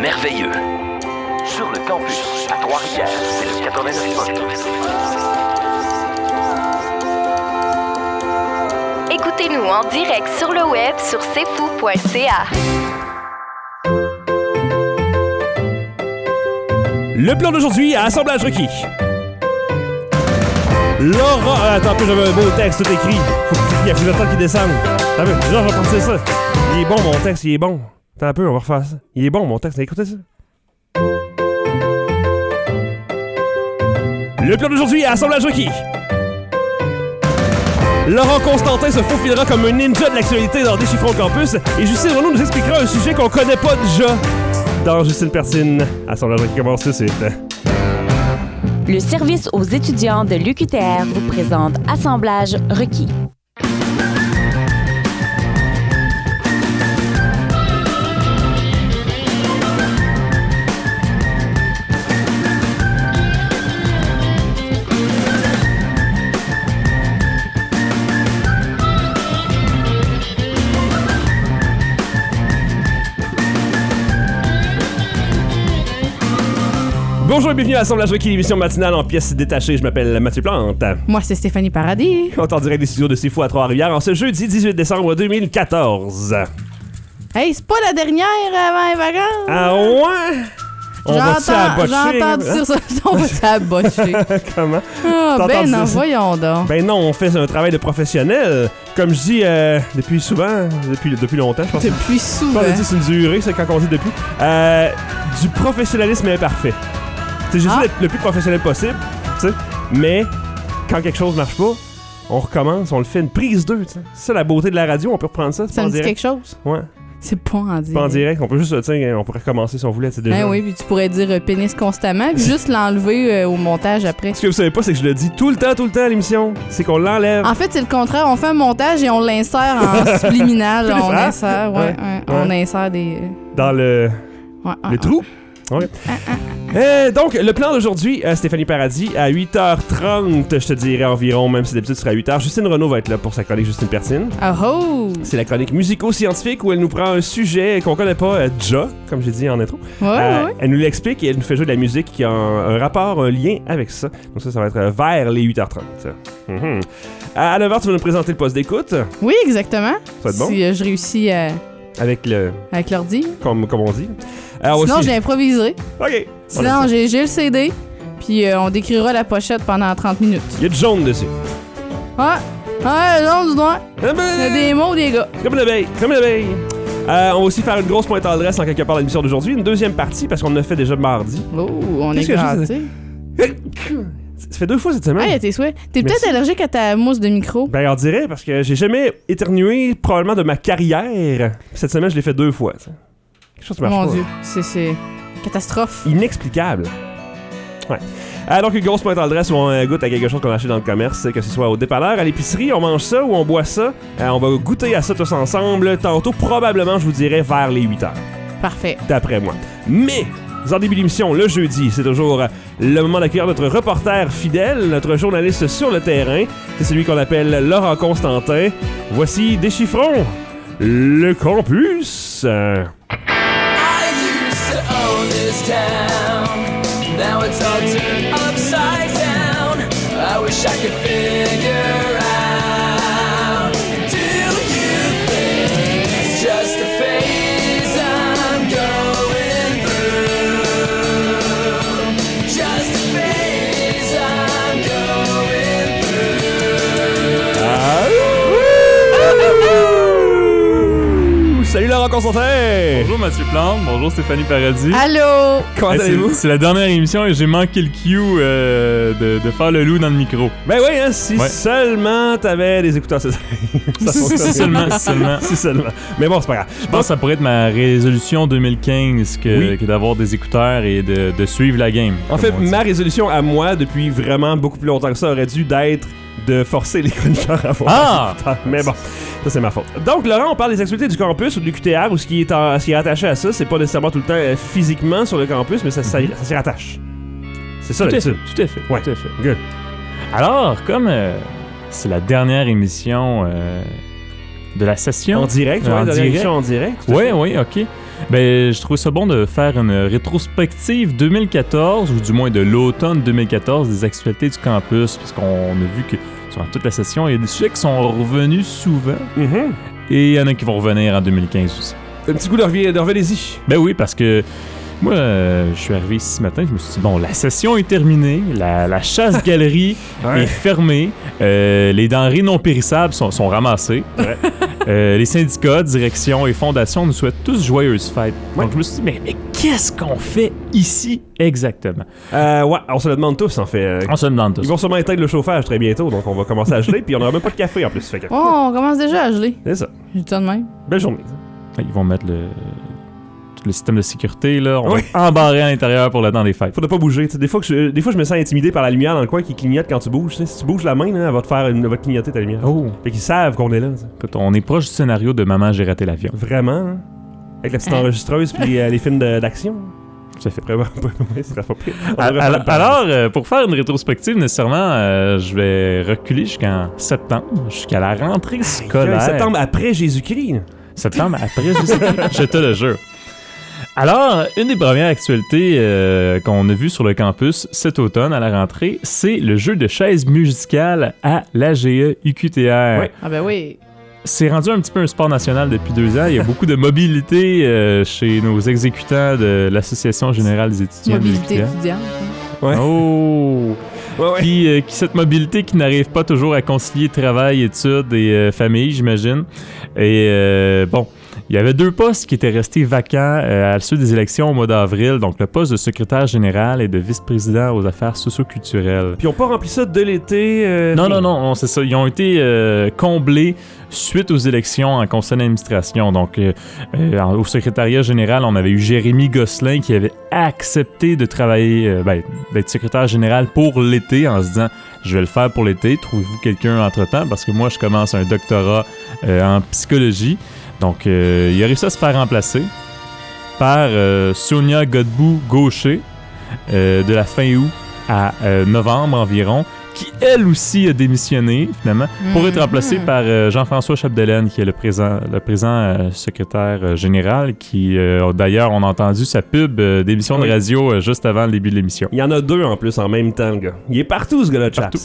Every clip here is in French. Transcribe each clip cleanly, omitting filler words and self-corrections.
merveilleux. Sur le campus, à Trois-Rivières, c'est le 89.3. Écoutez-nous en direct sur le web sur cfou.ca. Le plan d'aujourd'hui à Assemblage requis. Laura... attends un peu, j'avais un beau texte tout écrit. Il y a plus de temps qu'il descende. Attends un peu, genre, je vais penser ça. Il est bon, mon texte, il est bon. Attends un peu, on va refaire ça. Il est bon, mon texte, écoutez ça. Le plan d'aujourd'hui à Assemblage requis. Laurent Constantin se faufilera comme un ninja de l'actualité dans Déchiffrons Campus et Justine Renaud nous expliquera un sujet qu'on connaît pas déjà dans Justine Pertine. Assemblage requis commence tout de suite. Le service aux étudiants de l'UQTR vous présente Assemblage requis. Bonjour et bienvenue à Assemblage requis, l'émission matinale en pièces détachées. Je m'appelle Mathieu Plante. Moi, c'est Stéphanie Paradis. On est en direct des studios de C'est Fou à Trois-Rivières en ce jeudi 18 décembre 2014. Hey, c'est pas la dernière avant les vacances? Ah ouais? On va-tu à botcher? J'ai entendu dire ça. On va-tu à botcher? Comment? Ah, ben non, voyons donc. Ben non, on fait un travail de professionnel. Comme je dis depuis souvent, depuis longtemps, je pense. Depuis souvent. On dit c'est une durée, c'est quand on dit depuis. Du professionnalisme imparfait. J'essaie d'être le plus professionnel possible, tu sais, mais quand quelque chose marche pas, on recommence, on le fait une prise 2, tu sais. C'est ça la beauté de la radio, on peut reprendre ça. Ça me dit quelque chose? Ouais. C'est pas en direct. Pas en direct, on peut juste, tu sais, on pourrait recommencer si on voulait, c'est déjà. Ben oui, puis tu pourrais dire pénis constamment, puis juste l'enlever au montage après. Ce que vous savez pas, c'est que je le dis tout le temps à l'émission, c'est qu'on l'enlève. En fait, c'est le contraire, on fait un montage et on l'insère en subliminal, on insère, on insère des... Dans le trou? Ouais. Donc, le plan d'aujourd'hui, Stéphanie Paradis, à 8h30, je te dirais environ, même si d'habitude ce sera à 8h, Justine Renaud va être là pour sa chronique Justine Pertine. Oh! C'est la chronique musico-scientifique où elle nous prend un sujet qu'on connaît pas, déjà, comme j'ai dit en intro. Ouais. Elle nous l'explique et elle nous fait jouer de la musique qui a un rapport, un lien avec ça. Donc ça va être vers les 8h30. À 9h, tu vas nous présenter le poste d'écoute. Oui, exactement. Ça va être bon. Si je réussis avec l'ordi. Comme on dit. Sinon, aussi... j'ai improvisé. OK. Sinon, j'ai le CD, puis on décrira la pochette pendant 30 minutes. Il y a du jaune dessus. Ouais, le jaune, du noir. Il y a des mots, des gars. Comme l'abeille. On va aussi faire une grosse pointe à l'adresse en quelque part de l'émission d'aujourd'hui. Une deuxième partie, parce qu'on l'a fait déjà mardi. Oh, on est gâtés. Ça fait 2 fois cette semaine. Ah, tes souhaits. T'es peut-être allergique à ta mousse de micro. Ben, on dirait, parce que j'ai jamais éternué probablement de ma carrière. Cette semaine, je l'ai fait 2 fois. T'sais. Quelque chose qui marche pas. Mon Dieu, c'est catastrophe. Inexplicable. Ouais. Donc, une grosse pointe à l'adresse où on goûte à quelque chose qu'on a acheté dans le commerce, que ce soit au dépanneur, à l'épicerie, on mange ça ou on boit ça. On va goûter à ça tous ensemble. Tantôt, probablement, je vous dirais, vers les 8h. Parfait. D'après moi. Mais... en début d'émission, le jeudi, c'est toujours le moment d'accueillir notre reporter fidèle, notre journaliste sur le terrain. C'est celui qu'on appelle Laurent Constantin. Voici Déchiffrons le campus. I used to own this town. Now it's all turned upside down. I wish I could figure out. Do you think it's just a phase I'm going through? Just a phase I'm going through. Salut Laurent Constantin. Bonjour Mathieu Plante, bonjour Stéphanie Paradis. Allô? Comment allez-vous? C'est la dernière émission et j'ai manqué le cue de faire le loup dans le micro. Ben oui, hein, si seulement t'avais des écouteurs, ça Si seulement. Mais bon, c'est pas grave. Je pense que ça pourrait être ma résolution 2015 que d'avoir des écouteurs et de suivre la game. En fait, ma résolution à moi, depuis vraiment beaucoup plus longtemps que ça, aurait dû d'être de forcer les chroniqueurs à voir. Mais bon, ça c'est ma faute. Donc Laurent, on parle des actualités du campus ou de l'UQTR ou ce qui est attaché à ça. C'est pas nécessairement tout le temps physiquement sur le campus, mais ça s'y rattache. C'est ça, tout à fait. Ouais. Tout à fait. Good. Alors, comme c'est la dernière émission de la session. En direct, en direct. En direct. Oui, ok. Ben, je trouve ça bon de faire une rétrospective 2014, ou du moins de l'automne 2014, des actualités du campus, parce qu'on a vu que durant toute la session, il y a des sujets qui sont revenus souvent, et il y en a qui vont revenir en 2015 aussi. Un petit goût de revenez-y. Ben oui, parce que moi, je suis arrivé ici ce matin, je me suis dit, bon, la session est terminée, la chasse-galerie est fermée, les denrées non périssables sont ramassées. Les syndicats, direction et fondations nous souhaitent tous joyeuses fêtes. Donc je me suis dit, mais qu'est-ce qu'on fait ici exactement? On se le demande tous, en fait. On se le demande tous. Ils vont sûrement éteindre le chauffage très bientôt, donc on va commencer à geler, puis on n'aura même pas de café en plus. Fait que... Oh, on commence déjà à geler. C'est ça. J'ai dit ça de même. Belle journée. Ils vont mettre le système de sécurité, là. On va embarrer à l'intérieur pour le temps des fêtes. Faudrait pas bouger. Des fois, je me sens intimidé par la lumière dans le coin qui clignote quand tu bouges. T'sais. Si tu bouges la main, là, elle va te clignoter ta lumière. Oh. Fait qu'ils savent qu'on est là. Écoute, on est proche du scénario de Maman, j'ai raté l'avion. Vraiment, hein? Avec la petite enregistreuse puis les films d'action. Ça fait vraiment pas pire. Alors, pour faire une rétrospective, nécessairement, je vais reculer jusqu'en septembre, jusqu'à la rentrée scolaire. Septembre après Jésus-Christ. Septembre après Jésus-Christ, je te le jure. Alors, une des premières actualités qu'on a vues sur le campus cet automne à la rentrée, c'est le jeu de chaises musicales à l'AGE UQTR. Oui. Ah ben oui. C'est rendu un petit peu un sport national depuis 2 ans. Il y a beaucoup de mobilité chez nos exécutants de l'Association générale des étudiants. Mobilité étudiante. Ouais. Oh! Puis cette mobilité qui n'arrive pas toujours à concilier travail, études et famille, j'imagine. Et bon, il y avait 2 postes qui étaient restés vacants à la suite des élections au mois d'avril. Donc le poste de secrétaire général et de vice-président aux affaires socio-culturelles. Puis ils n'ont pas rempli ça de l'été? Non, c'est ça. Ils ont été comblés suite aux élections en conseil d'administration. Donc, au secrétariat général, on avait eu Jérémy Gosselin qui avait accepté de travailler, d'être secrétaire général pour l'été en se disant « Je vais le faire pour l'été, trouvez-vous quelqu'un entre-temps? » Parce que moi, je commence un doctorat en psychologie. Donc, il a réussi à se faire remplacer par Sonia Godbout-Gaucher de la fin août à novembre environ, qui elle aussi a démissionné finalement pour être remplacé par Jean-François Chapdelaine, qui est le présent secrétaire général, qui d'ailleurs on a entendu sa pub d'émission de radio juste avant le début de l'émission. Il y en a 2 en plus en même temps, le gars. Il est partout ce gars-là, Partout.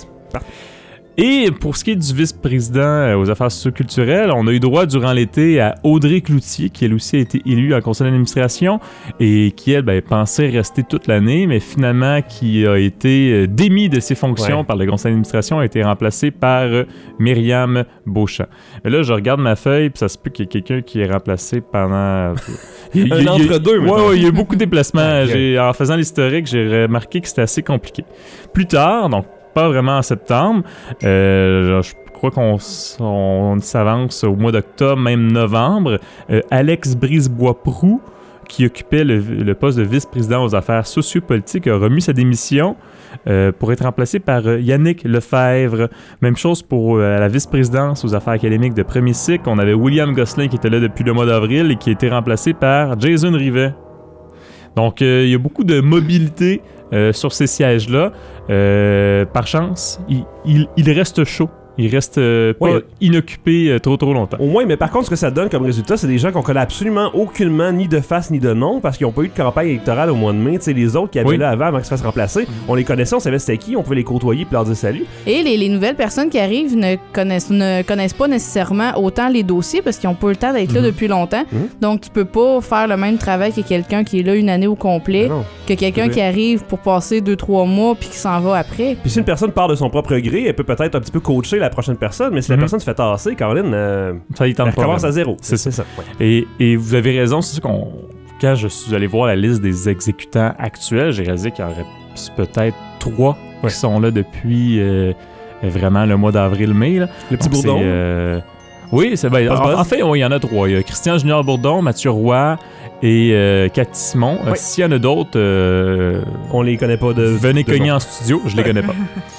Et pour ce qui est du vice-président aux affaires socio-culturelles, on a eu droit durant l'été à Audrey Cloutier, qui elle aussi a été élue en conseil d'administration et qui, elle, pensait rester toute l'année, mais finalement qui a été démis de ses fonctions par le conseil d'administration, a été remplacée par Myriam Beauchamp. Mais là, je regarde ma feuille, puis ça se peut qu'il y ait quelqu'un qui est remplacé pendant... un entre-deux, il y a beaucoup de déplacements. En faisant l'historique, j'ai remarqué que c'était assez compliqué. Plus tard, donc pas vraiment en septembre. Je crois qu'on s'avance au mois d'octobre, même novembre. Alex Brisebois-Proux, qui occupait le poste de vice-président aux affaires sociopolitiques, a remis sa démission pour être remplacé par Yannick Lefebvre. Même chose pour la vice-présidence aux affaires académiques de premier cycle. On avait William Gosselin qui était là depuis le mois d'avril et qui a été remplacé par Jason Rivet. Donc, il y a beaucoup de mobilité sur ces sièges-là. Par chance, il reste chaud. Il reste pas inoccupé trop longtemps. Au moins, mais par contre, ce que ça donne comme résultat, c'est des gens qu'on connaît absolument aucunement, ni de face ni de nom, parce qu'ils n'ont pas eu de campagne électorale au mois de mai. Tu sais, les autres qui avaient là avant qu'ils se fassent remplacer, on les connaissait, on savait c'était qui, on pouvait les côtoyer et leur dire salut. Et les nouvelles personnes qui arrivent ne connaissent pas nécessairement autant les dossiers parce qu'ils n'ont pas eu le temps d'être là depuis longtemps. Donc, tu peux pas faire le même travail que quelqu'un qui est là une année au complet, que quelqu'un qui arrive pour passer 2-3 mois puis qui s'en va après. Puis si une personne part de son propre gré, elle peut peut-être un petit peu coacher la prochaine personne, mais si la personne se fait tasser, Caroline, ça y tente pas. Commence à zéro. C'est ça. Ouais. Et vous avez raison, c'est ça quand je suis allé voir la liste des exécutants actuels, j'ai réalisé qu'il y aurait peut-être 3 qui sont là depuis vraiment le mois d'avril-mai. Là. Le petit Bourdon. Oui, c'est bien. En fait, il y en a 3. Il y a Christian Junior Bourdon, Mathieu Roy et Cathy Simon. S'il y en a d'autres, on les connaît pas venez cogner en studio, je les connais pas.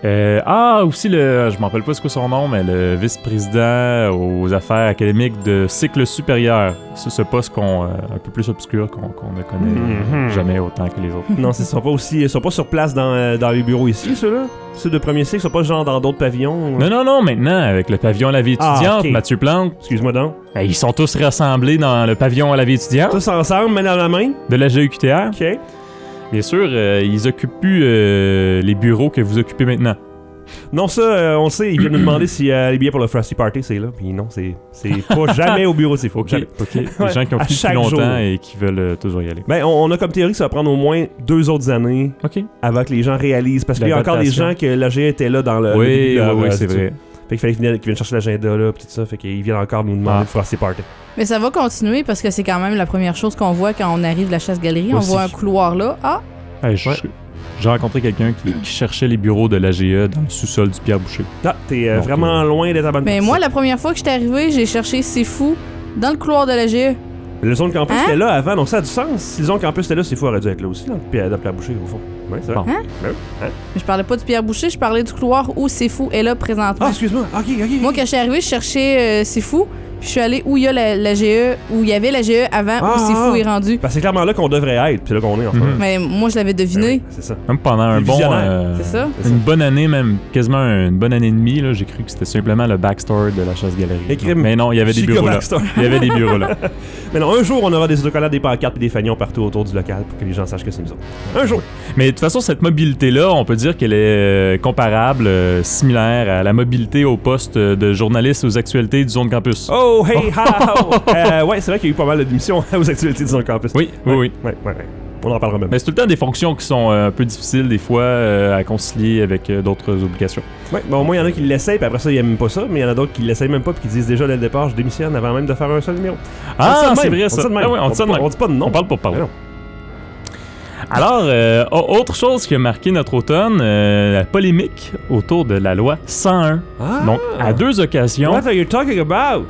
Aussi, je m'en rappelle pas ce que son nom, mais le vice-président aux affaires académiques de cycle supérieur. C'est ce poste un peu plus obscur qu'on ne connaît jamais autant que les autres. Non, ils sont pas sur place dans les bureaux ici, ceux-là. Ceux de premier cycle, ils sont pas genre dans d'autres pavillons. Non, maintenant, avec le pavillon à la vie étudiante, okay. Mathieu Plante. Excuse-moi donc. Ils sont tous rassemblés dans le pavillon à la vie étudiante. Tous ensemble, main dans la main. De la GEQTR. OK. Bien sûr, ils occupent plus les bureaux que vous occupez maintenant. Non, ça, on le sait, ils viennent nous demander si les billets pour le Frosty Party, c'est là. Puis non, c'est pas jamais au bureau, c'est faux. OK. Les gens qui ont fini depuis longtemps et qui veulent toujours y aller. Ben, on a comme théorie que ça va prendre au moins 2 autres années avant que les gens réalisent. Parce qu'il y a encore des gens que l'AGE était là dans le Oui, c'est vrai. Fait qu'il fallait qu'ils viennent chercher l'agenda là, pis tout ça. Fait qu'ils viennent encore nous demander le Frosty Party. Mais ça va continuer parce que c'est quand même la première chose qu'on voit quand on arrive de la chasse-galerie. On voit un couloir là. J'ai rencontré quelqu'un qui cherchait les bureaux de l'AGE dans le sous-sol du Pierre Boucher. T'es vraiment loin d'être à bonne place. Mais moi, la première fois que j'étais arrivé, j'ai cherché C'est Fou dans le couloir de l'AGE. Le zone campus était là avant, donc ça a du sens. Si le zone campus était là, C'est Fou aurait dû être là aussi, dans le Pierre Boucher, au fond. Oui, c'est vrai. Mais je parlais pas du Pierre Boucher, je parlais du couloir où C'est Fou est là présentement. Ah, excuse-moi. OK. Moi, quand je suis arrivé, je cherchais C'est Fou. Puis je suis allé où il y a l'AGE, où il y avait l'AGE avant, où C'est Fou est rendu. Parce que c'est clairement là qu'on devrait être, puis c'est là qu'on est en fait. Mais moi, je l'avais deviné. C'est ça. Même pendant c'est ça. Une bonne année, même quasiment une bonne année et demie, là, j'ai cru que c'était simplement le backstore de la chasse-galerie. Mais non, il y avait des bureaux là. Il y avait des bureaux là. Mais non, un jour, on aura des autocollants, des pancartes et des fanions partout autour du local pour que les gens sachent que c'est nous autres. Un jour. Mais de toute façon, cette mobilité-là, on peut dire qu'elle est comparable, similaire à la mobilité au poste de journaliste aux actualités du Zone Campus. Oh, hey, ha! Ouais, c'est vrai qu'il y a eu pas mal d'émissions aux actualités du Zone Campus. Oui. On en parlera même. Mais c'est tout le temps des fonctions qui sont un peu difficiles des fois à concilier avec d'autres obligations. Ouais, bon, au moins il y en a qui l'essayent, puis après ça, ils aiment pas ça, mais il y en a d'autres qui l'essayent même pas, puis qui disent déjà dès le départ, je démissionne avant même de faire un seul numéro. Ah, c'est vrai ça. On dit pas de nom. On parle pour parler. Alors, autre chose qui a marqué notre automne, la polémique autour de la loi 101. Donc, à 2 occasions... What are you talking about?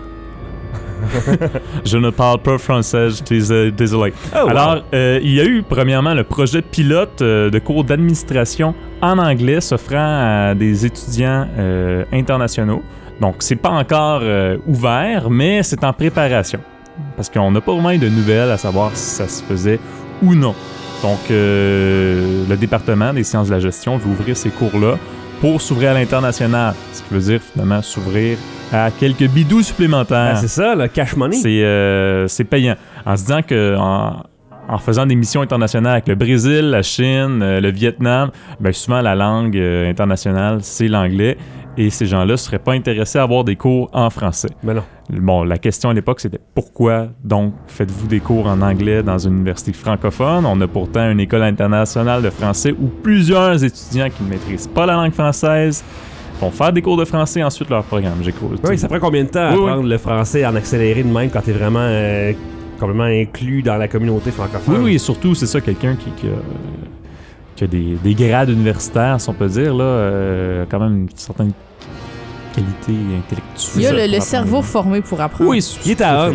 Je ne parle pas français, je suis désolé. Alors, il y a eu premièrement le projet pilote de cours d'administration en anglais s'offrant à des étudiants internationaux. Donc, c'est pas encore ouvert, mais c'est en préparation. Parce qu'on n'a pas vraiment eu de nouvelles à savoir si ça se faisait ou non. Donc, le département des sciences de la gestion veut ouvrir ces cours-là pour s'ouvrir à l'international. Ce qui veut dire, finalement, s'ouvrir à quelques bidous supplémentaires. C'est ça, le cash money. C'est payant. En se disant que en faisant des missions internationales avec le Brésil, la Chine, le Vietnam, ben souvent la langue internationale, c'est l'anglais. Et ces gens-là ne seraient pas intéressés à avoir des cours en français. Mais non. Bon, la question à l'époque, c'était pourquoi donc faites-vous des cours en anglais dans une université francophone? On a pourtant une école internationale de français où plusieurs étudiants qui ne maîtrisent pas la langue française vont faire des cours de français et ensuite leur programme. Oui, ça prend combien de temps à apprendre le français en accéléré de même quand t'es vraiment complètement inclus dans la communauté francophone? Oui, et surtout, c'est ça, quelqu'un qui a des grades universitaires, si on peut dire, là, quand même une certaine qualité intellectuelle. Il y a le cerveau formé pour apprendre. Oui, il est à on.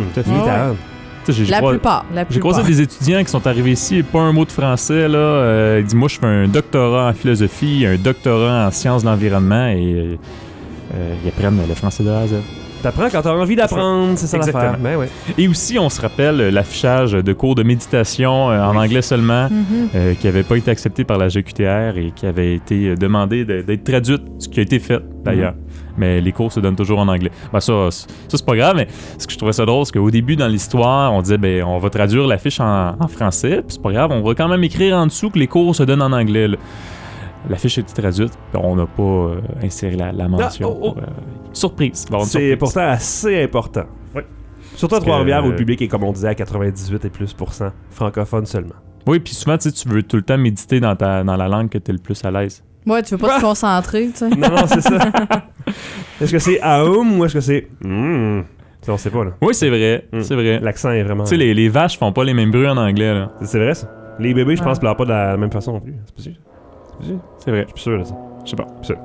La plupart. J'ai croisé des étudiants qui sont arrivés ici et pas un mot de français. Là. Ils disent, moi, je fais un doctorat en philosophie, un doctorat en sciences de l'environnement et ils apprennent le français de A à Z. T'apprends quand t'as envie d'apprendre, c'est ça l'affaire. Ben ouais. Et aussi, on se rappelle l'affichage de cours de méditation en anglais seulement, qui n'avait pas été accepté par la GEQTR et qui avait été demandé d'être traduite, ce qui a été fait d'ailleurs. Mais les cours se donnent toujours en anglais. Ben ça c'est pas grave, mais ce que je trouvais ça drôle, c'est qu'au début, dans l'histoire, on disait, ben on va traduire l'affiche en français, puis c'est pas grave, on va quand même écrire en dessous que les cours se donnent en anglais. Là. L'affiche a été traduite, on n'a pas inséré la mention. Surprise. C'est pourtant assez important. Oui. Surtout à Trois-Rivières où le public est, comme on disait, à 98 et plus % francophone seulement. Oui, puis souvent, tu veux tout le temps méditer dans la langue que tu es le plus à l'aise. Ouais, tu veux pas te concentrer, tu sais. Non, c'est ça. Est-ce que c'est aum ou est-ce que c'est on sait pas, là. Oui, c'est vrai. C'est vrai. L'accent est vraiment... Tu sais, les vaches font pas les mêmes bruits en anglais, là. C'est vrai, ça. Les bébés, je pense, pleurent pas de la même façon non plus. C'est possible. C'est vrai. Je suis plus sûr de ça. Je sais pas.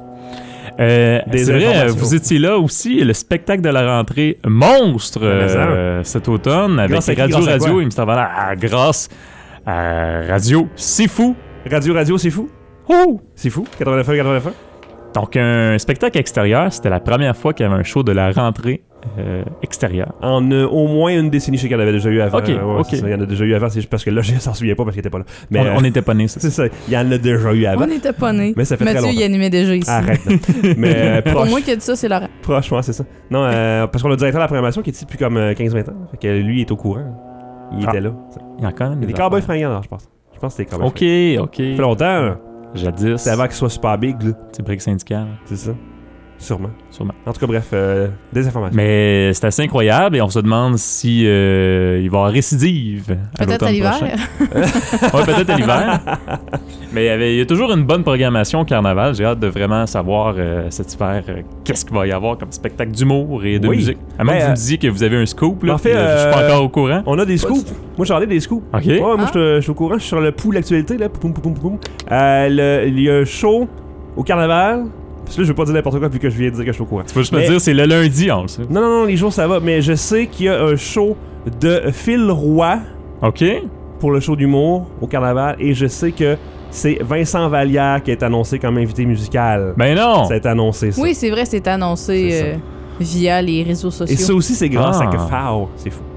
C'est vrai, vous étiez là aussi, le spectacle de la rentrée monstre cet automne avec Radio. Il me semble grâce à Radio C'est Fou. Radio, c'est fou. Oh! C'est fou. 89.1. Donc, un spectacle extérieur, c'était la première fois qu'il y avait un show de la rentrée extérieure. En au moins une décennie, je sais qu'il y en avait déjà eu avant. OK. Il y en a déjà eu avant, c'est juste parce que là, je s'en souviens pas parce qu'il était pas là. Mais, on n'était pas nés, c'est ça. Il y en a déjà eu avant. On n'était pas nés. Mais ça fait Mathieu, très longtemps. il animait déjà ici. Arrête. Mais Pour moi qui a dit ça, c'est Laurent. Franchement, c'est ça. Non, parce qu'on a le directeur de la programmation qui est ici depuis comme 15-20 ans. Fait que lui, il est au courant. Il était là. Il y a quand même Il y a des cowboys fringants, là, je pense. Je pense que c'était des cowboys fringants. OK. Ça fait longtemps, là. Jadis. C'est avant qu'il soit super big, là. C'est brique syndicale. C'est ça. Sûrement. Sûrement. En tout cas, bref, des informations. Mais c'est assez incroyable et on se demande si il va y avoir récidive. Peut-être à l'hiver. Ouais, peut-être à l'hiver. Mais il y a toujours une bonne programmation au carnaval. J'ai hâte de vraiment savoir cet hiver qu'est-ce qu'il va y avoir comme spectacle d'humour et de musique. À moins que vous me disiez que vous avez un scoop, là. En fait, je suis pas encore au courant. On a des scoops. Moi, j'en ai des scoops. OK. Ouais, moi, je suis au courant. Je suis sur le pouls de l'actualité, là. Poum, poum, poum, poum. Il y a un show au carnaval. Parce que là, je veux pas dire n'importe quoi vu que je viens de dire que je suis au courant. Tu peux juste me dire, c'est le lundi, on le sait. Non, les jours, ça va. Mais je sais qu'il y a un show de Phil Roy. OK. Pour le show d'humour au carnaval. Et je sais que c'est Vincent Vallière qui est annoncé comme invité musical. Ben non! Ça a été annoncé, ça. Oui, c'est vrai, c'est annoncé via les réseaux sociaux. Et ça aussi, c'est grâce à que FAO. C'est fou.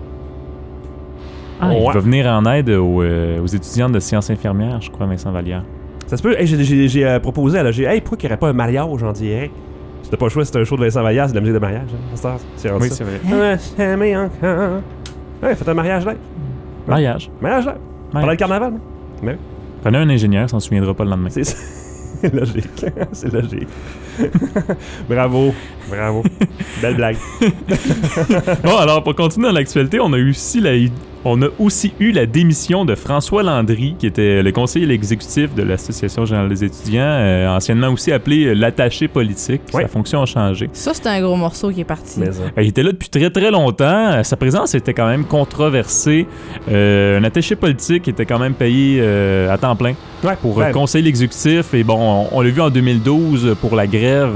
Il va venir en aide aux étudiantes de sciences infirmières, je crois, Vincent Vallière. Ça se peut. Hey, j'ai proposé à la pourquoi qu'il n'y aurait pas un mariage en direct? C'était pas le choix, c'était un show de Vincent Vallière, c'est de la musique de mariage. Hein? Oui, c'est vrai. Mais encore. Ouais, faites un mariage live. Mariage. Mariage live. Pendant le carnaval. Mais prenez un ingénieur, s'en souviendra pas le lendemain. C'est logique. C'est logique. Bravo. Belle blague. Bon, alors, pour continuer dans l'actualité, on a aussi eu la démission de François Landry, qui était le conseiller exécutif de l'Association générale des étudiants, anciennement aussi appelé l'attaché politique. Oui. Sa fonction a changé. Ça, c'était un gros morceau qui est parti. Il était là depuis très très longtemps. Sa présence était quand même controversée. Un attaché politique était quand même payé à temps plein pour conseiller l'exécutif. Et bon, on l'a vu en 2012 pour la grève.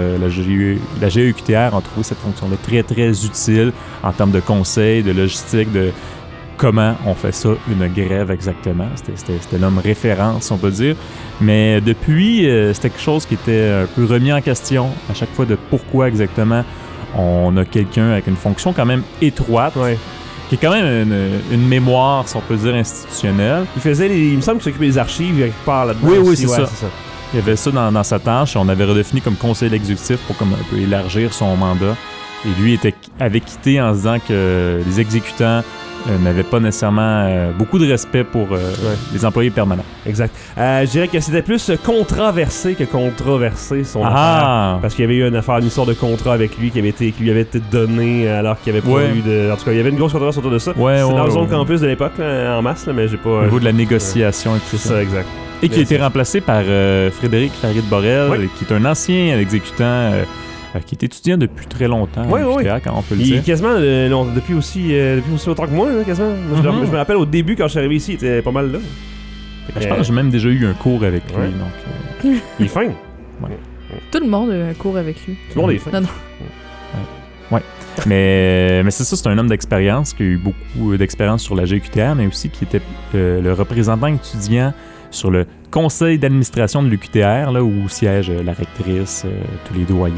La GEUQTR a trouvé cette fonction-là très très utile en termes de conseil, de logistique, de comment on fait ça, une grève exactement. C'était l'homme référence, on peut dire. Mais depuis, c'était quelque chose qui était un peu remis en question à chaque fois de pourquoi exactement on a quelqu'un avec une fonction quand même étroite, qui est quand même une mémoire, si on peut dire, institutionnelle. Il me semble qu'il s'occupait des archives quelque part là-dedans. Oui, c'est ça. Il y avait ça dans sa tâche. On avait redéfini comme conseiller exécutif pour comme un peu élargir son mandat. Et lui avait quitté en se disant que les exécutants n'avaient pas nécessairement beaucoup de respect pour les employés permanents. Exact. Je dirais que c'était plus controversé que controversé son affaire. Parce qu'il y avait eu une histoire de contrat avec lui qui lui avait été donné alors qu'il n'y avait pas eu de... En tout cas, il y avait une grosse controverse autour de ça. C'est dans le zone campus de l'époque, là, en masse, là, mais j'ai pas... Au niveau de la négociation et tout ça. C'est ça, exact. Et qui a été remplacé par Frédéric Farid-Borel, qui est un ancien exécutant... qui est étudiant depuis très longtemps quand on peut le dire. Il est quasiment depuis aussi longtemps que moi, là, quasiment. Je me rappelle au début, quand je suis arrivé ici, il était pas mal là. Je pense que j'ai même déjà eu un cours avec lui. Donc, il est fin. Tout le monde a eu un cours avec lui. Tout le monde est fin. Non. Ouais. Mais c'est ça, c'est un homme d'expérience qui a eu beaucoup d'expérience sur la GEQTR, mais aussi qui était le représentant étudiant sur le conseil d'administration de l'UQTR, là, où siègent la rectrice, tous les doyens,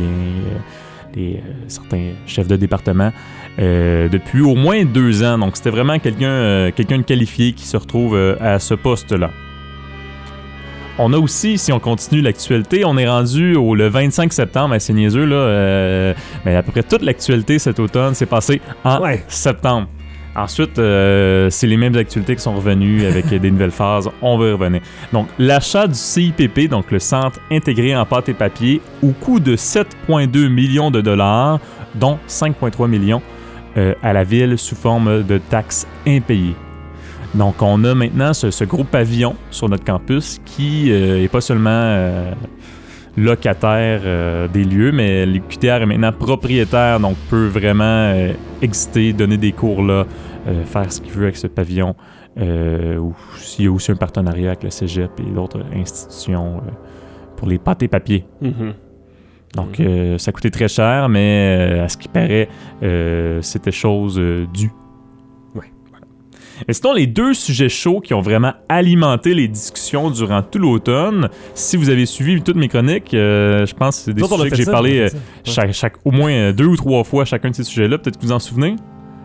certains chefs de département, depuis au moins 2 ans. Donc, c'était vraiment quelqu'un de qualifié qui se retrouve à ce poste-là. On a aussi, si on continue l'actualité, on est rendu le 25 septembre, c'est niaiseux, là, mais à peu près toute l'actualité cet automne s'est passée en septembre. Ensuite, c'est les mêmes actualités qui sont revenues avec des nouvelles phases. On va y revenir. Donc, l'achat du CIPP, donc le Centre intégré en pâte et papier, au coût de 7,2 millions de dollars, dont 5,3 millions à la ville sous forme de taxes impayées. Donc, on a maintenant ce gros pavillon sur notre campus qui n'est pas seulement locataire des lieux, mais l'UQTR est maintenant propriétaire, donc peut vraiment exister, donner des cours là, faire ce qu'il veut avec ce pavillon. Ou s'il y a aussi un partenariat avec le Cégep et d'autres institutions pour les pâtes et papiers. Donc, ça coûtait très cher, mais à ce qui paraît, c'était chose due. Mais sinon, les 2 sujets chauds qui ont vraiment alimenté les discussions durant tout l'automne, si vous avez suivi toutes mes chroniques, je pense que c'est des sujets que j'ai parlé au moins 2 ou 3 fois chacun de ces sujets-là. Peut-être que vous en souvenez?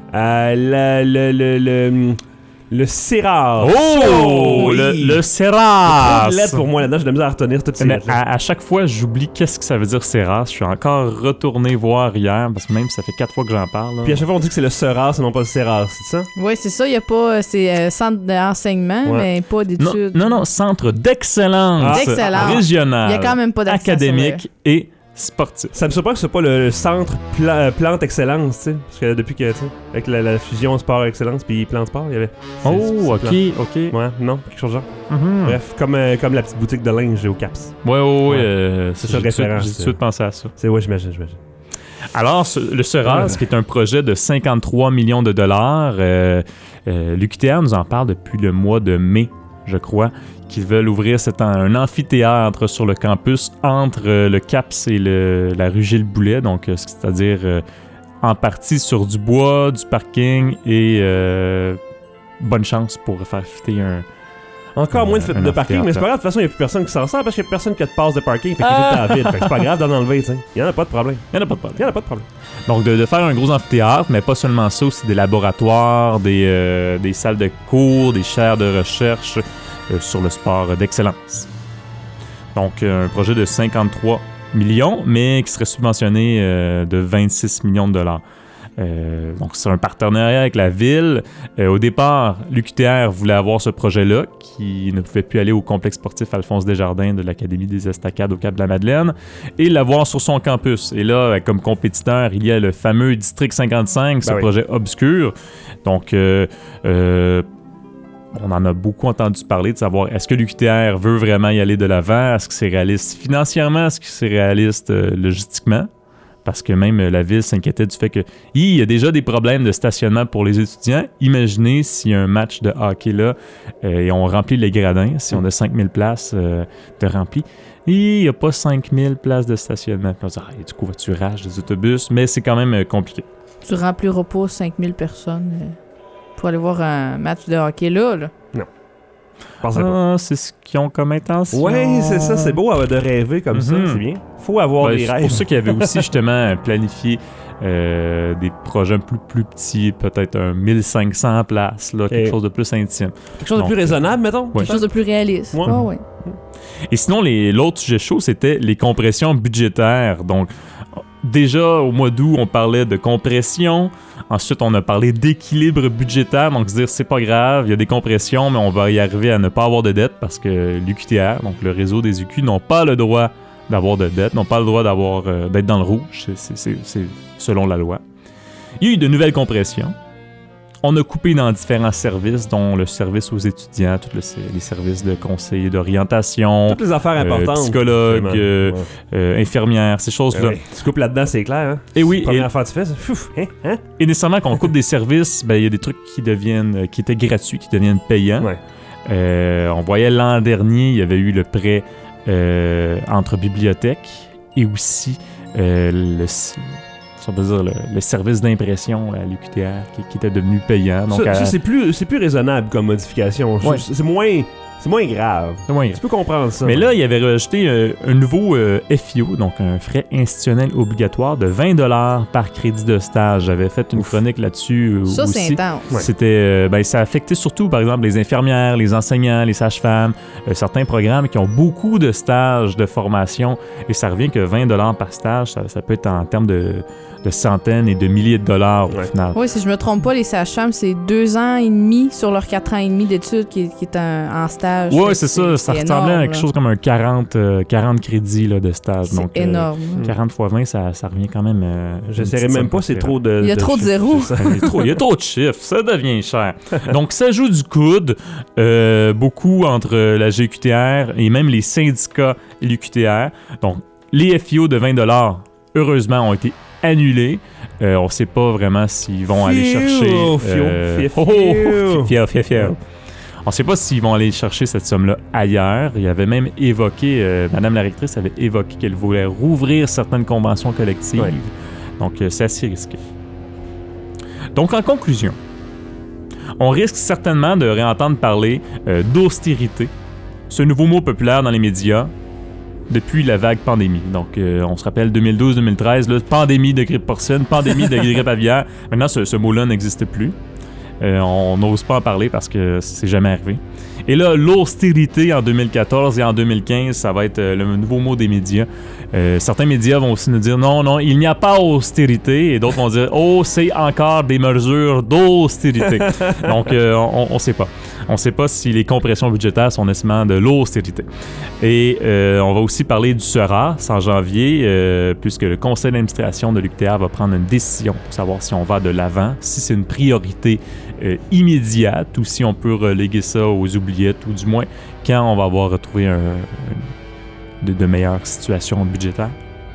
Le Serras. Oh! Oui. Le Serras! C'est lettre pour moi là-dedans, j'ai de la misère à retenir toutes ces lettres. À chaque fois, j'oublie qu'est-ce que ça veut dire Serras. Je suis encore retourné voir hier, parce que même ça fait 4 fois que j'en parle. Là. Puis à chaque fois, on dit que c'est le Serras et non pas le Serras, c'est ça? Oui, c'est ça. Il n'y a pas... C'est centre d'enseignement, mais pas d'études. Non, centre d'excellence régional. Il n'y a quand même pas d'accès académique et sportif. Ça me surprend que ce soit pas le centre Plante Excellence, tu sais. Parce que depuis que, tu sais, avec la fusion Sport Excellence puis Plante Sport, il y avait... OK. Ouais, non, quelque chose de genre. Bref, comme la petite boutique de linge au Caps. Ouais. C'est ça le référent. J'ai tout de suite pensé à ça. J'imagine. Alors, le Serras, qui est un projet de 53 millions de dollars, l'UQTR nous en parle depuis le mois de mai, je crois, qu'ils veulent ouvrir un amphithéâtre sur le campus entre le CAPS et la rue Gilles-Boulet, donc c'est-à-dire en partie sur du bois, du parking et bonne chance pour faire fitter encore moins de parking, mais c'est pas grave, de toute façon, il n'y a plus personne qui s'en sort parce qu'il n'y a personne qui a de passe de parking, fait qu'il est tout le temps vide. Fait que c'est pas grave d'en enlever, tu sais. Il n'y en a pas de problème. Donc, de faire un gros amphithéâtre, mais pas seulement ça, aussi des laboratoires, des salles de cours, des chaires de recherche sur le sport d'excellence. Donc, un projet de 53 millions, mais qui serait subventionné de 26 millions de dollars. Donc, c'est un partenariat avec la ville. Au départ, l'UQTR voulait avoir ce projet-là, qui ne pouvait plus aller au complexe sportif Alphonse Desjardins de l'Académie des Estacades au Cap-de-la-Madeleine, et l'avoir sur son campus. Et là, comme compétiteur, il y a le fameux District 55, ce projet obscur. Donc, on en a beaucoup entendu parler de savoir est-ce que l'UQTR veut vraiment y aller de l'avant, est-ce que c'est réaliste financièrement, est-ce que c'est réaliste logistiquement? Parce que même la ville s'inquiétait du fait que il y a déjà des problèmes de stationnement pour les étudiants. Imaginez s'il y a un match de hockey là et on remplit les gradins, si on a 5000 places de remplis. Il n'y a pas 5000 places de stationnement. Puis on dit, du covoiturage des autobus, mais c'est quand même compliqué. Tu rempliras pas 5000 personnes pour aller voir un match de hockey là. Non. C'est ce qu'ils ont comme intention. Oui, c'est ça, c'est beau de rêver comme ça, c'est bien. Faut avoir des rêves. C'est pour ça qu'il y avait aussi justement planifié des projets plus petits, peut-être 1500 places, là, quelque chose de plus intime. Quelque chose de plus raisonnable, mettons? Quelque chose de plus réaliste. Ouais. Et sinon, l'autre sujet chaud, c'était les compressions budgétaires. Donc, déjà, au mois d'août, on parlait de compression. Ensuite, on a parlé d'équilibre budgétaire. Donc, se dire, c'est pas grave, il y a des compressions, mais on va y arriver à ne pas avoir de dette parce que l'UQTR, donc le réseau des UQ, n'ont pas le droit d'avoir de dette, n'ont pas le droit d'être dans le rouge. C'est selon la loi. Il y a eu de nouvelles compressions. On a coupé dans différents services, dont le service aux étudiants, tous les services de conseil et d'orientation. Toutes les affaires importantes. Psychologues, infirmières, ces choses-là. Tu coupes là-dedans, c'est clair. Hein? Et oui. Première affaire que tu fais, c'est fouf. Et nécessairement, quand on coupe des services, il y a des trucs qui étaient gratuits, qui deviennent payants. Ouais. On voyait l'an dernier, il y avait eu le prêt entre bibliothèques et aussi le service d'impression à l'UQTR qui était devenu payant. Donc, ça c'est plus raisonnable comme modification. Ouais. C'est moins grave. Tu peux comprendre ça. Mais là, il avait rajouté un nouveau FIO, donc un frais institutionnel obligatoire de 20$ par crédit de stage. J'avais fait une chronique là-dessus ça, aussi. C'est intense. Ouais. C'était, ça affectait surtout, par exemple, les infirmières, les enseignants, les sages-femmes, certains programmes qui ont beaucoup de stages de formation. Et ça revient que 20$ par stage, ça peut être en termes de centaines et de milliers de dollars au final. Oui, si je me trompe pas, les sages-femmes, c'est 2 ans et demi sur leurs 4 ans et demi d'études qui est en stage. Oui, c'est ça. Ça ressemblait à quelque chose comme un 40 crédits là, de stage. C'est donc, énorme. 40 x 20, ça revient quand même... je ne sais même pas, c'est trop de... Il y a trop de zéros. Il y a trop de chiffres. Ça devient cher. Donc, ça joue du coude beaucoup entre la GQTR et même les syndicats et l'UQTR. Donc, les FIO de 20$, heureusement, ont été annulés. On ne sait pas vraiment s'ils vont aller chercher... On ne sait pas s'ils vont aller chercher cette somme-là ailleurs. Il avait même évoqué, Madame la rectrice avait évoqué qu'elle voulait rouvrir certaines conventions collectives. Ouais. Donc, c'est assez risqué. Donc, en conclusion, on risque certainement de réentendre parler d'austérité, ce nouveau mot populaire dans les médias depuis la vague pandémie. Donc, on se rappelle 2012-2013, là, pandémie de grippe porcine, pandémie de grippe aviaire. Maintenant, ce mot-là n'existe plus. On n'ose pas en parler parce que c'est jamais arrivé. Et là, l'austérité en 2014 et en 2015, ça va être le nouveau mot des médias. Certains médias vont aussi nous dire non, il n'y a pas austérité. Et d'autres vont dire c'est encore des mesures d'austérité. Donc, on ne sait pas. On ne sait pas si les compressions budgétaires sont nécessairement de l'austérité. Et on va aussi parler du SERAS en janvier, puisque le conseil d'administration de l'UQTR va prendre une décision pour savoir si on va de l'avant, si c'est une priorité immédiate ou si on peut reléguer ça aux oubliettes, ou du moins quand on va avoir retrouvé de meilleures situations budgétaires.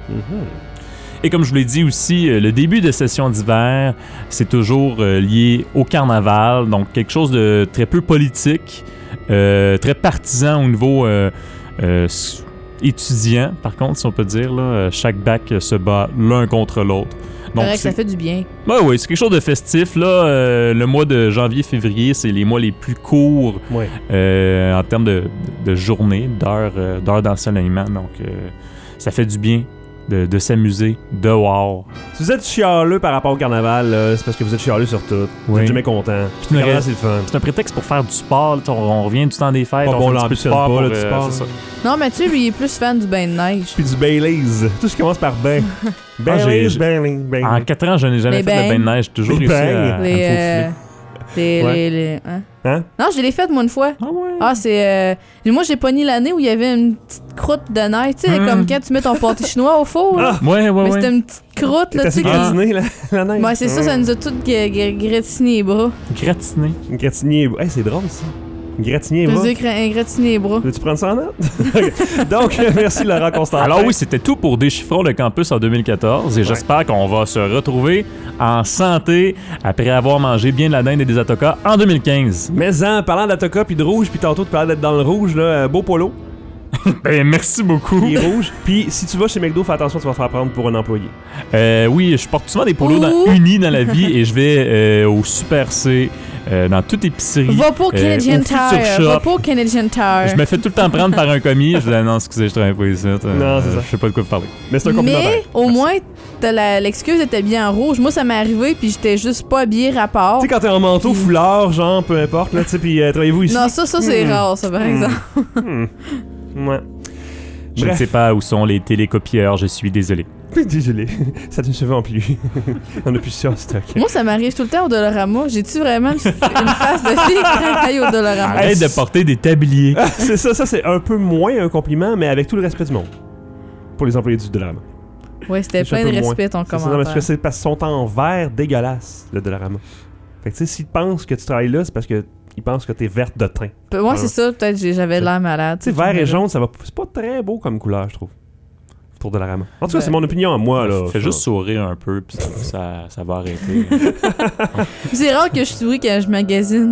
Et comme je vous l'ai dit aussi, le début de session d'hiver, c'est toujours lié au carnaval, donc quelque chose de très peu politique, très partisan au niveau étudiant, par contre, si on peut dire. Là, chaque bac se bat l'un contre l'autre. Donc, c'est vrai que ça fait du bien. Oui, c'est quelque chose de festif. Là, le mois de janvier-février, c'est les mois les plus courts en termes de journée, d'heures d'ensoleillement. Donc, ça fait du bien de s'amuser dehors. Si vous êtes chialeux par rapport au carnaval, là, c'est parce que vous êtes chialeux sur tout. Vous êtes jamais content. Le carnaval, c'est le fun. C'est un prétexte pour faire du sport. On revient du temps des fêtes. On fait un petit peu de sport pour du sport. Non, Mathieu, lui, il est plus fan du bain de neige. Puis du Baileys. Tout ce qui commence par bain. Baileys. En 4 ans, je n'ai jamais fait de bain de neige. J'ai toujours réussi à me faufiler. Hein? Non, je l'ai fait moi une fois. Ah ouais? Ah, c'est... moi, j'ai pogné l'année où il y avait une petite croûte de neige. Tu sais, comme quand tu mets ton pâté chinois au four. Là. Ouais. Mais c'était une petite croûte, là, tu sais. Gratiné, la neige. Ouais, c'est ça nous a tout gratiné les bras. Gratiné? Gratiné les bras. Hey, c'est drôle, ça. Gratiné les bras. Gratiner les bras. Veux-tu prendre ça en note? Donc, merci Laurent Constantin. Alors oui, c'était tout pour Déchiffrons le campus en 2014 et j'espère qu'on va se retrouver en santé après avoir mangé bien de la dinde et des atokas en 2015. Mais en parlant d'atoka puis de rouge, puis tantôt tu parlais d'être dans le rouge, là, beau polo. Ben merci beaucoup. Il est rouge. Puis si tu vas chez McDo, fais attention, tu vas te faire prendre pour un employé. Oui, je porte souvent des polos unis dans la vie et je vais au Super C. Dans toute épicerie. Va pas au Canadian Tire. Je me fais tout le temps prendre par un commis. Je dis non, excusez, je travaille pas ici. Non, c'est ça. Je sais pas de quoi vous parler. Mais c'est un compliment. Mais au moins, l'excuse était bien en rouge. Moi, ça m'est arrivé, puis j'étais juste pas habillée rapport. Tu sais, quand t'es en manteau, foulard, genre, peu importe, là, tu sais, puis travaillez-vous ici. Non, ça c'est rare, ça, par exemple. Ouais. Je ne sais pas où sont les télécopieurs, je suis désolé. Désolé, ça ne se vend plus. On a plus ça en stock. Moi, ça m'arrive tout le temps au Dollarama. J'ai-tu vraiment une face de fille qui travaille au Dollarama? Arrête de porter des tabliers. C'est ça, c'est un peu moins un compliment, mais avec tout le respect du monde. Pour les employés du Dollarama. Ouais, c'était plein de respect ton commentaire. Parce que c'est parce qu'ils sont en verre dégueulasse, le Dollarama. Fait que tu sais, s'ils pensent que tu travailles là, c'est parce que ils pensent que t'es verte de teint. Moi, c'est ça, peut-être j'avais l'air malade. Tu sais, vert et jaune, ça va. C'est pas très beau comme couleur, je trouve. Pour Dollarama. En tout cas, c'est mon opinion à moi, là. Fais juste sourire un peu, puis ça va arrêter. C'est rare que je souris quand je magasine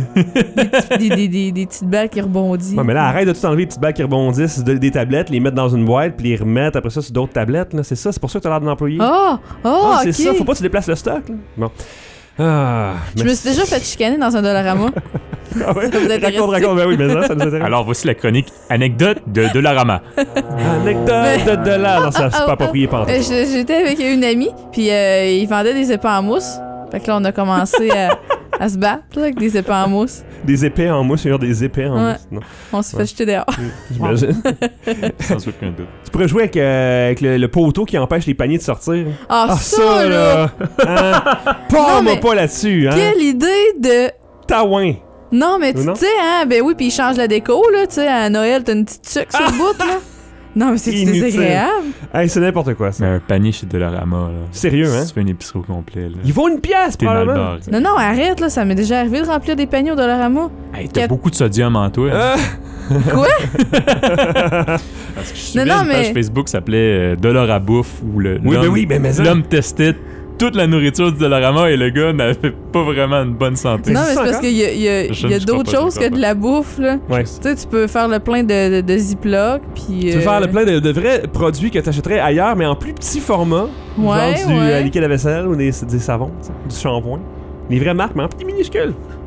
des petites balles qui rebondissent. Ouais, mais là, arrête de tout enlever les petites balles qui rebondissent, des tablettes, les mettre dans une boîte, puis les remettre après ça sur d'autres tablettes, là. C'est ça, c'est pour ça que t'as l'air d'un employé. C'est ça, faut pas que tu déplaces le stock, là. Bon. Je me suis déjà fait chicaner dans un Dollarama. Ah ouais? Ça vous intéresse? Raconte, ben oui, mais ça nous intéresse. Alors, voici la chronique anecdote de Dollarama. Anecdote de Dollar. Non, ça, c'est pas approprié par J'étais avec une amie, puis ils vendaient des épées en mousse. Fait que là, on a commencé à se battre là, avec des épées en mousse. Des épées en mousse, des épées en mousse. Non. On s'est fait jeter dehors. J'imagine. Sans aucun doute. Tu pourrais jouer avec le poteau qui empêche les paniers de sortir. Ça là! Hein? Pas pas là-dessus, hein? Quelle idée de... Taouin. Non, mais tu sais, hein, ben oui, puis ils changent la déco, là, tu sais, à Noël, t'as une petite sucre sur le bout, là. Non, mais c'est désagréable. Hey, c'est n'importe quoi, ça. Mais un panier chez Dollarama, là. Sérieux, hein? Tu fais une épicerie au complet, là. Il vaut une pièce, probablement. Non, arrête, là, ça m'est déjà arrivé de remplir des paniers au Dollarama. Hey, t'as beaucoup de sodium en toi. Quoi? Parce que je suivais une page Facebook qui s'appelait Dollarabouffe, où l'homme testait toute la nourriture du Dollarama et le gars n'avait pas vraiment une bonne santé. Non, mais c'est parce qu'il y a d'autres choses que de la bouffe, là. Ouais. Tu sais, tu peux faire le plein de Ziploc, puis... Tu peux faire le plein de vrais produits que t'achèterais ailleurs, mais en plus petit format. Genre du liquide à vaisselle ou des savons, du shampoing. Les vraies marques, mais en petit minuscule.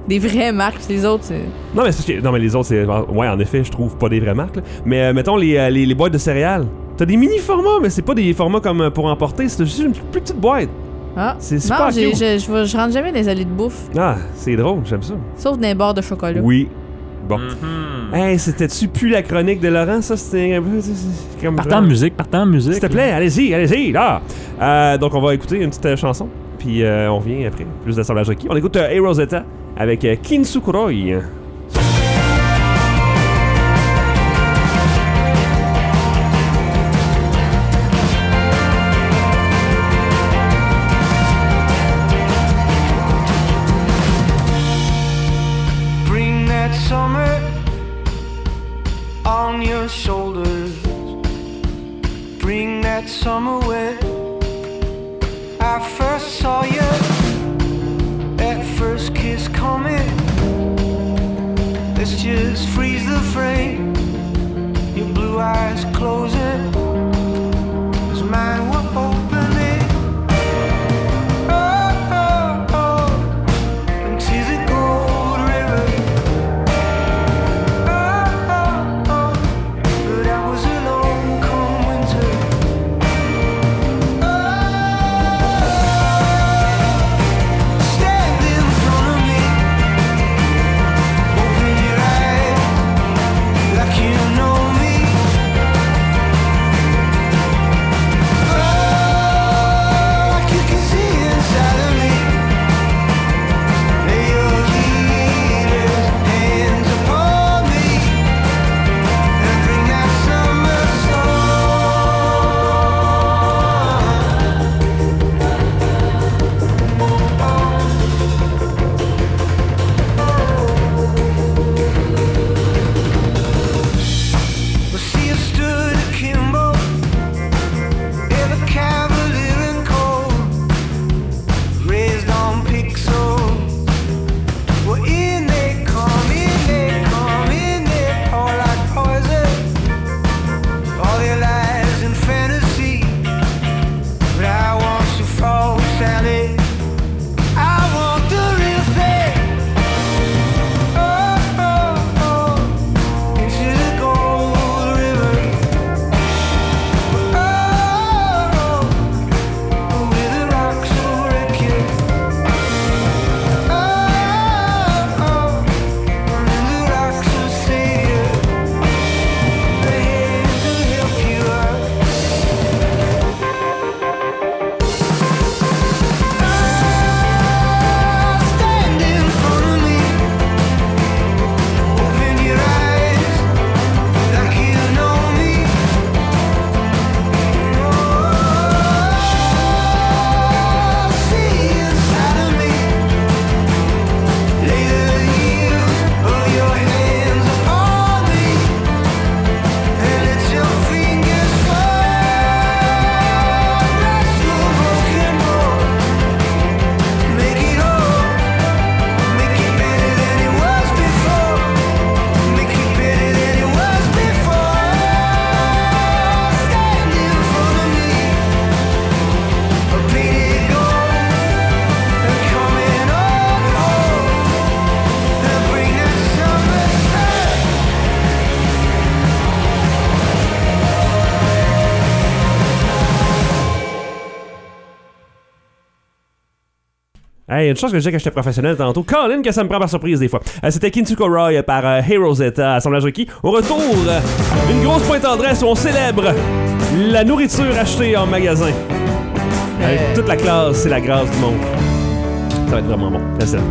des vraies marques, les autres, c'est... Non, mais les autres, c'est... Ouais, en effet, je trouve pas des vraies marques, là. Mais mettons, les boîtes de céréales. T'as des mini-formats, mais c'est pas des formats comme pour emporter, c'est juste une plus petite boîte. Ah, c'est super non, cute. je rentre jamais dans les allées de bouffe. Ah, c'est drôle, j'aime ça. Sauf dans les barres de chocolat. Oui. Bon. Hey, c'était-tu plus la chronique de Laurent, ça? C'était un peu... Partant en musique. S'il te plaît, allez-y, là! Donc, on va écouter une petite chanson, puis on revient après. Plus d'assemblage requis. On écoute Hey Rosetta avec Kinsukuroi. On your shoulders, bring that summer when I first saw you, that first kiss coming. Let's just freeze the frame, your blue eyes closing, 'cause mine were opening. Oh, oh, oh, into the cold river. Hey, une chance que je disais que j'étais professionnel tantôt. Colin, que ça me prend par surprise des fois. C'était Kinsukuroi par Hey Rosetta, assemblage requis. Au retour, une grosse pointe tendresse où on célèbre la nourriture achetée en magasin. Avec toute la classe, c'est la grâce du monde. Ça va être vraiment bon. C'est ça.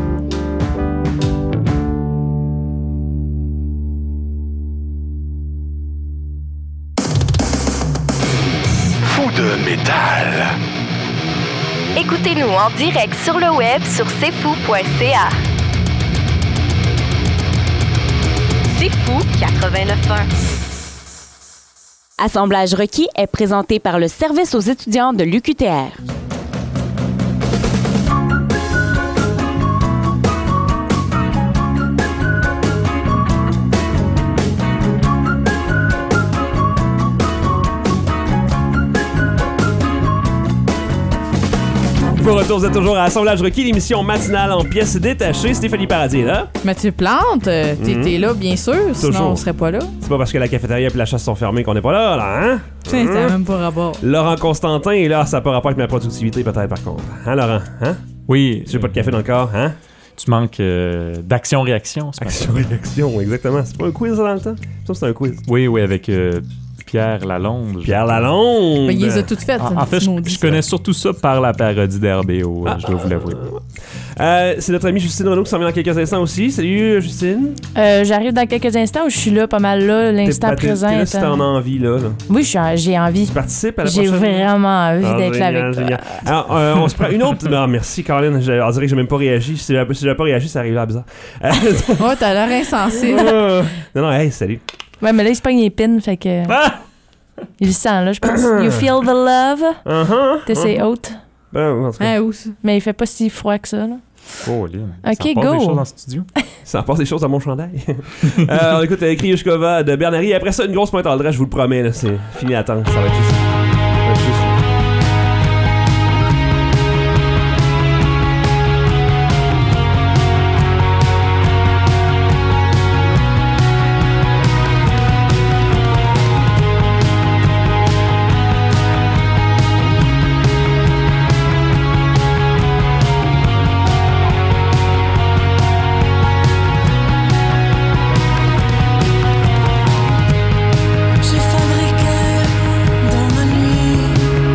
Fou de métal. Écoutez-nous en direct sur le web sur cfou.ca. C'est Fou 89.1. Assemblage requis est présenté par le Service aux étudiants de l'UQTR. Pour retour, vous êtes toujours à Assemblage requis, l'émission matinale en pièces détachées. Stéphanie Paradis est là. Mathieu Plante, t'es là, bien sûr, sinon Toujours. on serait pas là. C'est pas parce que la cafétéria et la chasse sont fermées qu'on n'est pas là, hein? Ça n'a même pas rapport. Laurent Constantin est là, ça n'a pas rapport avec ma productivité peut-être par contre. Hein, Laurent? Hein? Oui. J'ai pas de café dans le corps, hein? Tu manques d'action-réaction. Action-réaction, exactement. C'est pas un quiz dans le temps? Ça, c'est un quiz. Oui, avec Pierre Lalonde. Pierre Lalonde! Mais il les a toutes faites. En fait, je connais surtout ça par la parodie d'RBO, je dois vous l'avouer. C'est notre amie Justine Renaud qui s'en vient dans quelques instants aussi. Salut Justine. J'arrive dans quelques instants où je suis là, pas mal là, l'instant présent. T'es là si t'en as envie, là. Oui, j'ai envie. Tu participes à la J'ai prochaine? vraiment envie d'être là avec toi. Génial. Alors, on se prend une autre. Non, merci Caroline. On dirait que j'ai même pas réagi. Si j'avais pas réagi, ça arrive là bizarre. Ouais, t'as l'air insensible. Non, hey, salut. Ouais, mais là, il se pogne les pins, fait que. Il le sent, là, je pense. You feel the love? T'essayes haute. En tout cas. Où ça? Mais il fait pas si froid que ça, là. Oh, Lynn. Ok, ça passe go. des choses dans le studio. Ça passe des choses à mon chandail. On écoute Kriushkova de Bernary. Après ça, une grosse pointe en dresse, je vous le promets. Là, c'est fini à temps. Ça va être juste. J'ai fabriqué dans ma nuit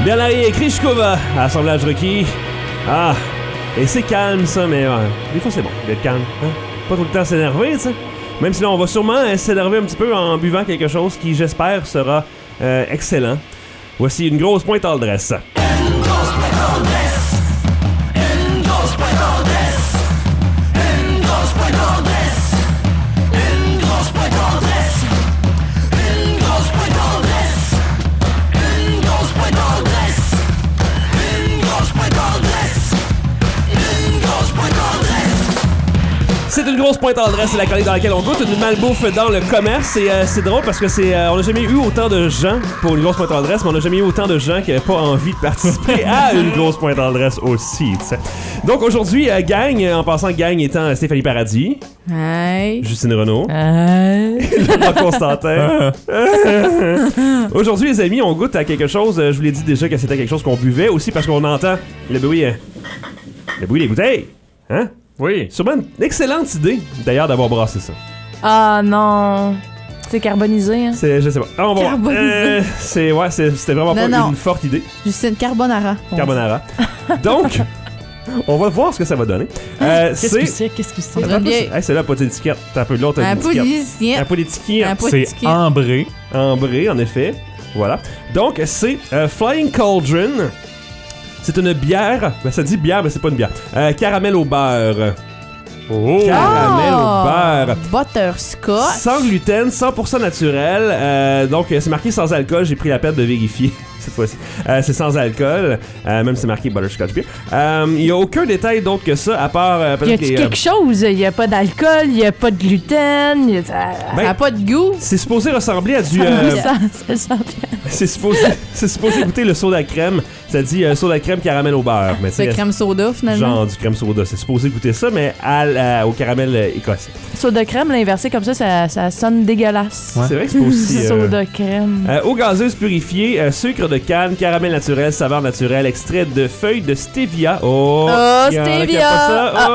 Bien l'arrière, Krishkova, assemblage requis. Ah, et c'est calme ça, mais des fois c'est bon d'être calme. Hein? Pas tout le temps s'énerver, tu sais. Même si là, on va sûrement s'énerver un petit peu en buvant quelque chose qui, j'espère, sera excellent. Voici une grosse pointe all dress. C'est une grosse pointe all dress, c'est la chronique dans laquelle on goûte une malbouffe dans le commerce. Et c'est drôle parce que on n'a jamais eu autant de gens pour une grosse pointe all dress, mais on n'a jamais eu autant de gens qui n'avaient pas envie de participer à une grosse pointe all dress aussi. T'sais. Donc aujourd'hui, gang, en passant gang étant Stéphanie Paradis, Hey. Justine Renaud, Laurent Constantin. Aujourd'hui, les amis, on goûte à quelque chose. Je vous l'ai dit déjà que c'était quelque chose qu'on buvait aussi parce qu'on entend le bruit des bouteilles. Hein? Oui. Sûrement une excellente idée, d'ailleurs, d'avoir brassé ça. Ah non. C'est carbonisé, hein? Je sais pas. Ah, on va Carbonisé. C'était vraiment pas Non. une forte idée. Justine Carbonara. Carbonara. Donc, on va voir ce que ça va donner. Qu'est-ce que c'est? On dirait bien. Hey, c'est là, pas d'étiquette. T'as un peu de l'autre. Un peu Un d'étiquette. peu d'étiquette. Un peu C'est d'étiquette. ambré. Ambré, en effet. Voilà. Donc, c'est Flying Cauldron. C'est une bière. Ben, ça dit bière, mais c'est pas une bière. Caramel au beurre. Oh! Caramel au beurre. Butterscotch. Sans gluten, 100% naturel. Donc, c'est marqué sans alcool. J'ai pris la peine de vérifier cette fois-ci. C'est sans alcool. Même si c'est marqué Butterscotch Beer. Il n'y a aucun détail d'autre que ça, à part Y peut-être a-tu quelque chose? Y a pas d'alcool, y a pas de gluten, Ben, Elle a pas de goût. c'est supposé ressembler à du... ça sent bien. c'est supposé goûter le soda crème. Ça dit soda crème caramel au beurre. Mais C'est tu sais, crème soda, finalement. genre du crème soda. C'est supposé goûter ça, mais au caramel écossais. Soda crème, l'inversé comme ça sonne dégueulasse. C'est vrai que c'est pas aussi... Soda crème. Eau gazeuse purifiée, sucre de canne, caramel naturel, saveur naturelle, extrait de feuilles de stevia. Oh, Oh, y en a qui aiment stevia! pas ça.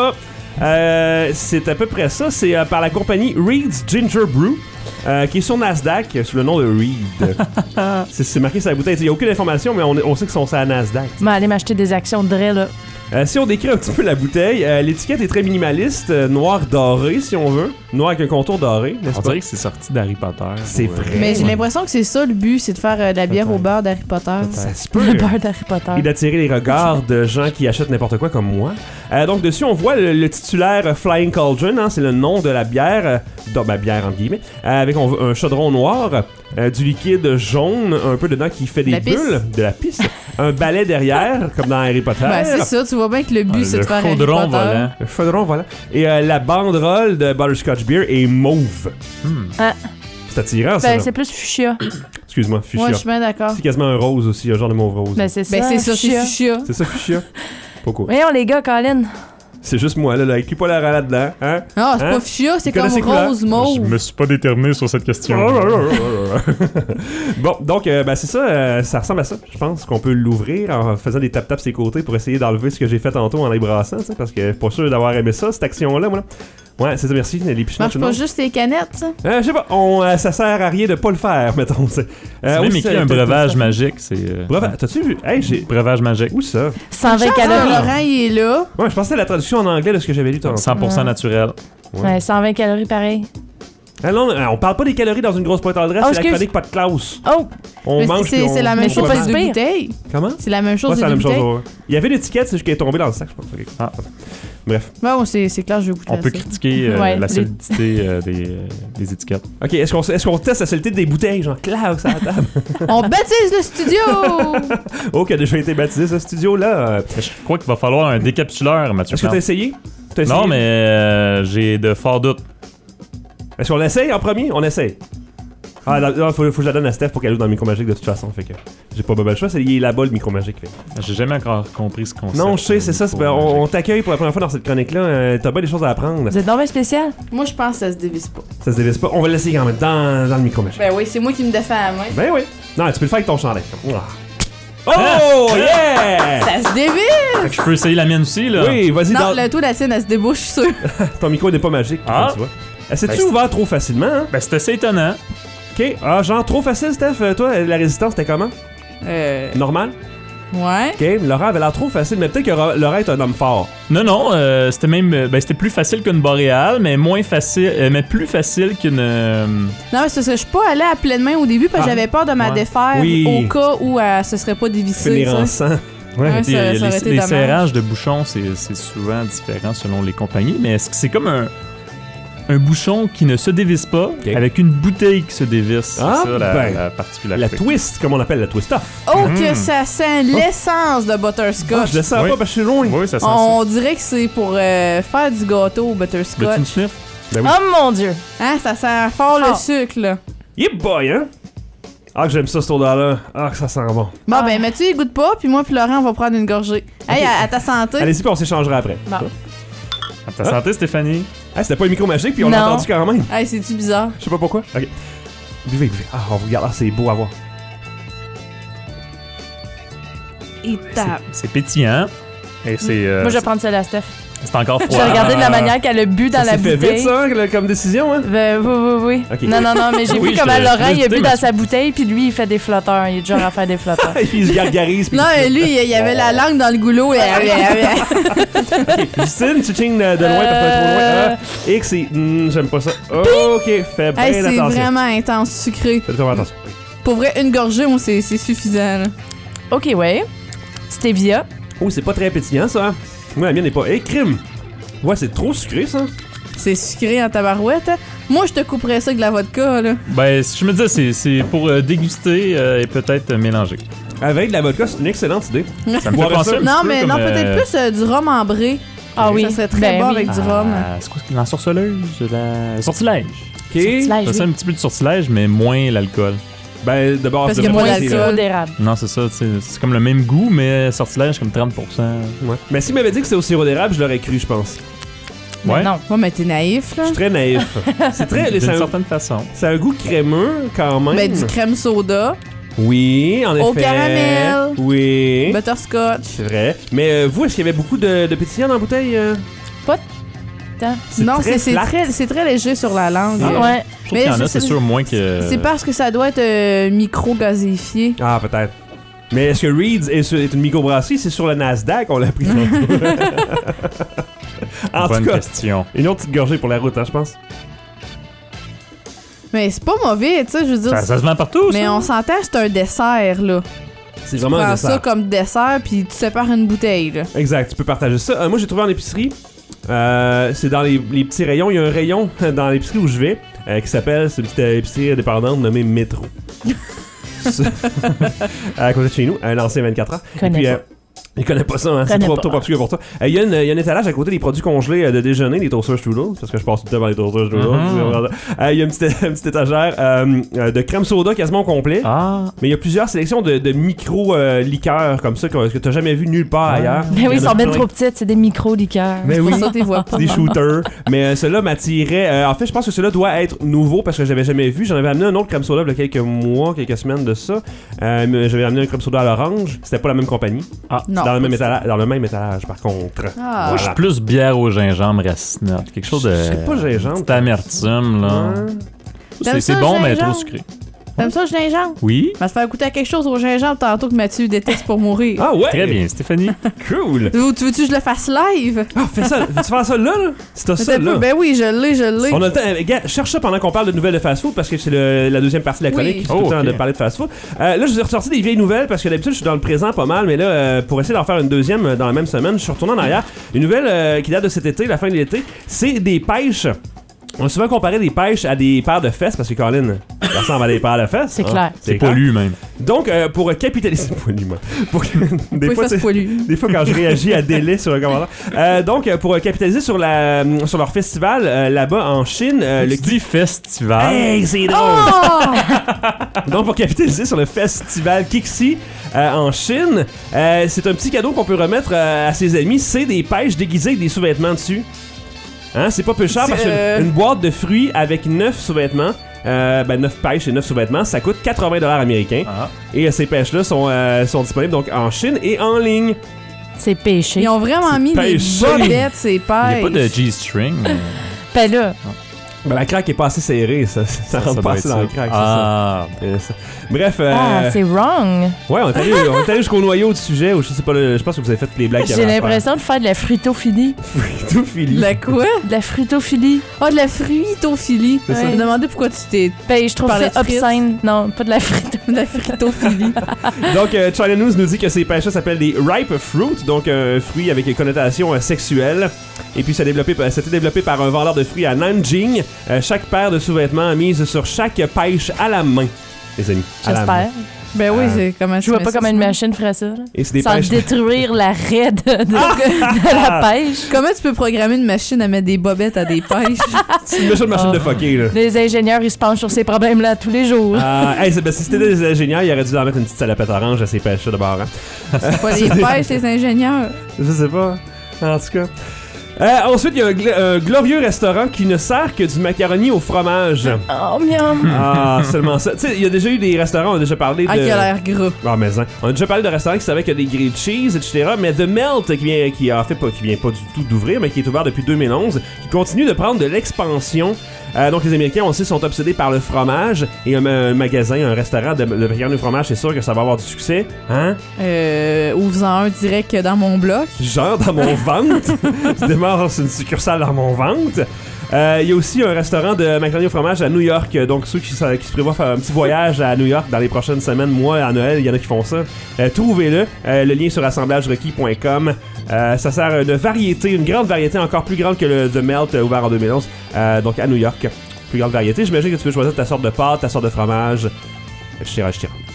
Oh. C'est à peu près ça. C'est par la compagnie Reed's Ginger Brew. Qui est sur Nasdaq sous le nom de Reed. c'est marqué sur la bouteille. Il n'y a aucune information, mais on sait qu'ils sont sur la Nasdaq. Je vais aller m'acheter des actions de Dre, là. Si on décrit un petit peu la bouteille, l'étiquette est très minimaliste, noir doré si on veut. Noir avec un contour doré, n'est-ce On pas? dirait que c'est sorti d'Harry Potter. C'est vrai. Mais j'ai l'impression que c'est ça le but, c'est de faire de la bière au beurre d'Harry Potter. Ça se peut. Le beurre d'Harry Potter. Et d'attirer les regards de gens qui achètent n'importe quoi comme moi. Donc dessus, on voit le titulaire Flying Cauldron, hein, c'est le nom de la bière, bière entre guillemets, avec un chaudron noir, du liquide jaune, un peu dedans qui fait des La pisse. bulles, de la pisse, un balai derrière, comme dans Harry Potter. Ben, c'est ça, tu vois bien que le but, c'est de faire Harry chaudron Potter. volant. Le chaudron, voilà. Et la banderole de Butterscotch Beer est mauve. Ah. C'est attirant, ça. Ben, là. c'est plus fuchsia. Excuse-moi, fuchsia. Ouais, je suis bien d'accord. C'est quasiment un rose aussi, un genre de mauve rose. Ben, c'est ça. Ben, c'est ça, c'est fuchsia. fuchsia. C'est ça, fuchsia? Pourquoi? Voyons, les gars, Colin. C'est juste moi, là, écris pas la là-dedans, hein? Ah, c'est Hein? pas fuchsia, c'est Tu connais comme ces couleurs? rose mauve. suis pas déterminé sur cette question. Bon, donc, c'est ça, ça ressemble à ça. Je pense qu'on peut l'ouvrir en faisant des tap-taps sur les côtés pour essayer d'enlever ce que j'ai fait tantôt en les brassant, tu sais, parce que pas sûr d'avoir aimé ça, cette action-là, moi. Ouais, c'est ça, merci. Les pichenots, Marche tout le pas monde. juste les canettes, ça? Je sais pas, ça sert à rien de pas le faire, mettons, tu sais. C'est même écrit un breuvage magique. C'est. Breuvage, t'as-tu vu? Hey, j'ai. Breuvage magique. Où ça? 120 Ah, calories. Laurent, il est là. Ouais, je pensais à la traduction en anglais de ce que j'avais lu tantôt. 100% naturel. Ouais, 120 calories pareil. Ah non, on parle pas des calories dans une grosse pointe en dresse, Oh, c'est la excuse. chronique pas de Klaus. Oh! On Mais mange c'est puis on- c'est la même Mais c'est chose pas des deux pire. bouteilles. Comment? C'est la même chose Ouais, des c'est la deux même chose. bouteilles. Ouais. Il y avait l'étiquette, c'est juste qu'elle est tombée dans le sac, je pense. Ok. Ah. Bref. Bon, c'est clair, je vais goûter On à peut ça. critiquer Ouais, la les- solidité des étiquettes. Ok, est-ce qu'on teste la solidité des bouteilles, genre Klaus à la table? On baptise le studio! Oh, qui a déjà été baptisé ce studio-là. Je crois qu'il va falloir un décapsuleur, Mathieu. Est-ce que t'as essayé? T'as essayé? Non, mais j'ai de forts doutes. Est-ce qu'on l'essaye en premier? On essaye. Ah, non, faut que je la donne à Steph pour qu'elle ouvre dans le micro magique de toute façon. Fait que j'ai pas le choix, il est là-bas le micro magique. Fait. J'ai jamais encore compris ce concept. Non, je sais, c'est ça. On t'accueille pour la première fois dans cette chronique-là. T'as bien des choses à apprendre. Vous êtes donc bien spécial. Moi, je pense que ça se dévisse pas. Ça se dévisse pas. On va l'essayer quand même dans le micro magique. Ben oui, c'est moi qui me défends la main. Ben oui. Non, tu peux le faire avec ton chandail. Oh, yeah! Ça se dévisse! Fait que je peux essayer la mienne aussi, là. Oui, vas-y, Non, dans... le tout, la sienne, elle se débouche, je suis sûr. ton micro n'est pas magique, Ah. comme tu vois. Est-tu Ben, ouvert trop facilement, hein? Ben, c'est assez étonnant. Ok. Ah, genre trop facile, Steph. Toi, la résistance, c'était comment? Normal? Ouais. OK, Laurent avait l'air trop facile, mais peut-être que Laurent est un homme fort. Non, c'était même... c'était plus facile qu'une boréale, mais moins facile... mais plus facile qu'une... Non, mais c'est ça, je suis pas allée à pleine main au début parce que j'avais peur de me défaire au cas où elle se serait pas dévissée. Finir en sang. Ouais, ça aurait été les dommage. serrages de bouchons, c'est souvent différent selon les compagnies, mais c'est comme un bouchon qui ne se dévisse pas avec une bouteille qui se dévisse. Ah, c'est ça la particularité. La twist, comme on appelle la twist-off. Oh, que ça sent l'essence de butterscotch. Je le sens pas parce que je suis loin. Oui, ça sent On dirait que c'est pour faire du gâteau au butterscotch. Veux-tu une sniff? Ben oui. Oh mon Dieu! Hein, ça sent fort le sucre, là. Yeah boy, hein? Ah, que j'aime ça, cette odeur-là. Ah, que ça sent bon. Bon, ben, Mathieu, il goûte pas, puis moi, puis Laurent, on va prendre une gorgée. Hey, à ta santé. Allez-y, puis on s'échangera après. Bon. À ta santé, Stéphanie. Ah, c'était pas un micro magique, puis on l'a Non. entendu quand même. Hey, c'est-tu bizarre? Je sais pas pourquoi. Ok. Buvez. Ah, on vous regarde. Ah, c'est beau à voir. Et tape. C'est pétillant. Et c'est... Moi, je vais prendre celle à Steph. C'est encore froid. J'ai regardé de la manière qu'elle a bu dans Ça la s'est fait bouteille. vite, ça, comme décision, hein? Ben, oui. Ok. Non, mais j'ai Oui, vu comment je Laurent, l'ai il a bu goûté, dans mais- sa bouteille, puis lui, il fait des flotteurs. Il est du genre à faire des flotteurs. Puis il se gargarise. Puis Non, lui, il avait la langue dans le goulot. Justine, chiching de loin, parce que trop loin. Ah, et que c'est. J'aime pas ça. Ok, fais bien Hey, c'est attention. vraiment intense, sucré. Faites vraiment attention. Pour vrai, une gorgée, moi, c'est suffisant, là. OK, ouais. Stevia. Oh, c'est pas très pétillant, ça. Hein? Moi, la mienne n'est pas. Hey, crime! Ouais, c'est trop sucré, ça. C'est sucré en tabarouette. Hein? Moi, je te couperais ça avec de la vodka, là. Ben, je me disais, c'est pour déguster et peut-être mélanger. Avec de la vodka, c'est une excellente idée. Ça me fait Boire penser ça. un petit Non, peu mais comme, non, peut-être plus du rhum ambré. Ah oui. Ça serait très Ben bon oui. avec du rhum. C'est quoi la sorceleuse? La sortilège. Ok. Sortilège, Ça, c'est oui. un petit peu de sortilège, mais moins l'alcool. Ben, d'abord, Parce de que mettre moins la- d'alcool. Sirop d'érable. Non, c'est ça, c'est comme le même goût, mais sortilège comme 30%. Ouais. Mais s'il m'avait dit que c'était au sirop d'érable, je l'aurais cru, je pense. Ouais. Non. Ouais, mais t'es naïf, là. Je suis très naïf. C'est très. D'une C'est un, certaine façon. c'est un goût crémeux, quand même. Ben, du crème soda, Oui, en effet. Au caramel. Oui. butterscotch. C'est vrai. Mais vous, est-ce qu'il y avait beaucoup de pétillant dans la bouteille? C'est Non, très flat. c'est très léger sur la langue. Ah, Ouais. Je trouve Mais qu'il y en a, je c'est sais- sûr, moins que... C'est parce que ça doit être micro-gazéifié. Ah, peut-être. Mais est-ce que Reed's est une microbrasserie? C'est sur le Nasdaq, on l'a appris tantôt. En Bonne tout cas, question. une autre petite gorgée pour la route, hein, je pense. Mais c'est pas mauvais, tu sais, je veux dire. Ça se vend partout, Mais ça? on s'entend, c'est un dessert, là. C'est Tu vraiment un prends ça dessert. comme dessert, puis tu sépares une bouteille, là. Exact, tu peux partager ça. Moi, j'ai trouvé en épicerie. C'est dans les petits rayons. Il y a un rayon dans l'épicerie où je vais qui s'appelle, c'est une petite épicerie indépendante nommée Métro. À côté de chez nous, un ancien 24 ans. Connais Et puis, pas. il connaît pas ça, hein? C'est Connais trop pas. particulier pour toi. Il y a un étalage à côté des produits congelés de déjeuner, des toasters strudel, parce que je passe tout le temps par les toasters strudel. Il y a une petite étagère de crème soda quasiment au complet. Ah, Mais il y a plusieurs sélections de micro-liqueurs comme ça que t'as jamais vu nulle part ailleurs. Mais Il oui, y ils en a sont bien plein. trop petites, c'est des micro-liqueurs. Mais Pour oui, ça, t'es vois pas. des shooters. Mais ceux-là m'attiraient. En fait, je pense que ceux-là doit être nouveau parce que j'avais jamais vu. J'en avais amené un autre crème soda il y a quelques mois, quelques semaines de ça. Mais j'avais amené un crème soda à l'orange. C'était pas la même compagnie. Non. Dans le même étalage, par contre. Ah. moi, je suis plus bière au gingembre racinote. Quelque chose de... Je sais pas gingembre. Petite amertume, là. Ouais. T'aimes C'est ça, bon, le mais gingembre? trop sucré. T'aimes ça, le gingembre? Oui? Va se faire goûter à quelque chose au gingembre tantôt que Mathieu déteste pour mourir. Ah ouais! Très bien, Stéphanie. Cool! Tu veux-tu que je le fasse live? Ah, fais ça! Veux-tu faire ça là? Si t'as ça Peut-être là. pas. Ben oui, je l'ai. On a le temps. Gars, cherche ça pendant qu'on parle de nouvelles de fast-food parce que c'est la deuxième partie de la chronique Oui. qui est tout le Oh, temps ok. de parler de fast-food. Là, je vous ai ressorti des vieilles nouvelles parce que d'habitude, je suis dans le présent pas mal, mais là, pour essayer d'en faire une deuxième dans la même semaine, je suis retourné en arrière. Une nouvelle qui date de cet été, la fin de l'été, c'est des pêches. On a souvent comparé des pêches à des paires de fesses parce que Colin, ça ressemble à des paires de fesses. C'est hein. clair. C'est clair. pollu, même. Donc, pour capitaliser. Poilu, moi. Des Oui, fois, face poilue. des fois, quand je réagis à délai sur un commentaire. Donc, pour capitaliser sur leur festival là-bas en Chine, Le dit festival. Hey, c'est drôle! Oh! Donc, pour capitaliser sur le festival Kixi en Chine, c'est un petit cadeau qu'on peut remettre à ses amis. C'est des pêches déguisées avec des sous-vêtements dessus. Hein, c'est pas peu cher parce qu'une boîte de fruits avec 9 sous-vêtements, 9 pêches et 9 sous-vêtements, ça coûte 80$ américains. Ah. Et ces pêches-là sont disponibles donc en Chine et en ligne. C'est péché. Ils ont vraiment mis des pêché. bobettes, ces Il n'y a pêches. pas de G-string. mais- Ben là, Ben, la craque est pas assez serrée, ça rentre pas assez dans le craque. Ah. C'est ça. Bref. c'est wrong. Ouais, on est allé jusqu'au noyau du sujet, ou je sais pas, je pense que vous avez fait les blagues. J'ai l'impression de faire de la frutophilie. Frutophilie? De la quoi? De la frutophilie. Ah, de la fruitophilie. C'est ça. Je me demandais pourquoi tu t'es... Ben, je trouve Parlais ça de frites. obscène. Non, pas de la frite. de la fruitophilie. Donc, China News nous dit que ces pêches-là s'appellent des ripe fruit, donc un fruit avec une connotation sexuelle. Et puis, c'était développé par un vendeur de fruits à Nanjing. Chaque paire de sous-vêtements mise sur chaque pêche à la main, les amis. J'espère. Ben oui, c'est comment Je vois pas comment une machine ferait ça. Là. Et c'est des Sans pêches... détruire la raie de la pêche. Comment tu peux programmer une machine à mettre des bobettes à des pêches? C'est une méchante machine de fucker, là. Les ingénieurs, ils se penchent sur ces problèmes-là tous les jours. Si c'était des ingénieurs, ils auraient dû en mettre une petite salopette orange à ces pêches-là de bord. Hein? C'est pas les pêches, les ingénieurs. Je sais pas. En tout cas. Ensuite, il y a un glorieux restaurant qui ne sert que du macaroni au fromage. Oh, miam. Ah, seulement ça. Tu sais, il y a déjà eu des restaurants, on a déjà parlé de... Ah, qui a l'air gras. Ah, mais hein. On a déjà parlé de restaurants qui savaient qu'il y a des grilled cheese, etc. Mais The Melt, qui vient pas du tout d'ouvrir, mais qui est ouvert depuis 2011, qui continue de prendre de l'expansion. Donc, les Américains aussi sont obsédés par le fromage. Et un magasin, un restaurant de macaroni au fromage, c'est sûr que ça va avoir du succès. Hein? Ouvre-en un direct dans mon bloc. Genre dans mon ventre. Tu démarres une succursale dans mon ventre. Il y a aussi un restaurant de macaroni au fromage à New York. Donc, ceux qui se prévoient faire un petit voyage à New York dans les prochaines semaines, mois, à Noël, il y en a qui font ça. Trouvez-le. Le lien sur assemblagerequis.com. Ça sert une variété, une grande variété, encore plus grande que le The Melt ouvert en 2011. Donc, à New York. Plus grande variété. J'imagine que tu peux choisir ta sorte de pâte, ta sorte de fromage, etc.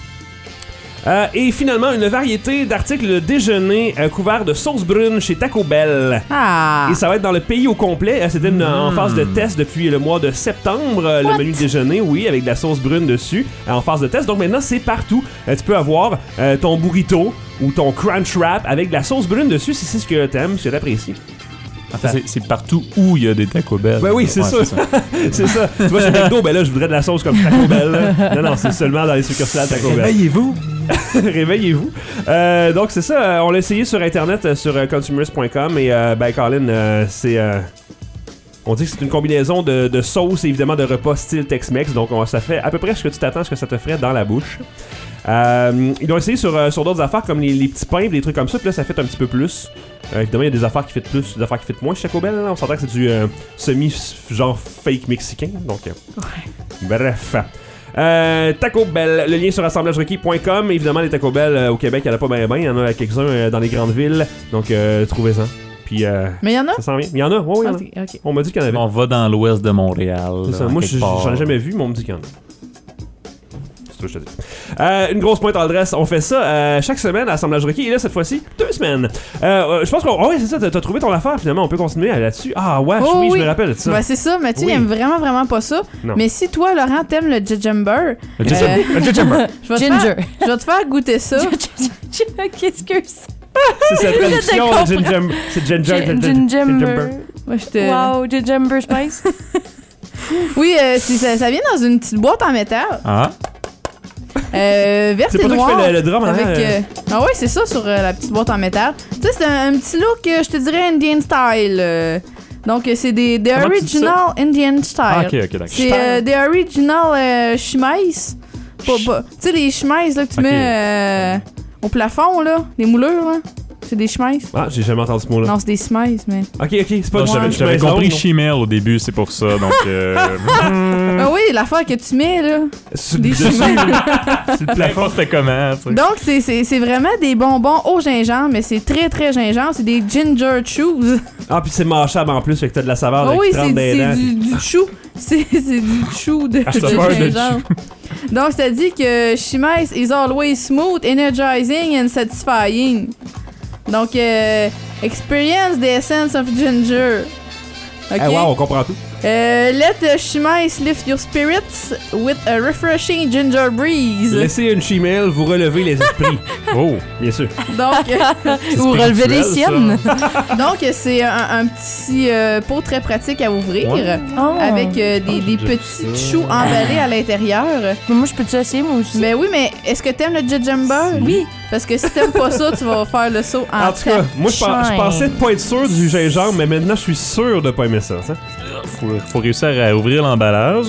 Et finalement, une variété d'articles de déjeuner couverts de sauce brune chez Taco Bell. Ah! Et ça va être dans le pays au complet. C'était en phase de test depuis le mois de septembre. Le menu déjeuner, oui, avec de la sauce brune dessus, en phase de test. Donc maintenant, c'est partout. Tu peux avoir ton burrito ou ton crunch wrap avec de la sauce brune dessus si c'est ce que t'aimes, si tu l'apprécies. En fait, c'est partout où il y a des Taco Bell. Ben oui, c'est ça. C'est ça. Tu vois, chez McDo, ben là, je voudrais de la sauce comme Taco Bell. Là. Non, c'est seulement dans les succursales Taco Bell. Réveillez-vous. Réveillez-vous. Donc, c'est ça. On l'a essayé sur Internet, sur consumers.com. Et, Colin, c'est... on dit que c'est une combinaison de sauce et évidemment de repas style Tex-Mex. Donc, ça fait à peu près ce que tu t'attends, ce que ça te ferait dans la bouche. Ils ont essayé sur d'autres affaires comme les petits pains, des trucs comme ça. Puis là, ça fait un petit peu plus. Évidemment, il y a des affaires qui fait plus, des affaires qui fait moins chez Taco Bell. Là. On s'entend que c'est du semi-genre fake mexicain. Donc, bref. Taco Bell, le lien sur assemblagerequis.com. Évidemment, les Taco Bell au Québec, il n'y en a pas bien. Il y en a quelques-uns dans les grandes villes. Donc, trouvez-en. Puis, mais il y en a? Ça s'en vient. Il y en a, oui, il y en a. Okay. On m'a dit qu'il y en avait. On va dans l'ouest de Montréal. C'est ça. Moi, j'en ai jamais vu, mais on me dit qu'il y en a. Je te dis. Une grosse pointe en adresse, on fait ça chaque semaine à Assemblage Requis et là cette fois-ci 2 semaines. Je pense qu'on. Oh, oui, c'est ça, t'as trouvé ton affaire finalement, on peut continuer là-dessus. Ah ouais, oui, je me rappelle de ça. Ben c'est ça, mais tu il aime vraiment pas ça. Non. Mais si toi, Laurent, t'aimes le Jujumber, Le Jujumber. Ginger. Je vais te faire goûter ça. Qu'est-ce que c'est? C'est cette traduction de Ginger. C'est Gingember. Wow, Jujumber Spice. Oui, ça vient dans une petite boîte en métal. Ah. Verte c'est et pas noire. toi qui fais le drum avec, hein? Ah ouais, c'est ça sur la petite boîte en métal. Tu sais, c'est un petit look, je te dirais, Indian style. Donc, c'est des original Indian style. Ah, ok, d'accord. C'est des original chemises. Tu sais, les chemises là, que tu mets au plafond, là, les moulures, là. C'est des chemises. Ah, j'ai jamais entendu ce mot-là. Non, c'est des chemises, mais. Ok, c'est pas j'avais compris chimère au début, c'est pour ça. Donc, Ah oui, l'affaire que tu mets, là. Des chemins. sur le plafond, c'était comment, tu sais. Donc, c'est vraiment des bonbons au gingembre, mais c'est très, très gingembre. C'est des ginger chews. Ah, puis c'est mâchable en plus, fait que t'as de la saveur. Ah oui, c'est du du chou. C'est du chou de gingembre. Donc, ça dit que Chimes is always smooth, energizing and satisfying. Donc, experience the essence of ginger. OK? Ah, wow, on comprend tout. Let Chimes lift your spirits with a refreshing ginger breeze. Laissez une chimelle vous relever les esprits. Oh, bien sûr. Donc, ou relever les siennes. Donc, c'est un petit pot très pratique à ouvrir avec des petits choux emballés à l'intérieur. Moi, je peux-tu essayer, moi aussi? Mais oui, mais est-ce que t'aimes le Jujumber? Oui. Parce que si t'aimes pas ça, tu vas faire le saut en En tout cas, moi, je pensais pas être sûr du gingembre, mais maintenant, je suis sûr de pas aimer ça. Faut réussir à ouvrir l'emballage.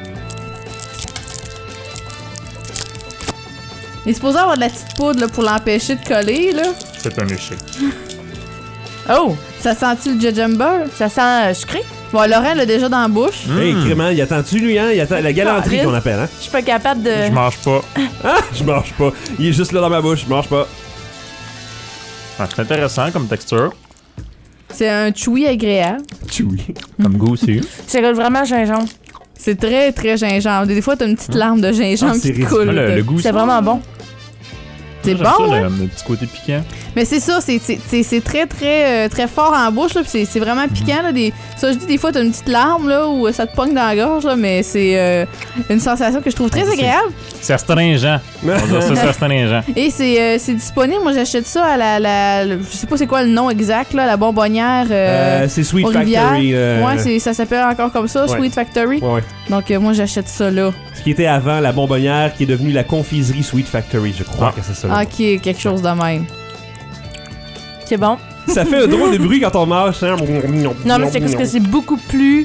Il est supposé avoir de la petite poudre là, pour l'empêcher de coller, là. C'est un échec. Oh! Ça sent-tu le jujumber? Ça sent sucré? Bon, Laurent l'a déjà dans la bouche. Hey, Crément, il attend-tu, lui, hein? Il attend la galanterie qu'on appelle, hein? Je suis pas capable de... Je mange pas. Ah, je mange pas. Il est juste là dans ma bouche, je mange pas. Ah, c'est intéressant comme texture. C'est un chewy agréable. Chewy. Comme goût aussi. C'est vraiment gingembre. C'est très, très gingembre. Des fois, t'as une petite larme de gingembre Ah, c'est qui coule. Le goût, C'est vraiment bon. C'est j'aime bon, ça, hein? le petit côté piquant. Mais c'est ça, c'est très, très, très fort en bouche, là, pis c'est vraiment piquant, là. Ça, je dis, des fois, t'as une petite larme, là, où ça te pogne dans la gorge, là, mais c'est une sensation que je trouve très agréable. C'est astringent. On va dire ça, c'est astringent. Et c'est disponible. Moi, j'achète ça à je sais pas c'est quoi le nom exact, là, la bonbonnière. C'est Sweet aux Factory. Rivières. Ouais, ça s'appelle encore comme ça, Ouais. Sweet Factory. Ouais. Donc, moi, j'achète ça là. Ce qui était avant la bonbonnière, qui est devenue la confiserie Sweet Factory, je crois que c'est ça. Ok, quelque chose de même. C'est bon. Ça fait un drôle de bruit quand on mange. Hein? Non, mais c'est parce que c'est beaucoup plus...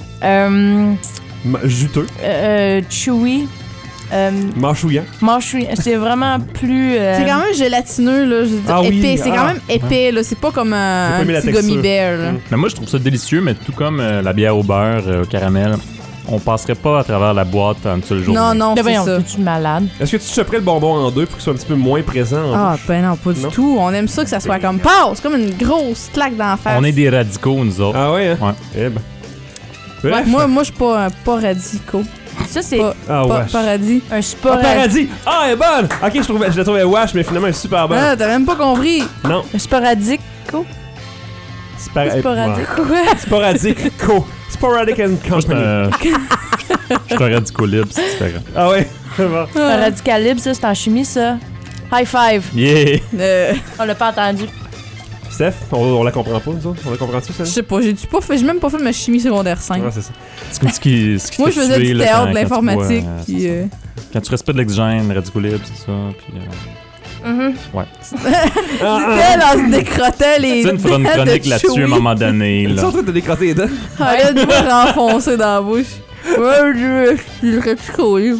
juteux. Chewy. Mâchouillant. C'est vraiment plus... C'est quand même gélatineux, là. Je veux dire, oui, épais. C'est quand même épais, là. C'est pas comme J'ai pas un aimé la petit texture. gummy bear, là. Mais moi, je trouve ça délicieux, mais tout comme la bière au beurre, au caramel, on passerait pas à travers la boîte en dessous le jour. Non, Mais c'est voyons, ça. t'es-tu malade? Est-ce que tu choperais le bonbon en deux pour qu'il soit un petit peu moins présent en Ah, bouche? ben non, pas du Non? tout. On aime ça que ça soit comme pow! C'est comme une grosse claque d'en face. On est des radicaux, nous autres. Ah ouais, hein? Ouais. Eh ben. Ouais, Bref. moi, je suis pas radicaux. Ça, c'est Pas, Ah ouais. paradis. un Ah, sport... paradis! Ah, elle est bonne! Ok, je la trouvais wash, mais finalement, elle est super bonne. Ah, t'as même pas compris. Non, Un sporadique. sporadique. Sporadique. Quoi? Sporadique co. Sporadic and Moi, Company. je suis un radical libre, c'est différent. Ah ouais, c'est bon. Un radical libre, ça, c'est en chimie, ça. High five. Yeah! On l'a pas entendu. Steph, on la comprend pas, nous autres? On la comprend-tu, ça? Je sais pas, j'ai même pas fait ma chimie secondaire 5. Ouais, c'est ça. C'est comme ce qui Moi, fait je faisais tuer, du là, théâtre, de quand tu l'informatique, bois, puis... Quand tu respectes l'exgène, radical libre, c'est ça. Puis, C'était là, on se décrottait les tu sais, une fera une dents de chronique là-dessus à un Chewy. moment donné. Ils Là. sont en train de décrotter les dents. Ah, là, le doigt renfoncé dans la bouche. Ouais, je suis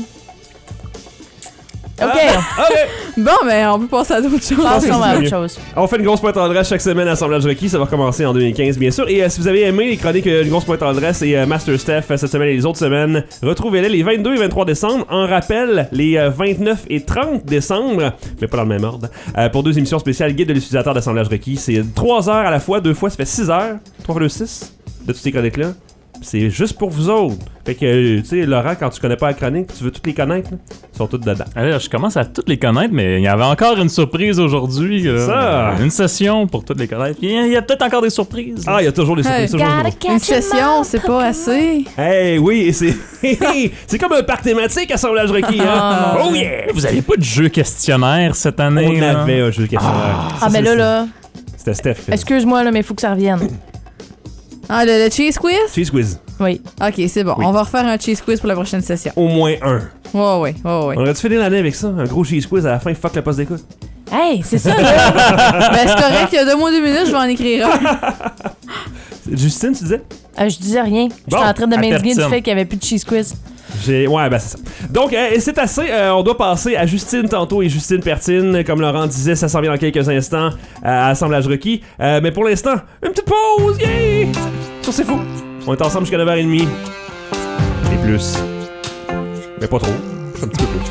OK. Ok! Bon, mais on peut passer à d'autres choses. Passons à c'est autre mieux. chose. On fait une grosse pointe tendresse chaque semaine à Assemblage requis. Ça va recommencer en 2015, bien sûr. Et si vous avez aimé les chroniques une grosse pointe tendresse et Master Steph cette semaine et les autres semaines, retrouvez-les les 22 et 23 décembre. En rappel, les 29 et 30 décembre, mais pas dans le même ordre, pour 2 émissions spéciales Guide de l'utilisateur d'Assemblage requis. C'est 3 heures à la fois, 2 fois, ça fait 6 heures. 3 fois 2, 6 de toutes ces chroniques-là. C'est juste pour vous autres. Fait que, tu sais, Laurent, quand tu connais pas la chronique, tu veux toutes les connaître, là, ils sont toutes dedans. Alors, je commence à toutes les connaître, mais il y avait encore une surprise aujourd'hui. là. Ça. Une session pour toutes les connaître. Puis, il y a peut-être encore des surprises. Ah, il y a toujours des surprises. Hey. Toujours des Une session, c'est pas assez. Hey, oui, et c'est c'est comme un parc thématique Assemblage requis, hein? Oh, Oh yeah! Vous avez pas de jeu questionnaire cette année? On là? avait un jeu de questionnaire. Ah, mais là, C'était Steph. qui fait ça. excuse-moi, là, mais il faut que ça revienne. Ah, le cheese quiz? Cheese quiz. Oui. Ok, c'est bon. Oui. On va refaire un cheese quiz pour la prochaine session. Au moins un. Ouais. On aurait dû finir l'année avec ça. Un gros cheese quiz à la fin, fuck le poste d'écoute. Hey, c'est ça, là. Ben, c'est correct, il y a 2 mois, 2 minutes, je vais en écrire un. Justine, tu disais? Je disais rien. Bon, J'étais en train de à m'indigner du personne. fait qu'il n'y avait plus de cheese quiz. Ouais, ben c'est ça. Donc, c'est assez. On doit passer à Justine tantôt et Justine Pertine. Comme Laurent disait, ça s'en vient dans quelques instants à Assemblage requis. Mais pour l'instant, une petite pause! Yeah! Ça, c'est fou. On est ensemble jusqu'à 9h30. Et plus. Mais pas trop. Un petit peu plus.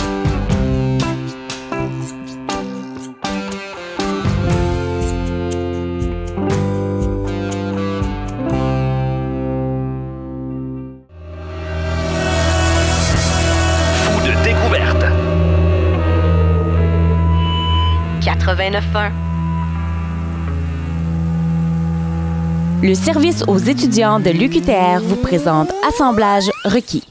Fou de découverte. 89.1. Le service aux étudiants de l'UQTR vous présente Assemblage requis.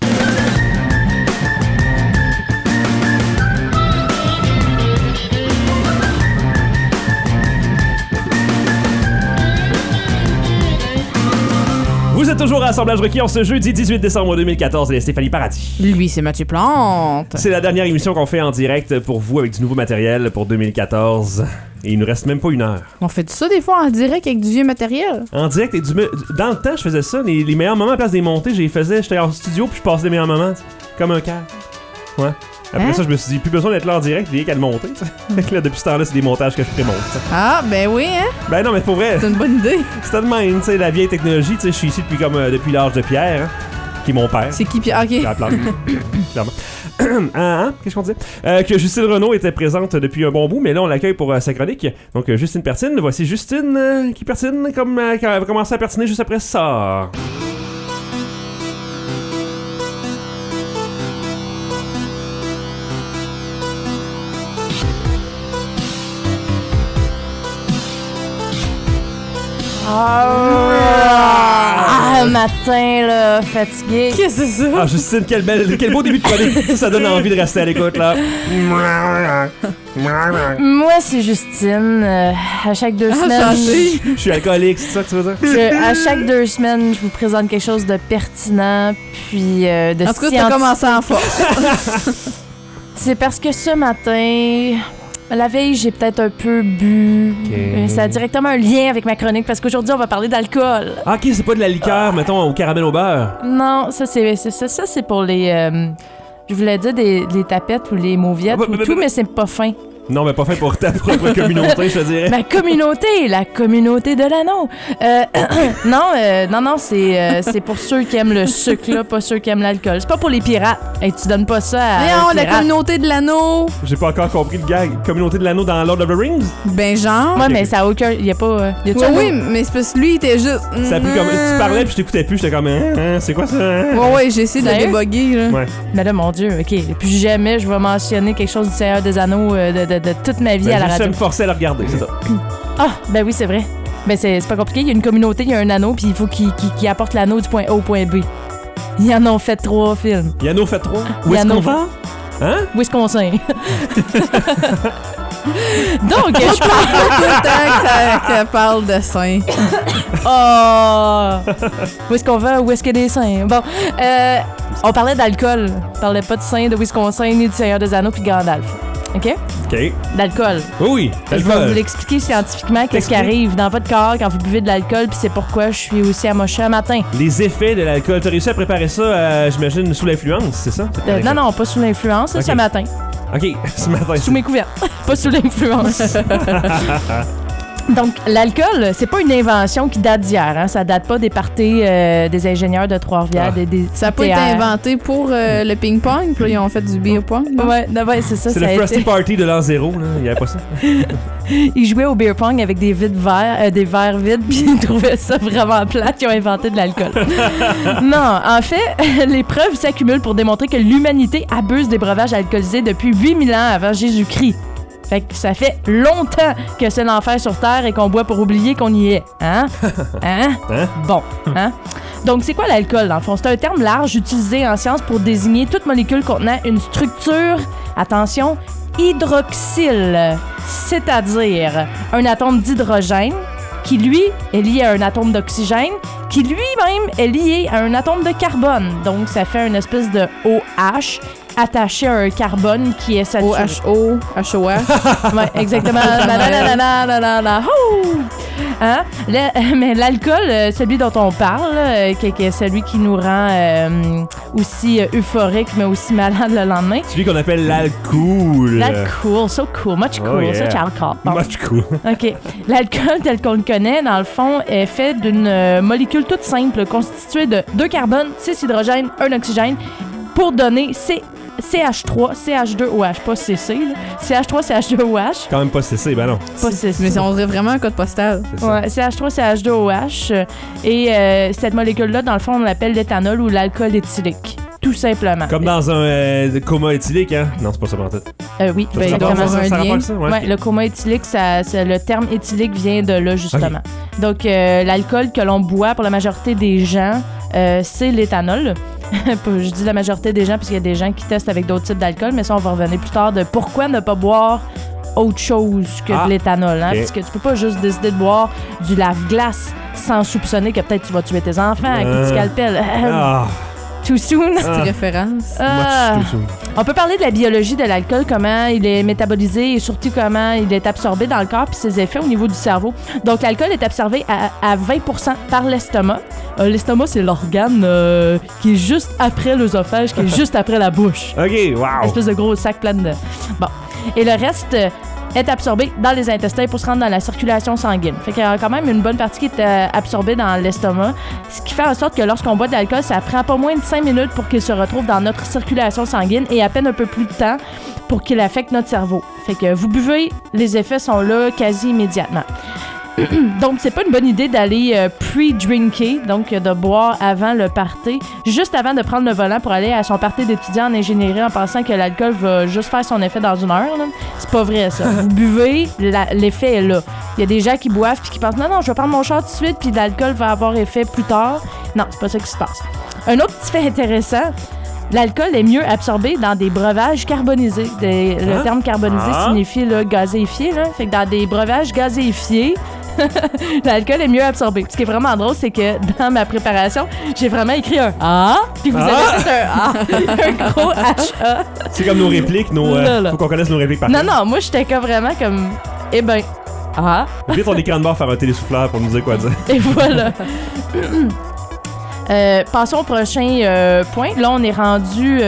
Vous êtes êtes toujours à Assemblage requis en ce jeudi 18 décembre 2014 et Stéphanie Paradis. Lui, c'est Mathieu Plante. C'est la dernière émission qu'on fait en direct pour vous avec du nouveau matériel pour 2014. Et il nous reste même pas une heure. On fait ça des fois en direct avec du vieux matériel? En direct et dans le temps, je faisais ça. Les meilleurs moments à place des montées, j'étais en studio puis je passais les meilleurs moments. Comme un cœur. Ouais. Après ça, je me suis dit, plus besoin d'être là en direct, il y a qu'à le monter. Là, depuis ce temps-là, c'est des montages que je prémonte. Ah, ben oui, hein? Ben non, mais pour vrai. C'est une bonne idée. C'était de même, tu sais, la vieille technologie. Tu sais, je suis ici depuis l'âge de Pierre, hein, qui est mon père. C'est qui Pierre? Ok. La plante. Clairement. Qu'est-ce qu'on disait? Que Justine Renaud était présente depuis un bon bout, mais là, on l'accueille pour sa chronique. Donc, Justine Pertine. Voici Justine qui pertine comme quand elle va commencer à pertiner juste après ça. Matin, là, fatigué. Qu'est-ce que c'est ça? Ah, Justine, quel beau début de chronique. Ça donne envie de rester à l'écoute, là. Moi, c'est Justine. À chaque 2 semaines... Je suis alcoolique, c'est ça que tu veux dire? À chaque 2 semaines, je vous présente quelque chose de pertinent, puis de En tout cas, t'as commencé en force. C'est parce que ce matin... La veille, j'ai peut-être un peu bu. Okay. Ça a directement un lien avec ma chronique parce qu'aujourd'hui, on va parler d'alcool. Ah, ok, c'est pas de la liqueur, mettons, au caramel au beurre. Non, ça, c'est pour les... je voulais dire des tapettes ou les mauviettes ou tout, mais c'est pas fin. Non, mais pas fait pour ta propre communauté, je te dirais. Ma communauté, la communauté de l'anneau. Non, c'est pour ceux qui aiment le sucre, là, pas ceux qui aiment l'alcool. C'est pas pour les pirates. Hey, tu donnes pas ça à Non, la pirate. communauté de l'anneau. J'ai pas encore compris le gag. Communauté de l'anneau dans Lord of the Rings? Ben genre. Ouais, mais ça a aucun... Y a pas... Oui, mais c'est parce que lui, il était juste... Ça a pris comme... Tu parlais puis je t'écoutais plus, j'étais comme... c'est quoi ça? Ouais, j'ai essayé de le déboguer, là. Ouais. Mais là, mon Dieu, OK. Plus jamais je vais mentionner quelque chose du Seigneur des Anneaux de toute ma vie à la radio. Je me forcer à le regarder, c'est ça. Ah, ben oui, c'est vrai. Ben c'est pas compliqué. Il y a une communauté, il y a un anneau, puis il faut qu'il apporte l'anneau du point A au point B. Ils en ont fait 3 films. Ils en ont fait 3? Où est-ce qu'on va? Hein? Wisconsin. Donc, je parle tout le temps qu'elle parle de seins. Oh! Où est-ce qu'on va? Où est-ce qu'il y a des seins? Bon, on parlait d'alcool. On parlait pas de seins de Wisconsin, ni du Seigneur des Anneaux, puis de Gandalf. OK? OK. D'alcool. Oui, Je vais vous l'expliquer scientifiquement qu'est-ce qui arrive dans votre corps quand vous buvez de l'alcool, puis c'est pourquoi je suis aussi amochée un matin. Les effets de l'alcool. T'as réussi à préparer ça, j'imagine, sous l'influence, c'est ça? Non, pas sous l'influence, Okay. ce matin. OK, ce matin. Sous mes couvertes, pas sous l'influence. Donc, l'alcool, c'est pas une invention qui date d'hier. Hein? Ça date pas des parties des ingénieurs de Trois-Rivières. Ça a pas été inventé pour le ping-pong, puis là, ils ont fait du beer pong. Ouais, c'est ça. C'est ça le Frosty été... Party de l'an 0, là. Il y avait pas ça. Ils jouaient au beer pong avec des verres vides, puis ils trouvaient ça vraiment plate. Ils ont inventé de l'alcool. Non, en fait, les preuves s'accumulent pour démontrer que l'humanité abuse des breuvages alcoolisés depuis 8000 ans avant Jésus-Christ. Fait que ça fait longtemps que c'est l'enfer sur Terre et qu'on boit pour oublier qu'on y est. Hein? Bon. Hein? Donc, c'est quoi l'alcool, dans le fond? C'est un terme large utilisé en science pour désigner toute molécule contenant une structure, attention, hydroxyle, c'est-à-dire un atome d'hydrogène qui, lui, est lié à un atome d'oxygène qui, lui-même, est lié à un atome de carbone. Donc, ça fait une espèce de OH attaché à un carbone qui est saturé. OHO, HOH. Ouais, exactement. Hein? Mais l'alcool, celui dont on parle, qui est celui qui nous rend aussi euphorique, mais aussi malade le lendemain. Celui qu'on appelle l'alcool. L'alcool, so cool, much cool, such alcohol. Bon. Much cool. OK. L'alcool, tel qu'on le connaît, dans le fond, est fait d'une molécule toute simple, constituée de 2 carbones, 6 hydrogènes, 1 oxygène, pour donner CH3, CH2OH, pas CC, là. CH3, CH2OH. Quand même pas CC, ben non. Pas CC. Mais on dirait vraiment un code postal. Ouais, CH3, CH2OH. Et cette molécule-là, dans le fond, on l'appelle l'éthanol ou l'alcool éthylique. Tout simplement. Comme dans un coma éthylique, hein? Non, c'est pas ça, en fait. Oui, Ça ben, rapporte vraiment. ça rapporte ça, ouais. Ouais, le coma éthylique, le terme éthylique vient de là, justement. Okay. Donc, l'alcool que l'on boit pour la majorité des gens, c'est l'éthanol. Je dis la majorité des gens parce qu'il y a des gens qui testent avec d'autres types d'alcool, mais ça, on va revenir plus tard de pourquoi ne pas boire autre chose que de l'éthanol. Hein? Okay. Parce que tu peux pas juste décider de boire du lave-glace sans soupçonner que peut-être tu vas tuer tes enfants à coup de scalpel. Too soon. Petite référence. On peut parler de la biologie de l'alcool, comment il est métabolisé et surtout comment il est absorbé dans le corps puis ses effets au niveau du cerveau. Donc, l'alcool est absorbé à 20% par l'estomac. L'estomac, c'est l'organe qui est juste après l'œsophage, qui est juste après la bouche. OK, wow. Une espèce de gros sac plein de... Bon. Et le reste est absorbé dans les intestins pour se rendre dans la circulation sanguine. Fait qu'il y a quand même une bonne partie qui est absorbée dans l'estomac, ce qui fait en sorte que lorsqu'on boit de l'alcool, ça prend pas moins de 5 minutes pour qu'il se retrouve dans notre circulation sanguine et à peine un peu plus de temps pour qu'il affecte notre cerveau. Fait que vous buvez, les effets sont là quasi immédiatement. Donc, c'est pas une bonne idée d'aller pre-drinker, donc de boire avant le party, juste avant de prendre le volant pour aller à son party d'étudiant en ingénierie en pensant que l'alcool va juste faire son effet dans une heure. Là. C'est pas vrai, ça. Vous buvez, l'effet est là. Il y a des gens qui boivent puis qui pensent « Non, je vais prendre mon shot tout de suite puis l'alcool va avoir effet plus tard. » Non, c'est pas ça qui se passe. Un autre petit fait intéressant, l'alcool est mieux absorbé dans des breuvages carbonisés. Le terme carbonisé signifie là, gazéifié. Là. Fait que dans des breuvages gazéifiés, l'alcool est mieux absorbé. Ce qui est vraiment drôle, c'est que dans ma préparation, j'ai vraiment écrit un A, puis vous avez fait un A, un gros H-A. C'est comme nos répliques, faut qu'on connaisse nos répliques par Non, moi, j'étais vraiment comme, eh ben, A. Vite, on écran de bord faire un télésouffleur pour nous dire quoi dire. Et voilà. Passons au prochain point. Là, on est rendu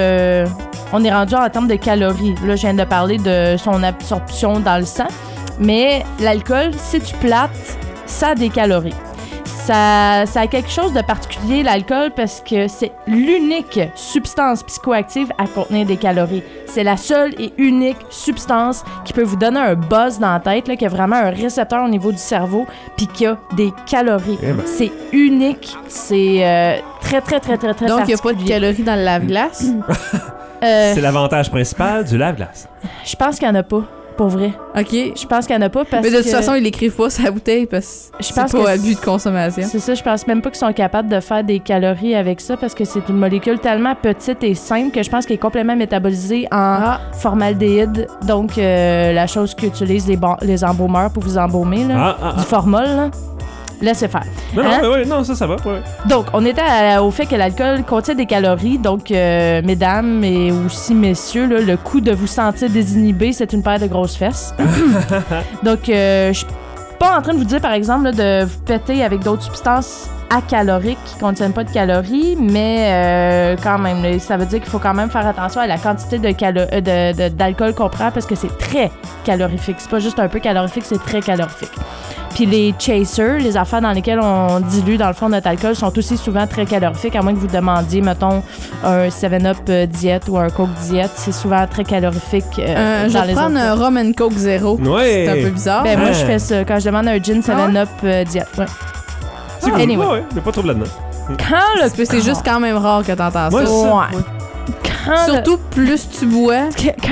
en termes de calories. Là, je viens de parler de son absorption dans le sang. Mais l'alcool, si tu plates, ça a des calories. Ça a quelque chose de particulier, l'alcool, parce que c'est l'unique substance psychoactive à contenir des calories. C'est la seule et unique substance qui peut vous donner un buzz dans la tête, là, qui a vraiment un récepteur au niveau du cerveau, puis qui a des calories. C'est unique. C'est très, très, très, très, très Donc, il n'y a particulier. pas de calories dans le lave-glace? C'est l'avantage principal du lave-glace. Je pense qu'il n'y en a pas. Pour vrai. OK. Je pense qu'il n'y en a pas parce que... Mais de toute façon, ils l'écrivent pas sur la bouteille parce que c'est pas à but de consommation. C'est ça, je pense même pas qu'ils sont capables de faire des calories avec ça parce que c'est une molécule tellement petite et simple que je pense qu'elle est complètement métabolisée en formaldéhyde. Donc, la chose qu'utilisent les embaumeurs pour vous embaumer, là, du formol, là. Laissez faire. Non, ça va. Ouais. Donc, on était au fait que l'alcool contient des calories. Donc, mesdames et aussi messieurs, là, le coup de vous sentir désinhibé, c'est une paire de grosses fesses. Donc, je suis pas en train de vous dire, par exemple, là, de vous péter avec d'autres substances acaloriques qui contiennent pas de calories, mais quand même, là, ça veut dire qu'il faut quand même faire attention à la quantité d'alcool qu'on prend parce que c'est très calorifique. C'est pas juste un peu calorifique, c'est très calorifique. Puis les chasers, les affaires dans lesquelles on dilue dans le fond notre alcool sont aussi souvent très calorifiques, à moins que vous demandiez, mettons, un 7-Up diète ou un Coke diète. C'est souvent très calorifique je vais prendre un Rum and Coke Zero. Ouais. C'est un peu bizarre. Ben, moi, je fais ça. Quand je demande un gin 7-Up diète. Ouais. C'est cool. Anyway. Ouais, mais pas trop là-dedans. C'est juste quand même rare que t'entends ça. Ouais. Surtout, plus tu bois,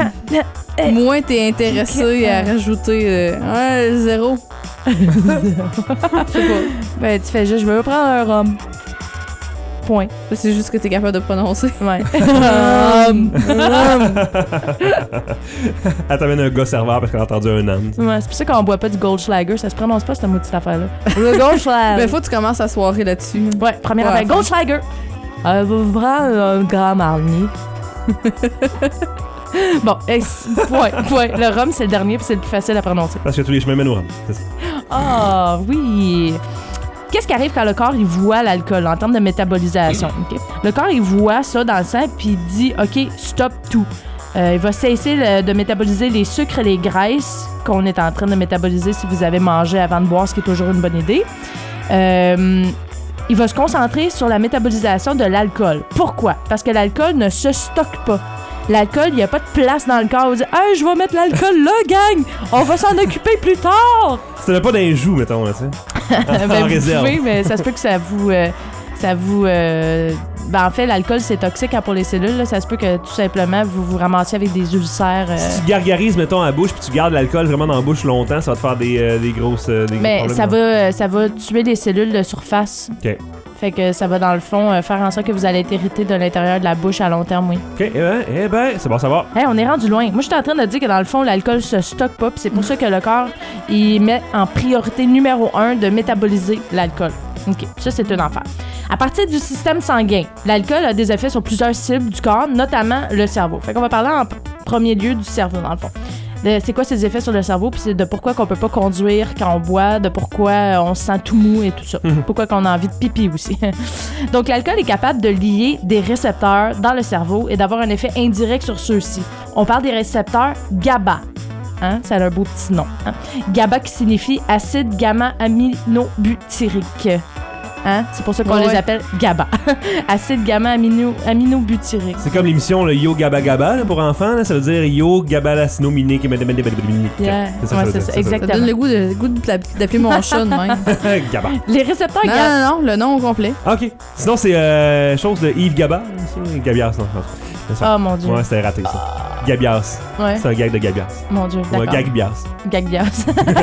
moins t'es intéressé à rajouter zéro. Je sais pas. Ben, tu fais juste, je veux prendre un rhum. Point. C'est juste que t'es capable de prononcer. Ouais. Elle t'amène un gars serveur parce qu'elle a entendu un âne. Ouais, c'est pour ça qu'on boit pas du Goldschlager. Ça se prononce pas, cette maudite affaire-là. Le Goldschlager. Ben, faut que tu commences à soirée là-dessus. Ouais, première affaire. Goldschlager. Vous prenez un grand marnier. Bon, point. Le rhum, c'est le dernier puis c'est le plus facile à prononcer. Parce que tous les chemins mènent au rhum. Ah, oui. Qu'est-ce qui arrive quand le corps il voit l'alcool en termes de métabolisation? Okay? Le corps il voit ça dans le sang puis il dit OK, stop tout. Il va cesser de métaboliser les sucres et les graisses qu'on est en train de métaboliser si vous avez mangé avant de boire, ce qui est toujours une bonne idée. Il va se concentrer sur la métabolisation de l'alcool. Pourquoi? Parce que l'alcool ne se stocke pas. L'alcool, il n'y a pas de place dans le corps. On dit « Hey, je vais mettre l'alcool là, gang! On va s'en occuper plus tard! » C'était pas dans les joues, mettons, là, tu sais. Ben, en réserve. Vous pouvez, mais ça se peut que ça vous... Ben, en fait, l'alcool, c'est toxique pour les cellules. Là. Ça se peut que, tout simplement, vous vous ramassiez avec des ulcères. Si tu gargarises, mettons, à la bouche, puis tu gardes l'alcool vraiment dans la bouche longtemps, ça va te faire des grosses... Mais problèmes. ça va tuer les cellules de surface. OK. Fait que ça va, dans le fond, faire en sorte que vous allez être irrité de l'intérieur de la bouche à long terme, oui. OK, eh ben, c'est bon à savoir. Hey, on est rendu loin. Moi, je suis en train de dire que, dans le fond, l'alcool se stocke pas, puis c'est pour ça que le corps, il met en priorité numéro 1 de métaboliser l'alcool. OK, ça, c'est une affaire. À partir du système sanguin, l'alcool a des effets sur plusieurs cibles du corps, notamment le cerveau. Fait qu'on va parler en premier lieu du cerveau, dans le fond. C'est quoi ses effets sur le cerveau, puis c'est de pourquoi qu'on peut pas conduire quand on boit, de pourquoi on se sent tout mou et tout ça. Pourquoi qu'on a envie de pipi aussi. Donc, l'alcool est capable de lier des récepteurs dans le cerveau et d'avoir un effet indirect sur ceux-ci. On parle des récepteurs GABA. Hein? Ça a un beau petit nom. Hein? GABA qui signifie acide gamma-aminobutyrique. Hein? C'est pour ça qu'on les appelle GABA. Acide gamma-aminobutyrique. C'est comme l'émission le Yo Gaba Gaba là, pour enfants. Là, ça veut dire Yo Gaba la sinominique. Yeah. C'est ça, exactement. Ça donne le goût d'appeler mon chat de même. Gaba. Les récepteurs GABA. Non, le nom au complet. OK. Sinon, c'est chose de Yves Gaba. Gabias, non. Oh mon Dieu. Ouais, c'était raté ça. Gabias. Ouais. C'est un gag de Gabias. Mon Dieu, d'accord. Ouais, Gagbias. Gagbias.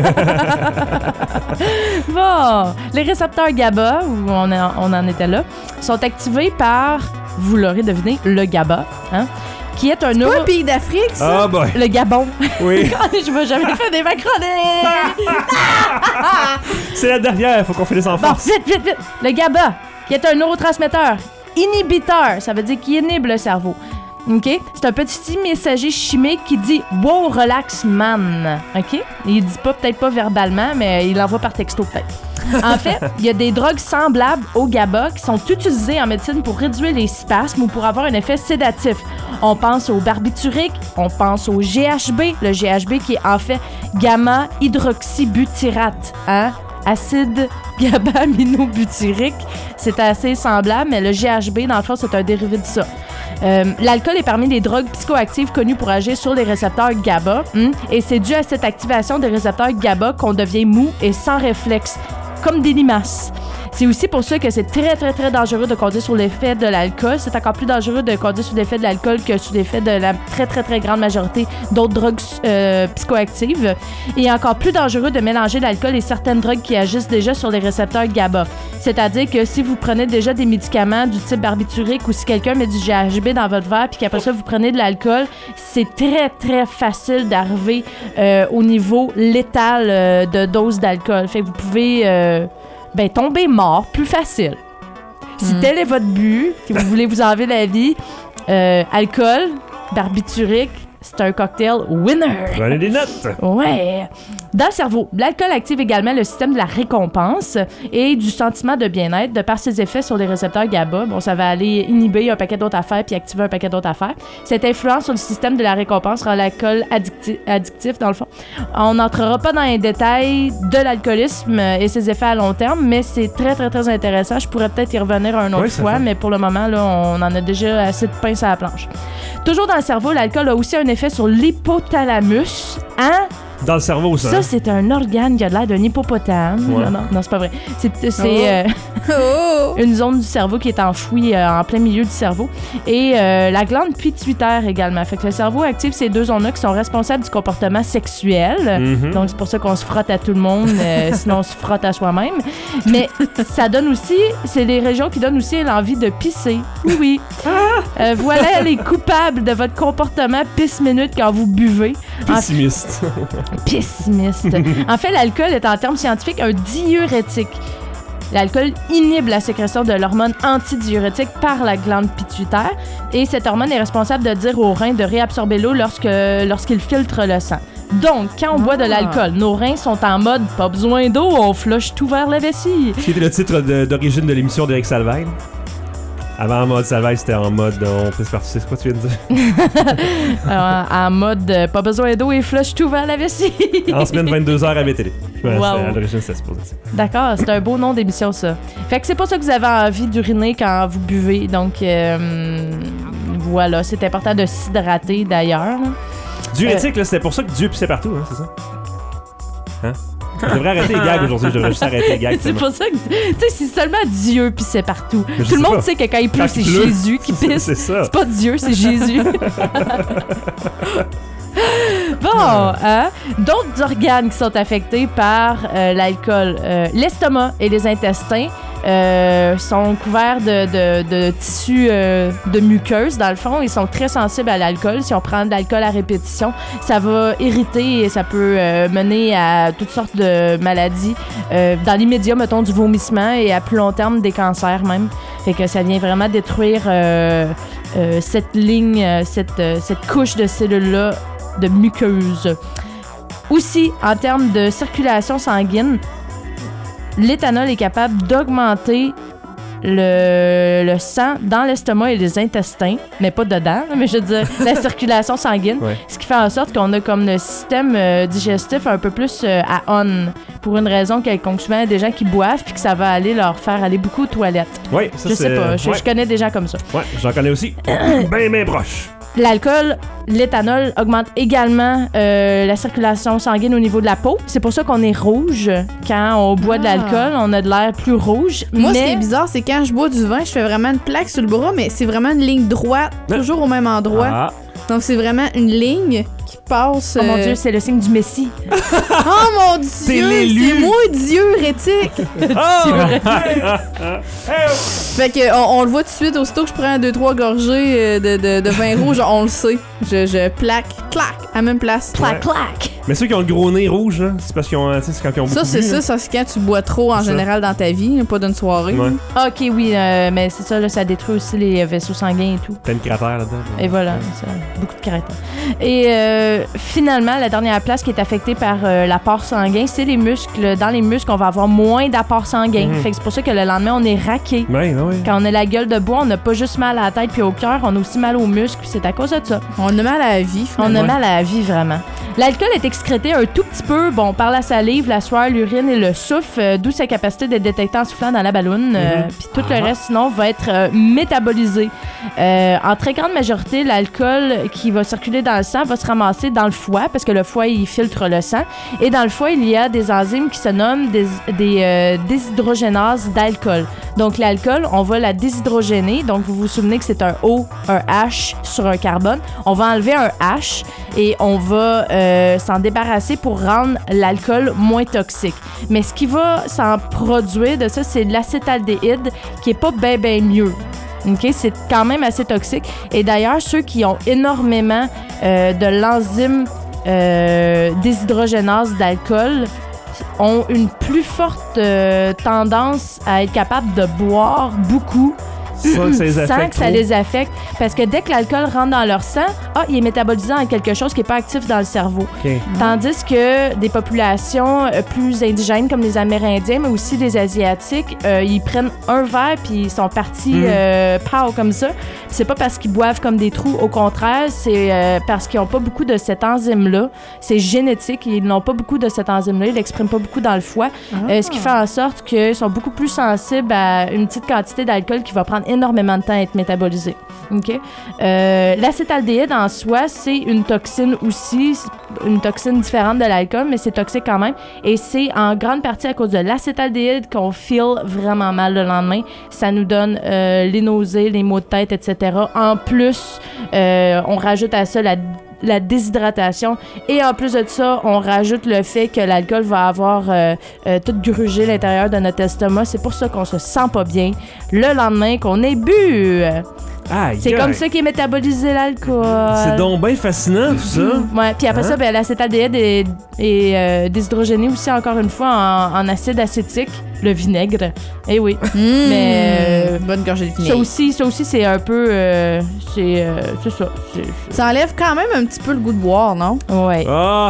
Bon, les récepteurs GABA, où on en était là, sont activés par, vous l'aurez deviné, le GABA, hein, qui est un C'est pas un pays d'Afrique, ça? Ah, boy. Le Gabon. Oui. Je vais jamais faire des macroniques. C'est la dernière, faut qu'on finisse en force. Bon, vite. Le GABA, qui est un neurotransmetteur inhibiteur, ça veut dire qu'il inhibe le cerveau. OK? C'est un petit messager chimique qui dit « Wow, relax, man ». OK? Il dit peut-être pas verbalement, mais il l'envoie par texto peut-être. En fait, il y a des drogues semblables au GABA qui sont utilisées en médecine pour réduire les spasmes ou pour avoir un effet sédatif. On pense au barbiturique, on pense au GHB, le GHB qui est en fait gamma-hydroxybutyrate, hein? Acide GABA-aminobutyrique. C'est assez semblable, mais le GHB, dans le fond, c'est un dérivé de ça. L'alcool est parmi les drogues psychoactives connues pour agir sur les récepteurs GABA. Et c'est dû à cette activation des récepteurs GABA qu'on devient mou et sans réflexe, comme des limaces. C'est aussi pour ça que c'est très, très, très dangereux de conduire sous l'effet de l'alcool. C'est encore plus dangereux de conduire sous l'effet de l'alcool que sous l'effet de la très, très, très grande majorité d'autres drogues psychoactives. Et encore plus dangereux de mélanger l'alcool et certaines drogues qui agissent déjà sur les récepteurs GABA. C'est-à-dire que si vous prenez déjà des médicaments du type barbiturique ou si quelqu'un met du GHB dans votre verre puis qu'après ça, vous prenez de l'alcool, c'est très, très facile d'arriver au niveau létal de dose d'alcool. Fait que vous pouvez... tomber mort, plus facile. Si tel est votre but, que vous voulez vous enlever la vie, alcool, barbiturique, c'est un cocktail winner. Prenez des notes. Ouais. Dans le cerveau, l'alcool active également le système de la récompense et du sentiment de bien-être de par ses effets sur les récepteurs GABA. Bon, ça va aller inhiber un paquet d'autres affaires puis activer un paquet d'autres affaires. Cette influence sur le système de la récompense rend l'alcool addictif, dans le fond. On n'entrera pas dans les détails de l'alcoolisme et ses effets à long terme, mais c'est très, très, très intéressant. Je pourrais peut-être y revenir une autre fois, mais pour le moment, là, on en a déjà assez de pain sur la planche. Toujours dans le cerveau, l'alcool a aussi un effet sur l'hypothalamus. Hein? Dans le cerveau, ça. Ça, c'est un organe qui a l'air d'un hippopotame. Ouais. Non, c'est pas vrai. C'est une zone du cerveau qui est enfouie en plein milieu du cerveau. Et la glande pituitaire également. Fait que le cerveau active ces deux zones-là qui sont responsables du comportement sexuel. Donc, c'est pour ça qu'on se frotte à tout le monde, sinon on se frotte à soi-même. Mais ça donne aussi... C'est les régions qui donnent aussi l'envie de pisser. Oui. Voilà les coupables de votre comportement pisse-minute quand vous buvez. Pessimiste. Pessimiste. En fait, l'alcool est en termes scientifiques un diurétique. L'alcool inhibe la sécrétion de l'hormone antidiurétique par la glande pituitaire et cette hormone est responsable de dire aux reins de réabsorber l'eau lorsqu'ils filtrent le sang. Donc, quand on boit de l'alcool, nos reins sont en mode « pas besoin d'eau, on flush tout vers la vessie ». C'était le titre d'origine de l'émission d'Éric Salvaille. Avant, en mode Salvaille, c'était en mode on pisse partout. C'est quoi tu viens de dire? En mode pas besoin d'eau et flush tout vers la vessie. En semaine 22h à BTL. Wow. À l'origine, c'était supposé ça. D'accord, c'est un beau nom d'émission, ça. Fait que c'est pour ça que vous avez envie d'uriner quand vous buvez. Donc, voilà, c'est important de s'hydrater d'ailleurs. Diurétique, là, c'est pour ça que Dieu pissait partout, hein, c'est ça? Hein? Je devrais arrêter les gags aujourd'hui, je devrais juste arrêter les gags. C'est pour ça que, tu sais, c'est seulement Dieu pissait partout. Tout le monde sait que quand il pleut, Quand c'est il pleut, Jésus qui pisse. c'est ça. C'est pas Dieu, c'est Jésus. Bon, hein? D'autres organes qui sont affectés par l'alcool, l'estomac et les intestins sont couverts de tissus de muqueuse, dans le fond. Ils sont très sensibles à l'alcool. Si on prend de l'alcool à répétition, ça va irriter et ça peut mener à toutes sortes de maladies. Dans l'immédiat, mettons, du vomissement et à plus long terme, des cancers même. Fait que ça vient vraiment détruire cette ligne, cette couche de cellules-là de muqueuse. Aussi, en termes de circulation sanguine, l'éthanol est capable d'augmenter le sang dans l'estomac et les intestins, mais pas dedans, mais je veux dire la circulation sanguine, ce qui fait en sorte qu'on a comme le système digestif un peu plus à on, pour une raison quelconque. Souvent, il y a des gens qui boivent puis que ça va aller leur faire aller beaucoup aux toilettes. Oui, ça je sais pas, je connais des gens comme ça. Ouais, j'en connais aussi. Ben proche. L'alcool, l'éthanol augmente également la circulation sanguine au niveau de la peau. C'est pour ça qu'on est rouge quand on boit de l'alcool. On a de l'air plus rouge. Moi, ce qui est bizarre, c'est quand je bois du vin, je fais vraiment une plaque sur le bras, mais c'est vraiment une ligne droite, toujours au même endroit. Donc, c'est vraiment une ligne qui passe... Oh mon Dieu, c'est le signe du Messie. Oh mon Dieu, c'est moi Dieu hérétique. Fait que on le voit tout de suite, aussitôt que je prends 2-3 gorgées de vin rouge, on le sait. Je plaque, clac, à la même place. Clac, clac. Mais ceux qui ont le gros nez rouge, là, c'est parce qu'ils ont, c'est quand ils ont beaucoup bu. Ça, c'est quand tu bois trop en général dans ta vie, pas d'une soirée. Ouais. Ok, oui, mais c'est ça, là, ça détruit aussi les vaisseaux sanguins et tout. Plein de cratères là-dedans. Et voilà, ça, beaucoup de cratères. Et finalement, la dernière place qui est affectée par l'apport sanguin, c'est les muscles. Dans les muscles, on va avoir moins d'apport sanguin. Fait que c'est pour ça que le lendemain, on est raqué. Quand on a la gueule de bois, on n'a pas juste mal à la tête puis au cœur, on a aussi mal aux muscles. C'est à cause de ça. On a mal à la vie. On a mal à la vie, vraiment. L'alcool est excrété un tout petit peu, par la salive, la sueur, l'urine et le souffle, d'où sa capacité d'être détecté en soufflant dans la balloune. Puis tout le reste, sinon, va être métabolisé. En très grande majorité, l'alcool qui va circuler dans le sang va se ramasser dans le foie, parce que le foie, il filtre le sang. Et dans le foie, il y a des enzymes qui se nomment des déshydrogénases d'alcool. Donc, l'alcool, on va la déshydrogéner. Donc, vous vous souvenez que c'est un O, un H sur un carbone. On va enlever un H et on va s'en débarrasser pour rendre l'alcool moins toxique. Mais ce qui va s'en produire de ça, c'est de l'acétaldéhyde qui est pas bien mieux. Okay? C'est quand même assez toxique. Et d'ailleurs, ceux qui ont énormément de l'enzyme déshydrogénase d'alcool ont une plus forte tendance à être capables de boire beaucoup sans que ça les affecte. Parce que dès que l'alcool rentre dans leur sang, il est métabolisé en quelque chose qui n'est pas actif dans le cerveau. Okay. Tandis que des populations plus indigènes comme les Amérindiens, mais aussi les Asiatiques, ils prennent un verre puis ils sont partis pow comme ça. Puis c'est pas parce qu'ils boivent comme des trous. Au contraire, c'est parce qu'ils n'ont pas beaucoup de cette enzyme-là. C'est génétique. Ils n'ont pas beaucoup de cette enzyme-là. Ils l'expriment pas beaucoup dans le foie. Ce qui fait en sorte qu'ils sont beaucoup plus sensibles à une petite quantité d'alcool qui va prendre énormément de temps à être métabolisé. Okay? L'acétaldéhyde en soi, c'est une toxine aussi, une toxine différente de l'alcool, mais c'est toxique quand même. Et c'est en grande partie à cause de l'acétaldéhyde qu'on feel vraiment mal le lendemain. Ça nous donne les nausées, les maux de tête, etc. En plus, on rajoute à ça la déshydratation. Et en plus de ça, on rajoute le fait que l'alcool va avoir tout grugé l'intérieur de notre estomac. C'est pour ça qu'on se sent pas bien le lendemain qu'on ait bu. C'est comme ça qu'est métabolisé l'alcool. C'est donc bien fascinant, tout ça. Ouais, puis après ça, l'acétaldéhyde est déshydrogéné aussi, encore une fois, en acide acétique, le vinaigre. Eh oui. Mais bonne gorgée de vinaigre. Ça aussi c'est un peu... c'est ça. Ça enlève quand même un petit peu le goût de boire, non? Ouais. Ah!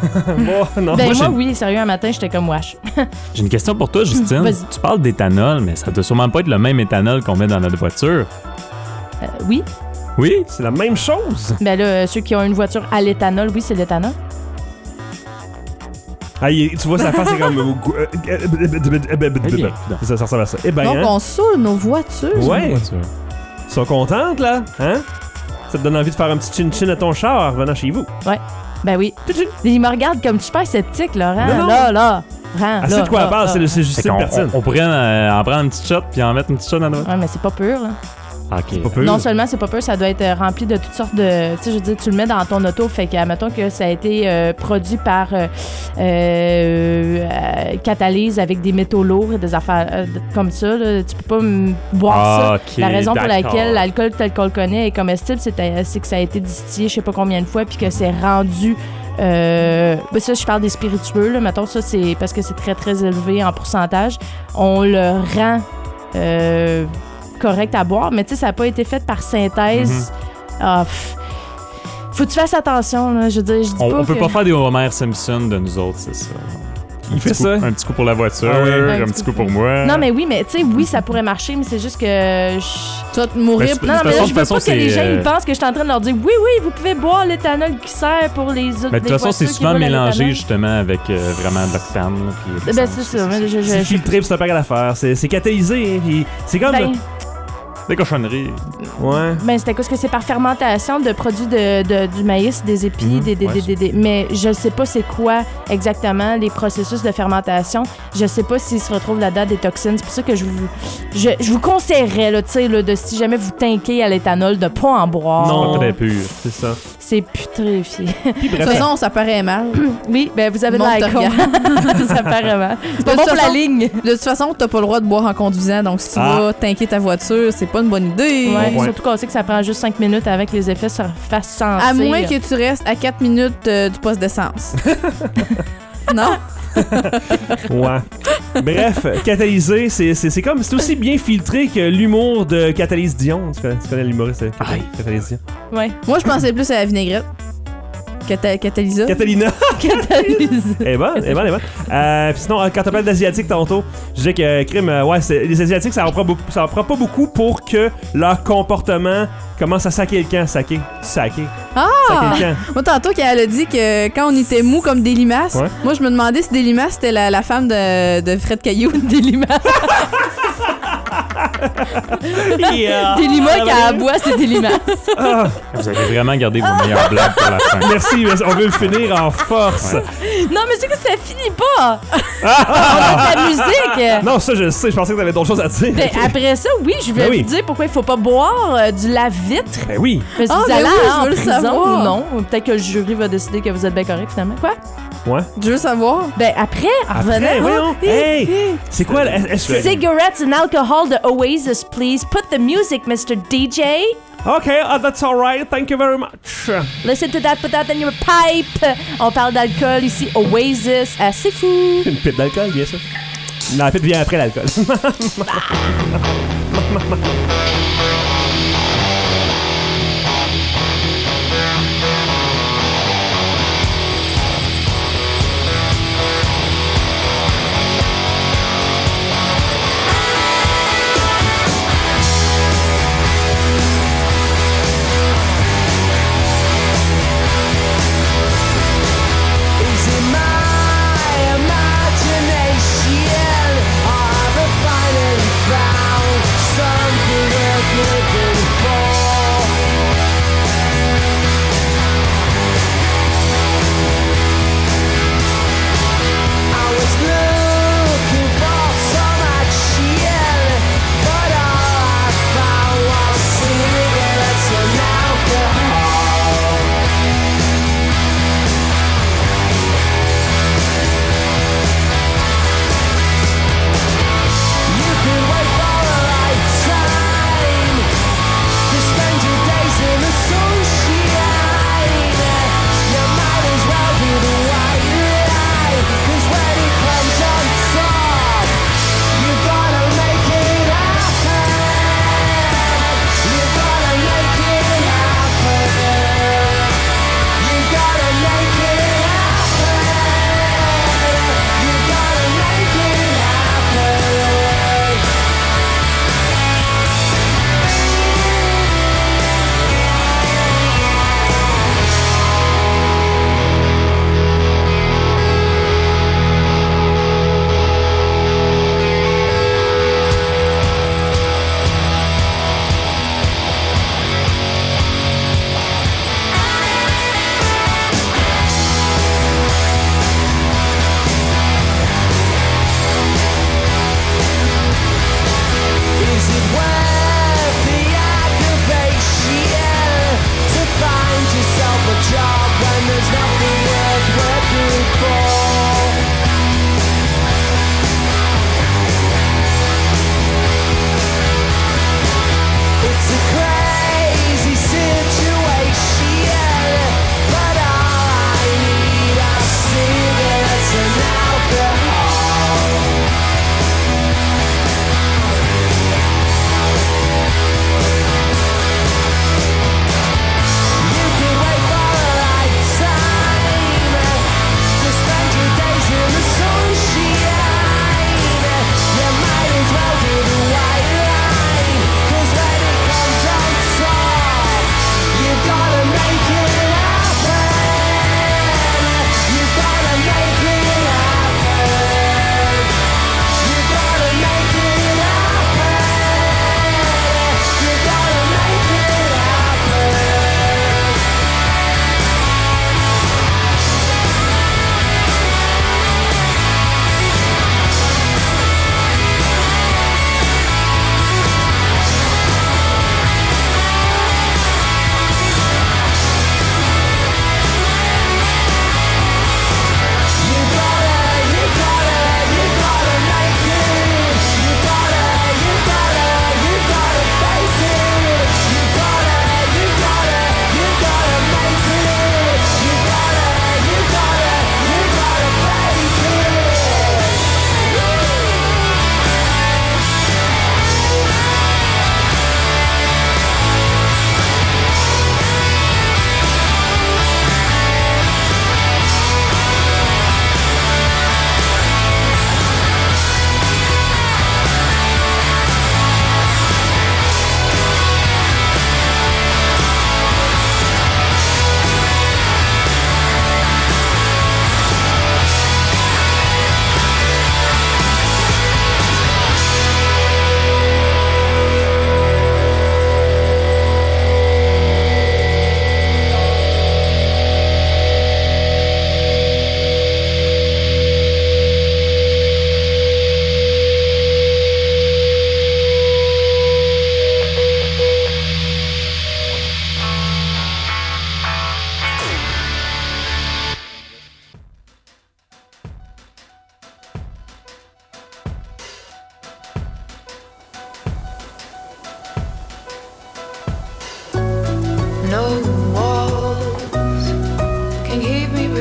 Non. Moi, oui, sérieux, un matin, j'étais comme wesh. J'ai une question pour toi, Justine. Vas-y. Tu parles d'éthanol, mais ça doit sûrement pas être le même éthanol qu'on met dans notre voiture. Oui. Oui? C'est la même chose. Ben là, ceux qui ont une voiture à l'éthanol, oui, c'est l'éthanol. Tu vois, sa face, c'est comme... ça ressemble à ça. Donc, on saoule nos voitures. Ouais. Ils sont contentes, là. Hein? Ça te donne envie de faire un petit chin-chin à ton char en revenant chez vous. Ouais. Ben oui. Il me regarde comme super sceptique, Laurent. Non. Là. C'est de quoi elle parle, c'est Justine Pertine. On pourrait en prendre une petite shot puis en mettre une petite shot dans notre... Ouais, mais c'est pas pur, là. OK. Pas peu. Non seulement c'est pas peur, ça doit être rempli de toutes sortes de... Tu sais, je veux dire, tu le mets dans ton auto, fait que, admettons que ça a été produit par Catalyse avec des métaux lourds et des affaires comme ça. Là. Tu peux pas boire ça. OK, La raison pour d'accord. laquelle l'alcool tel qu'on le connaît est comestible, c'est que ça a été distillé je sais pas combien de fois, puis que c'est rendu... ça, je parle des spiritueux, là. Mettons, ça, c'est parce que c'est très, très élevé en pourcentage. On le rend correct à boire, mais tu sais, ça n'a pas été fait par synthèse. Faut que tu fasses attention, là. Je veux dire, je dis pas On peut que... pas faire des Homer Simpson de nous autres, c'est ça. Il fait ça. Un petit coup pour la voiture, Ah ouais. un petit coup pour moi. Non, mais oui, mais tu sais, oui, ça pourrait marcher, mais c'est juste que... Tu vas te mourir. Mais Non, mais là, je veux façon, pas que les c'est, gens ils pensent que je suis en train de leur dire oui, vous pouvez boire l'éthanol qui sert pour les autres. Mais de toute façon, c'est souvent mélangé justement avec vraiment de l'octane. là, puis Ben, c'est ça. C'est filtré, puis c'est un paquet d'affaires. C'est catalysé, hein, puis c'est comme... Ben, Des cochonneries. Ouais. ben c'était parce que c'est par fermentation de produits du maïs, des épis, mais je sais pas c'est quoi exactement les processus de fermentation. Je sais pas s'il se retrouve là-dedans des toxines. C'est pour ça que je vous conseillerais là, tu sais, là, de si jamais vous tinquez à l'éthanol, de pas en boire. Non. Pas très pur. C'est ça. C'est putréfié. Puis De bref, toute façon, ça paraît mal. Oui, ben vous avez de Monte l'alcool. Ça paraît mal. C'est pas De bon toute pour la façon- ligne. De toute façon, t'as pas le droit de boire en conduisant, donc si tu Ah. vas tanker ta voiture, c'est pas une bonne idée. Ouais, point. surtout qu'on sait que ça prend juste 5 minutes avec que les effets se fassent sentir. À moins que tu restes à 4 minutes du poste d'essence. Non? ouais. Bref, catalysé, c'est comme... C'est aussi bien filtré que l'humour de Catalyse Dion. Tu connais l'humoriste Catalyse Dion? Ouais. Moi, je pensais plus à la vinaigrette. Catalysa. Catalina. Catalyse. Elle est bonne. Puis sinon, quand t'appelles d'Asiatiques tantôt, je disais que crime, les Asiatiques, ça en prend pas beaucoup pour que leur comportement commence à saquer le camp. Saquer. Saquer le camp. Moi, tantôt, quand elle a dit que quand on était mou comme des limaces, Ouais. moi, je me demandais si des limaces, c'était la femme de Fred Caillou. Des limaces. Yeah. Des limaces qui aboient, c'est des limaces. Ah, Vous avez vraiment gardé vos meilleures blagues pour la fin. merci, mais on veut le finir en force. Non, mais c'est que ça finit pas. On a de la musique. Non, ça, je sais. Je pensais que t'avais d'autres choses à dire. Ben, après ça, oui, je vais Ben oui. vous dire pourquoi il faut pas boire du lave-vitre. Ben oui. Parce que Ah, vous ben allez oui, je en veux le prison savoir. ou non. Peut-être que le jury va décider que vous êtes bien correct finalement. Quoi? Ouais. Je veux savoir. Ben après, en Après, revenant. voyons. Hey! C'est quoi? Est-ce que... Cigarettes and alcohol de Oasis, please. Put the music, Mr. DJ. Okay, that's alright. Thank you very much. Listen to that, put that in your pipe. On parle d'alcool ici, Oasis, c'est fou. Une pipe d'alcool, bien sûr. Non, la pipe vient après l'alcool. Is it my imagination? Or have I finally found something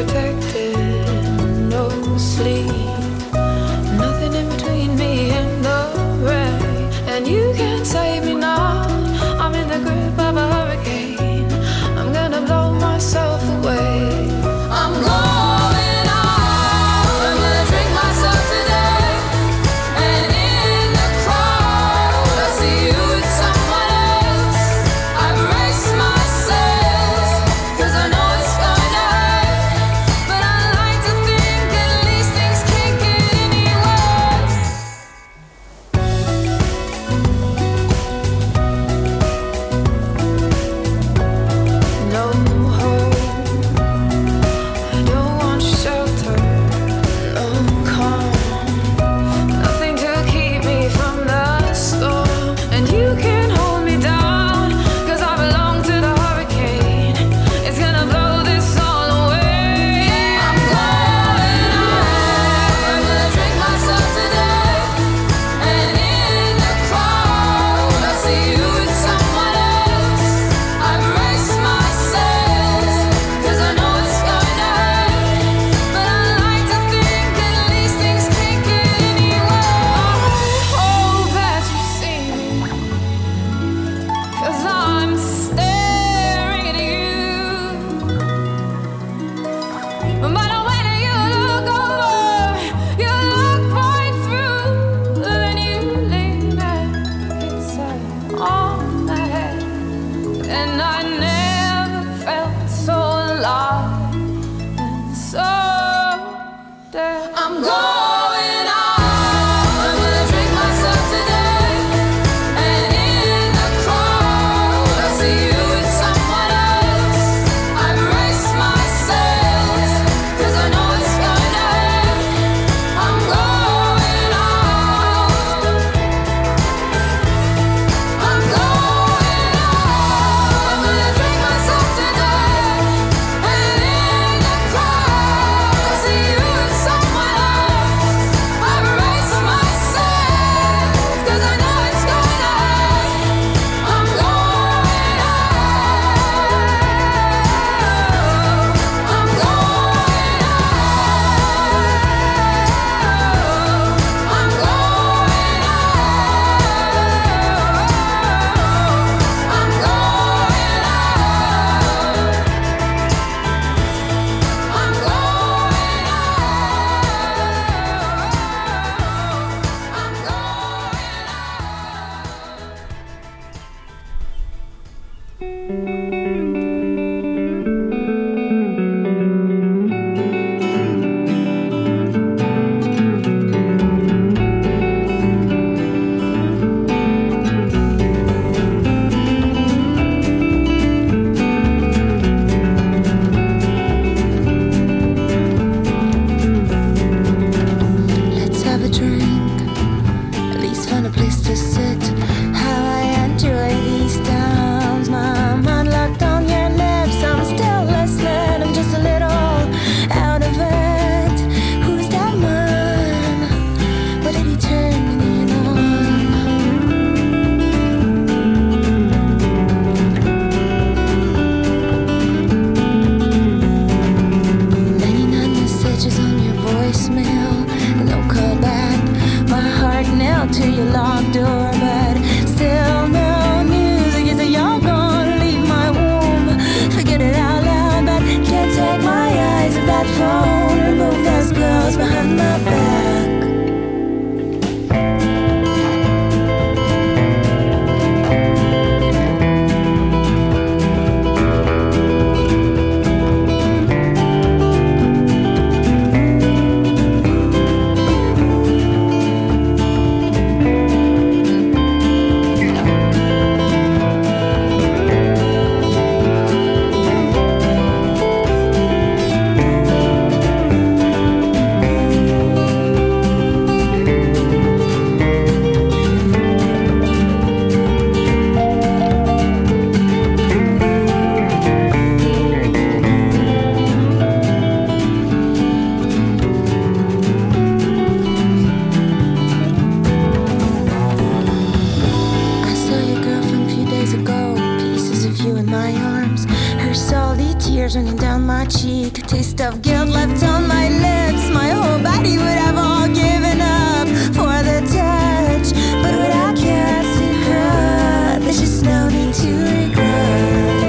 protected, no sleep, nothing in between me and the rain. And you can't save me now, I'm in the grip of a hurricane. I'm gonna blow myself away. I'm going out, I'm gonna drink myself to death. And in the crowd, I see you with someone else. I brace myself, 'cause I know it's gonna hurt. But I like to think at least things can't get any worse. No hope, I don't want shelter, no calm, nothing to keep me from the storm. And you can't hold me down, 'cause I belong to the hurricane. It's gonna blow this all away. I'm going out, I'm gonna drink myself to death. And in the crowd, I see you with someone else. I brace myself, 'cause I know it's gonna hurt. But I like to think at least things can't get any worse. I hope that you see me, 'cause I'm staring at you. But when you look over, you look right through. Then you lean back and say, on my head. And I never felt so alive and so dead. I'm going out, I'm gonna drink myself to death. And in the crowd, I see you with someone else. I brace myself, 'cause I know it's gonna hurt. I'm going out, I'm going out, I'm gonna drink myself to death. And in the crowd, I see you with someone else. felt left on my lips. My whole body would have all given up for the touch. But what I can't secret, there's just no need to regret.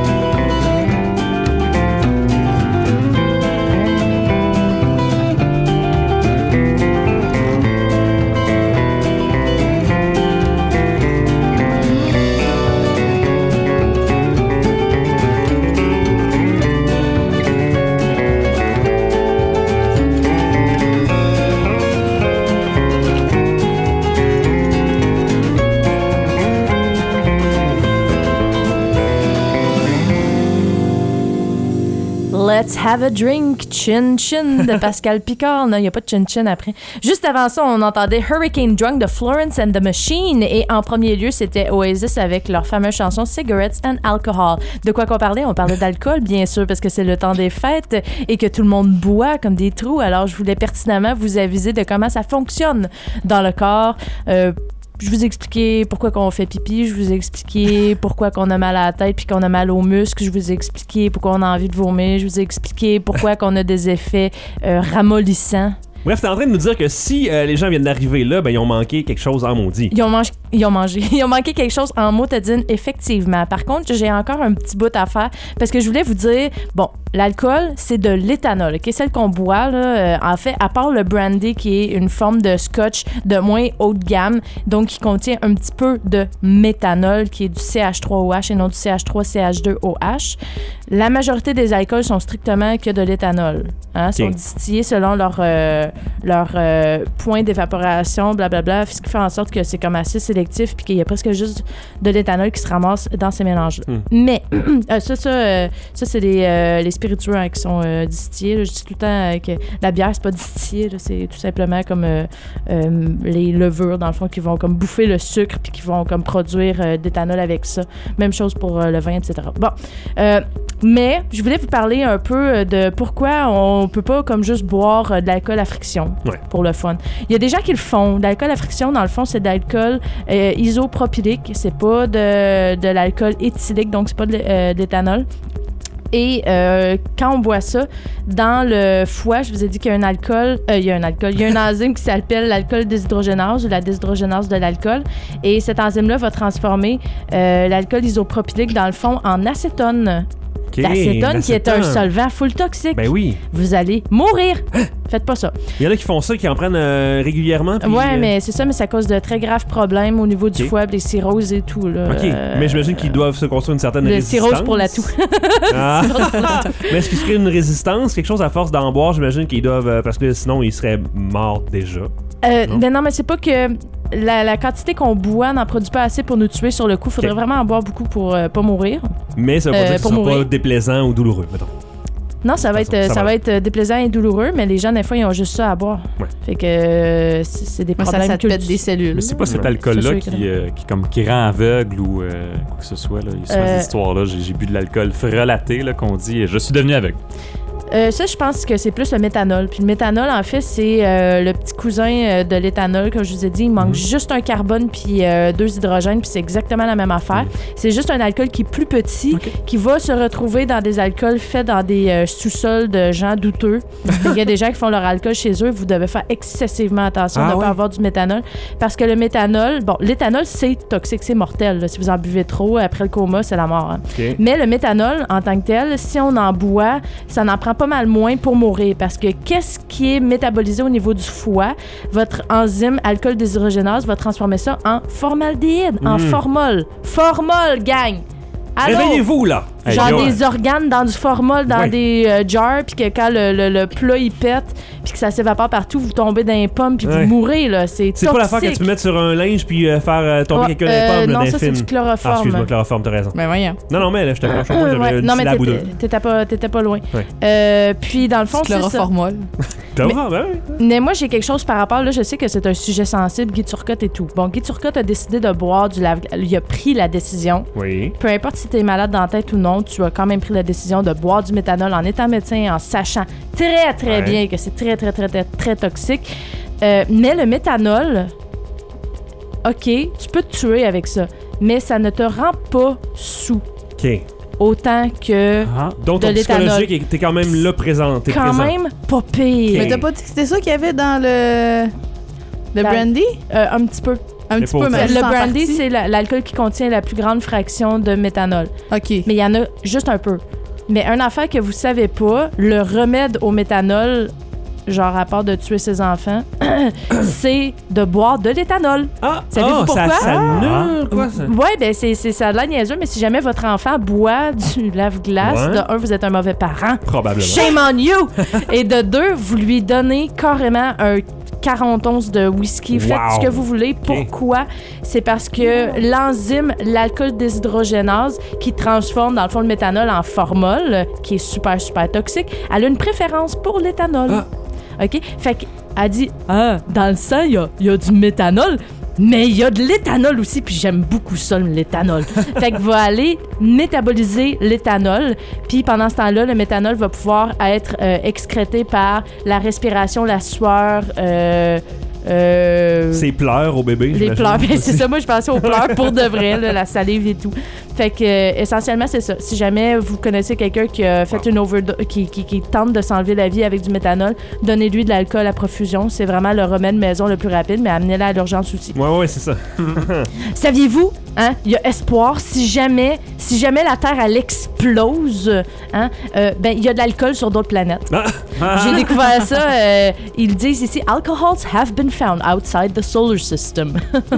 Let's have a drink, Chin Chin de Pascal Picard. Non, il n'y a pas de Chin Chin après. Juste avant ça, on entendait Hurricane Drunk de Florence and the Machine. Et en premier lieu, c'était Oasis avec leur fameuse chanson Cigarettes and Alcohol. De quoi qu'on parlait? On parlait d'alcool, bien sûr, parce que c'est le temps des fêtes et que tout le monde boit comme des trous. Alors, je voulais pertinemment vous aviser de comment ça fonctionne dans le corps. Je vous ai expliqué pourquoi qu'on fait pipi, je vous ai expliqué pourquoi qu'on a mal à la tête puis qu'on a mal aux muscles, je vous ai expliqué pourquoi on a envie de vomir, je vous ai expliqué pourquoi qu'on a des effets ramollissants. Bref, t'es en train de nous dire que si les gens viennent d'arriver là, ben ils ont manqué quelque chose en maudit. Ils ont manqué quelque chose en motadine, effectivement. Par contre, j'ai encore un petit bout à faire parce que je voulais vous dire, bon, l'alcool, c'est de l'éthanol, ok? Celle qu'on boit, là, en fait, à part le brandy qui est une forme de scotch de moins haut de gamme, donc qui contient un petit peu de méthanol, qui est du CH3OH et non du CH3CH2OH, la majorité des alcools sont strictement que de l'éthanol. Hein? Sont distillés selon leur point d'évaporation, blablabla, ce qui fait en sorte que c'est comme assez sélectif puis qu'il y a presque juste de l'éthanol qui se ramasse dans ces mélanges-là. Mais ça c'est les spiritueux qui sont distillés. Là. Je dis tout le temps que la bière, c'est pas distillé. Là. C'est tout simplement comme les levures, dans le fond, qui vont comme bouffer le sucre puis qui vont comme produire d'éthanol avec ça. Même chose pour le vin, etc. Bon. Mais je voulais vous parler un peu de pourquoi on peut pas comme juste boire de l'alcool à friction pour le fun. Il y a des gens qui le font. L'alcool à friction, dans le fond, c'est de l'alcool isopropylique. C'est pas de l'alcool éthylique, donc c'est pas de l'éthanol. Et quand on boit ça, dans le foie, je vous ai dit qu'il y a un alcool, il y a une enzyme qui s'appelle l'alcool déshydrogénase ou la déshydrogénase de l'alcool. Et cette enzyme-là va transformer l'alcool isopropylique, dans le fond, en acétone. Okay, l'acétone qui est un solvant full toxique. Ben oui. Vous allez mourir. Faites pas ça. Il y en a qui font ça, qui en prennent régulièrement. Puis, mais c'est ça, mais ça cause de très graves problèmes au niveau du foie, des cirrhoses et tout. Là. OK. Mais j'imagine qu'ils doivent se construire une certaine résistance. Cirrhose pour la toux. Ah. Mais est-ce qu'ils se créent une résistance, quelque chose à force d'en boire? J'imagine qu'ils doivent, parce que sinon, ils seraient morts déjà. Non, mais c'est pas que la quantité qu'on boit n'en produit pas assez pour nous tuer sur le coup. Faudrait vraiment en boire beaucoup pour pas mourir. Mais ça veut pas dire que ce sera pas déplaisant ou douloureux, mettons. Non, ça va être déplaisant et douloureux, mais les gens, des fois, ils ont juste ça à boire. Ouais. Fait que c'est des problèmes. Ça te pète des cellules. Mais c'est pas cet alcool-là qui rend aveugle ou quoi que ce soit. Là. Il y a cette histoire-là. J'ai bu de l'alcool frelaté, là, qu'on dit, je suis devenu aveugle. Ça, je pense que c'est plus le méthanol. Puis le méthanol, en fait, c'est le petit cousin de l'éthanol, comme je vous ai dit. Il manque juste un carbone puis 2 hydrogènes, puis c'est exactement la même affaire. C'est juste un alcool qui est plus petit, qui va se retrouver dans des alcools faits dans des sous-sols de gens douteux. Il y a des gens qui font leur alcool chez eux. Vous devez faire excessivement attention de ne pas avoir du méthanol. Parce que le méthanol, l'éthanol, c'est toxique, c'est mortel. Là. Si vous en buvez trop, après le coma, c'est la mort. Hein. Okay. Mais le méthanol, en tant que tel, si on en boit, ça n'en prend pas mal moins pour mourir parce que qu'est-ce qui est métabolisé au niveau du foie? Votre enzyme alcool déshydrogénase va transformer ça en formaldéhyde, en formol. Formol, gang! Allô? Réveillez-vous, là! Genre des organes dans du formol, dans des jars, puis que quand le plat, il pète, puis que ça s'évapore partout, vous tombez dans les pommes, puis vous mourrez, là. C'est toxique. C'est pas l'affaire que tu peux mettre sur un linge, puis faire tomber quelqu'un dans les pommes, non, ça, c'est du chloroforme. Excuse-moi, chloroforme, t'as raison. Ben voyons. Non, mais là, je te cache pas, j'avais non, mais la boudre. t'étais pas loin. Puis, dans le fond, c'est ça. Chloroformol. Mais moi, j'ai quelque chose par rapport, là, je sais que c'est un sujet sensible, Guy Turcotte et tout. Bon, Guy Turcotte a décidé de boire du lave-glace. Il a pris la décision. Oui. Peu importe si t'es malade dans la tête ou non, tu as quand même pris la décision de boire du méthanol en étant médecin, en sachant très bien que c'est très toxique. Mais le méthanol, OK, tu peux te tuer avec ça, mais ça ne te rend pas sous. OK. autant que Donc, de ton l'éthanol. psychologique, t'es quand même là présent. T'es Quand présent. même pas pire. Mais t'as pas dit que c'était ça qu'il y avait dans le brandy? Un petit peu. Un Mais petit pas peu, autant. mais Le juste en brandy, partie. c'est l'alcool qui contient la plus grande fraction de méthanol. OK. Mais il y en a juste un peu. Mais une affaire que vous savez pas, le remède au méthanol, genre à part de tuer ses enfants, c'est de boire de l'éthanol. Savez-vous pourquoi? Ça annule, quoi, ça? Ouais, ben ça a l'air niaiseux, mais si jamais votre enfant boit du lave-glace, Ouais. de un, vous êtes un mauvais parent. Probablement. Shame on you! Et de deux, vous lui donnez carrément un 40 onces de whisky. Faites Wow. ce que vous voulez. Pourquoi? C'est parce que l'enzyme, l'alcool deshydrogénase, qui transforme dans le fond le méthanol en formol, qui est super, super toxique, elle a une préférence pour l'éthanol. OK? Fait qu'elle dit, dans le sang, il y a du méthanol, mais il y a de l'éthanol aussi, puis j'aime beaucoup ça, l'éthanol. Fait que va aller métaboliser l'éthanol, puis pendant ce temps-là, le méthanol va pouvoir être excrété par la respiration, la sueur, C'est pleurs au bébé. les j'imagine. pleurs. Ben, c'est ça, moi je pensais aux pleurs pour de vrai, là, la salive et tout. Fait que essentiellement c'est ça. Si jamais vous connaissez quelqu'un qui a fait une overdose, qui tente de s'enlever la vie avec du méthanol, donnez-lui de l'alcool à profusion. C'est vraiment le remède maison le plus rapide, mais amenez-la à l'urgence aussi. Ouais, c'est ça. Saviez-vous, hein, il y a espoir si jamais la Terre elle explose, hein, ben il y a de l'alcool sur d'autres planètes. J'ai découvert ça. Ils disent ici, alcohols have been found outside the solar system.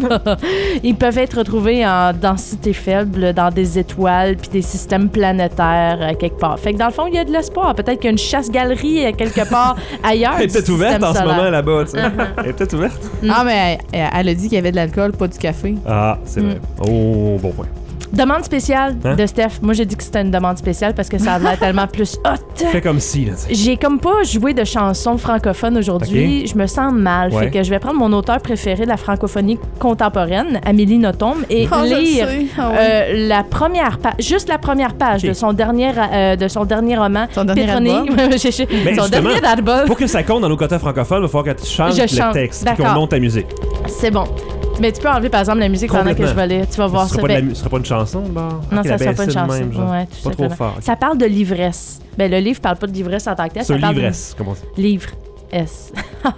Ils peuvent être retrouvés en densité faible dans des étoiles puis des systèmes planétaires quelque part. Fait que dans le fond, il y a de l'espoir. Peut-être qu'il y a une chasse-galerie quelque part ailleurs. Elle est peut-être ouverte en ce moment là-bas, tu sais. Uh-huh. Elle est peut-être ouverte. Ah, mais elle a dit qu'il y avait de l'alcool, pas du café. Ah, c'est vrai. Oh, bon point. Demande spéciale Hein? de Steph. Moi, j'ai dit que c'était une demande spéciale parce que ça a l'air tellement plus hot. Fais comme si, là, tu sais. J'ai comme pas joué de chansons francophones aujourd'hui. Ok. Je me sens mal. Ouais. Fait que je vais prendre mon auteur préféré de la francophonie contemporaine, Amélie Nothomb, et Ah, je le lire sais. Ah ouais. la première page, juste la première page Ok. de son dernier roman. Son dernier Pétronie. album. Mais son justement, dernier album. Pour que ça compte dans nos quotas francophones, il va falloir que tu chantes Je le chante. texte et qu'on D'accord. monte ta musique. C'est bon. Mais tu peux enlever par exemple la musique pendant que je vais lire. Tu vas voir Ce ça. sera, Ben, ce sera pas une chanson, bon. non, Ok, ça la sera pas une BSL chanson. même, genre. Ouais, tout Pas à trop fait. fort. Ça parle de l'ivresse. Ben, le livre parle pas de l'ivresse en tant que tel. C'est Ça parle l'ivresse, comment ça? Livre S.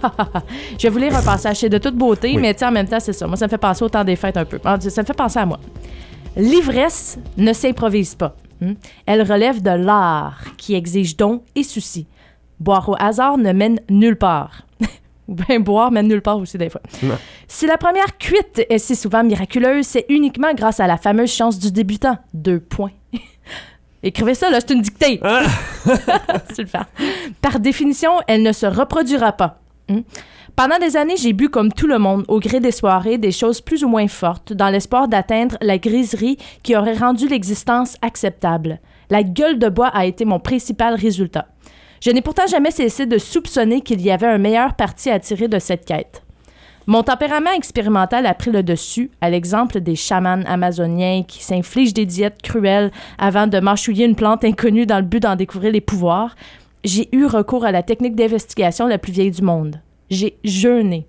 Je vais vous lire un passage. C'est de toute beauté, Oui. mais tu sais, en même temps, c'est ça. Moi, ça me fait penser au temps des fêtes un peu. Ça me fait penser à moi. L'ivresse ne s'improvise pas. Elle relève de l'art qui exige don et souci. Boire au hasard ne mène nulle part. Ou bien boire mène nulle part aussi des fois. Non. Si la première cuite est si souvent miraculeuse, c'est uniquement grâce à la fameuse chance du débutant. 2 points. Écrivez ça, là, c'est une dictée. C'est le faire. Par définition, elle ne se reproduira pas. Pendant des années, j'ai bu comme tout le monde, au gré des soirées, des choses plus ou moins fortes, dans l'espoir d'atteindre la griserie qui aurait rendu l'existence acceptable. La gueule de bois a été mon principal résultat. Je n'ai pourtant jamais cessé de soupçonner qu'il y avait un meilleur parti à tirer de cette quête. Mon tempérament expérimental a pris le dessus, à l'exemple des chamans amazoniens qui s'infligent des diètes cruelles avant de mâchouiller une plante inconnue dans le but d'en découvrir les pouvoirs. J'ai eu recours à la technique d'investigation la plus vieille du monde. J'ai jeûné.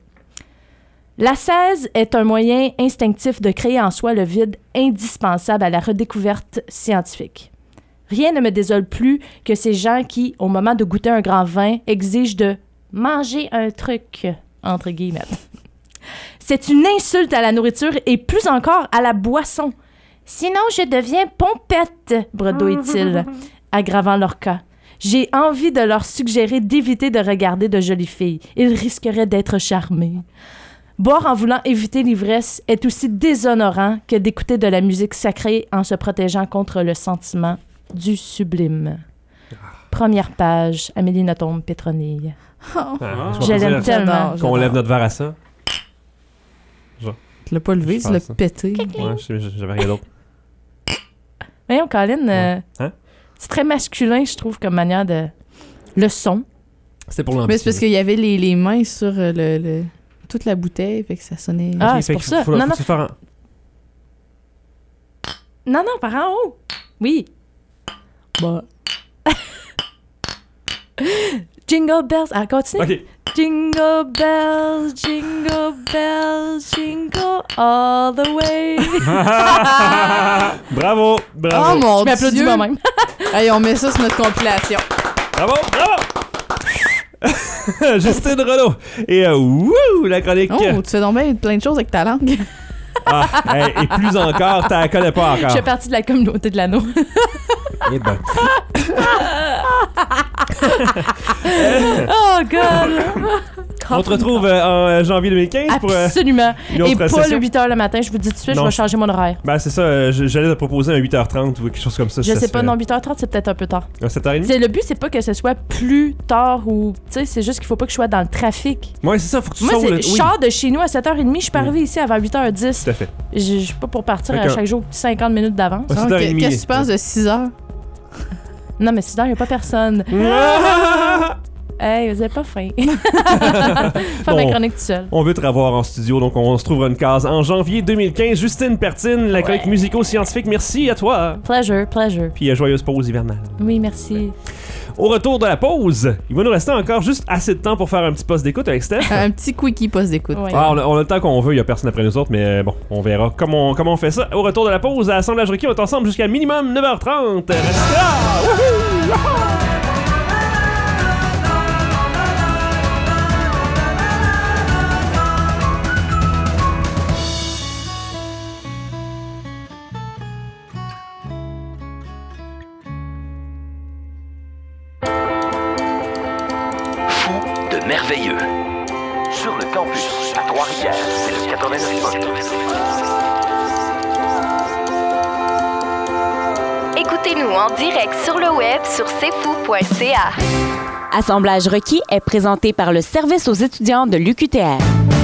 L'ascèse est un moyen instinctif de créer en soi le vide indispensable à la redécouverte scientifique. Rien ne me désole plus que ces gens qui, au moment de goûter un grand vin, exigent de « manger un truc », entre guillemets. C'est une insulte à la nourriture et plus encore à la boisson. « Sinon, je deviens pompette », bredouille-t-il, aggravant leur cas. J'ai envie de leur suggérer d'éviter de regarder de jolies filles. Ils risqueraient d'être charmés. Boire en voulant éviter l'ivresse est aussi déshonorant que d'écouter de la musique sacrée en se protégeant contre le sentiment du sublime. Première page, Amélie Nothomb, Pétronille. Je l'aime tellement. Qu'on lève notre verre à ça. Tu l'as pas levé, tu l'as pété. Ouais, j'avais rien d'autre. Voyons, Colin, Hein? c'est très masculin, je trouve, comme manière de... Le son. C'était pour Mais l'ambition. c'est parce qu'il y avait les mains sur toute la bouteille, fait que ça sonnait. Ah, Ok, c'est fait pour que ça. faut Non, non. se faire Non, par en haut. Oui. Bah. Jingle bells. Ah, continue. OK. Jingle bells, jingle all the way. Bravo. Oh mon Je m'applaudis Dieu. moi-même. Hey, on met ça sur notre compilation. Bravo. Justine Renaud. Et wouh, la chronique. Oh, tu fais donc bien plein de choses avec ta langue. Et plus encore, t'as la connais pas encore. Je fais partie de la communauté de l'anneau. Eh ben. Oh, God! On te retrouve en janvier 2015 pour Absolument. une autre Et pas session. le 8h le matin, je vous dis tout de suite, Non. je vais changer mon horaire. Ben, c'est ça, j'allais te proposer un 8h30 ou quelque chose comme ça. Je sais pas, non, 8h30, c'est peut-être un peu tard. 7h30? Le but, c'est pas que ce soit plus tard ou. Tu sais, c'est juste qu'il faut pas que je sois dans le trafic. Ouais, c'est ça, faut que tu Moi, sauves le. je sors de chez nous à 7h30, je suis pas arrivée ici avant 8h10. Tout à fait. Je suis pas pour partir à D'accord. chaque jour 50 minutes d'avance. Ouais, 7h30. Qu'est-ce que tu penses de 6h? Non, mais 6h, il a pas personne. Hey, vous avez pas faim. Faire ma chronique tout seul. On veut te revoir en studio, donc on se trouvera une case en janvier 2015. Justine Pertine, la chronique musico-scientifique, merci à toi. Pleasure. Puis joyeuse pause hivernale. Oui, merci. Au retour de la pause, il va nous rester encore juste assez de temps pour faire un petit poste d'écoute avec Steph. Un petit quickie poste d'écoute. Ouais. Ah, on a le temps qu'on veut, il y a personne après nous autres, mais bon, on verra comment on fait ça. Au retour de la pause, à Assemblage Requis, on est ensemble jusqu'à minimum 9h30. Restez là! Wouhou! De merveilleux. Sur le campus, à Trois-Rivières, c'est le 89.1. Écoutez-nous en direct sur le web sur cfou.ca. Assemblage requis est présenté par le service aux étudiants de l'UQTR.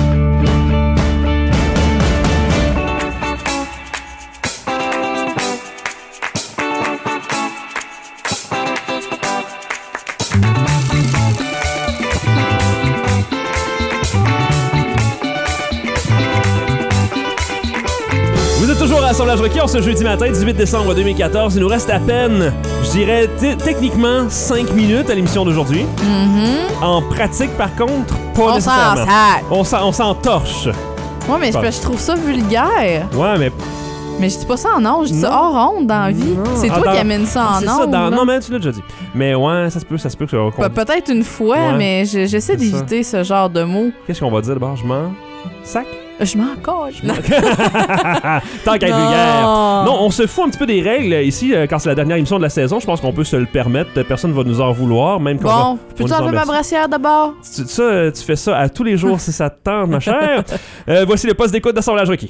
Vous êtes toujours à Assemblage Requis, on se jeudi matin, 18 décembre 2014. Il nous reste à peine, je dirais, techniquement 5 minutes à l'émission d'aujourd'hui. En pratique, par contre, pas nécessairement. On s'en torche. Ouais, mais je trouve ça vulgaire. Ouais, mais... Mais je dis pas ça en ondes, je dis ça hors onde dans la vie. C'est toi qui amènes ça en c'est ondes. ça, là. non, mais tu l'as déjà dit. Mais ouais, ça se peut que... Peut-être une fois, Ouais. mais j'essaie d'éviter ce genre de mots. Qu'est-ce qu'on va dire d'abord? Je m'en... Sac? Je m'en coche. Tant qu'à être vulgaire. Non, on se fout un petit peu des règles ici, quand c'est la dernière émission de la saison. Je pense qu'on peut se le permettre. Personne va nous en vouloir, même qu'on Bon, va peux-tu nous en enlever ma mettre. brassière d'abord? Tu fais ça à tous les jours si ça te tente, ma chère. Voici le poste d'écoute d'Assemblage Requis.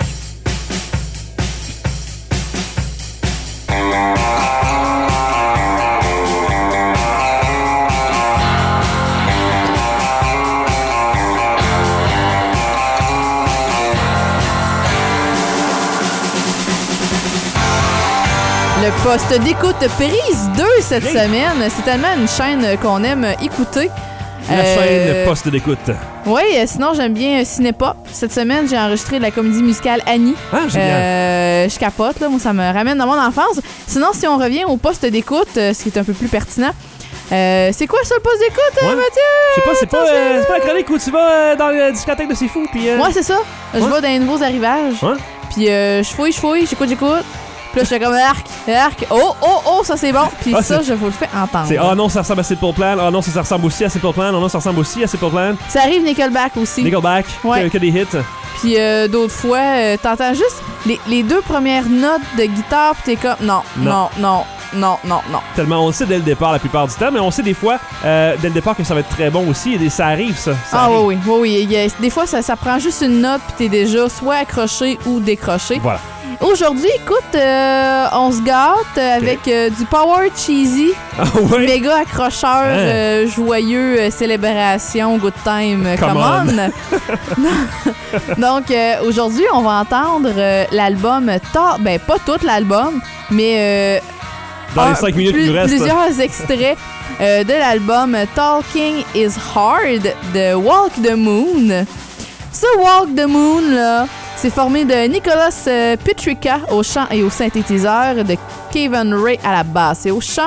Le poste d'écoute prise 2 cette semaine. C'est tellement une chaîne qu'on aime écouter. La chaîne poste d'écoute. Oui, sinon j'aime bien Cinépop. Cette semaine, j'ai enregistré la comédie musicale Annie. Ah, génial. Je capote, là. Moi, ça me ramène dans mon enfance. Sinon, si on revient au poste d'écoute, ce qui est un peu plus pertinent, c'est quoi ça, le poste d'écoute, Ouais. Mathieu? Je sais pas, c'est pas la chronique où tu vas dans la discothèque de C'est Fou, puis... Ouais, c'est ça. Je Ouais. vais dans les nouveaux arrivages. Ouais. Puis je fouille, j'écoute. Puis là, je fais comme arc. Oh, ça c'est bon. Puis Ah, ça, je vous le fais entendre. C'est non, ça ressemble à Simple Plan. Non, ça ressemble aussi à Simple Plan. Non, ça ressemble aussi à Simple Plan. Ça arrive Nickelback aussi. Nickelback, Ouais. que des hits. Puis d'autres fois, t'entends juste les deux premières notes de guitare, puis t'es comme non. Tellement on le sait dès le départ la plupart du temps, mais on sait des fois, dès le départ, que ça va être très bon aussi. Et ça arrive, ça. Ah arrive. oui. Des fois, ça prend juste une note, puis t'es déjà soit accroché ou décroché. Voilà. Aujourd'hui, écoute, on se gâte avec du Power Cheesy. Ah ouais? Méga accrocheur, joyeux, célébration, good time, come on. Donc, aujourd'hui, on va entendre l'album Ben, pas tout l'album, mais... Dans les 5 minutes qui nous restent. Plusieurs extraits de l'album Talking is Hard de Walk the Moon. Ce Walk the Moon, là, c'est formé de Nicholas Petricka au chant et au synthétiseur, de Kevin Ray à la basse et au chant,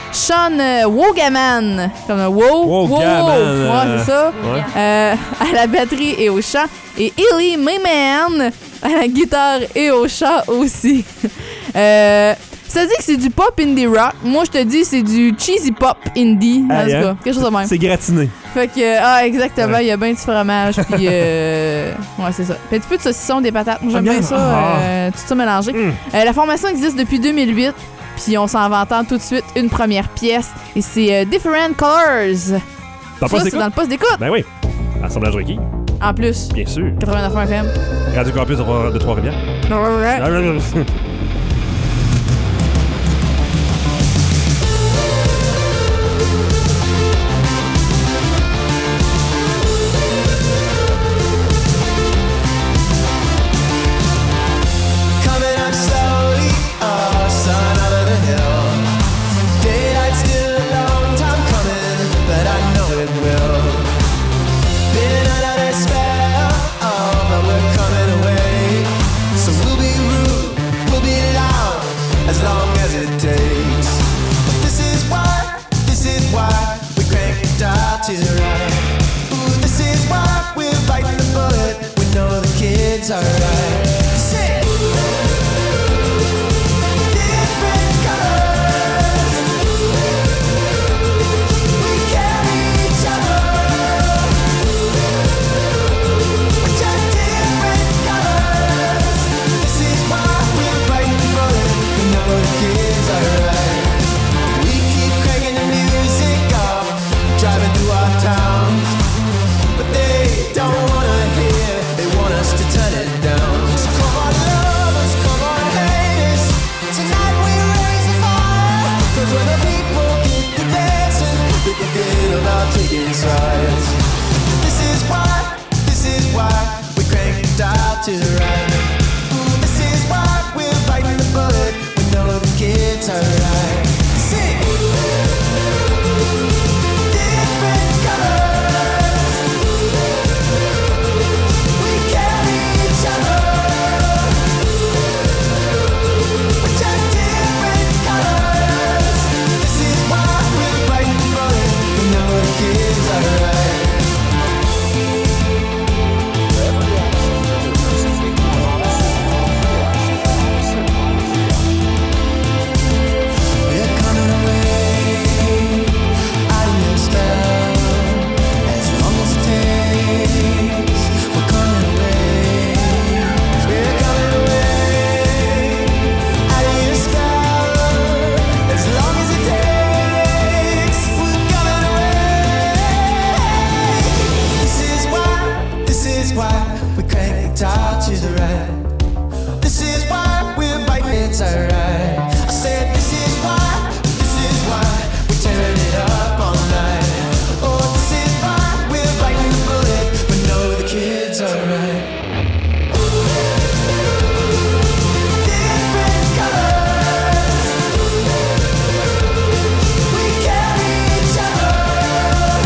Sean Wogaman, comme un Wogaman. Ouais, c'est ça. Ouais. À la batterie et au chant. Et Illy Mayman à la guitare et au chant aussi. Ça dit que c'est du pop indie rock. Moi, je te dis c'est du cheesy pop indie. En tout cas, quelque chose de même. C'est gratiné. Fait que, exactement, il y a bien du fromage, puis ouais, c'est ça. Puis un petit peu de saucisson, des patates. Moi, j'aime bien ça, tout ça mélangé. La formation existe depuis 2008, puis on s'en va entendre tout de suite une première pièce, et c'est Different Colors. Dans le poste d'écoute? Dans le poste d'écoute. Ben oui. Assemblage requis. En plus. Bien sûr. 89 FM. Radio Campus de Trois-Rivières. Ouais.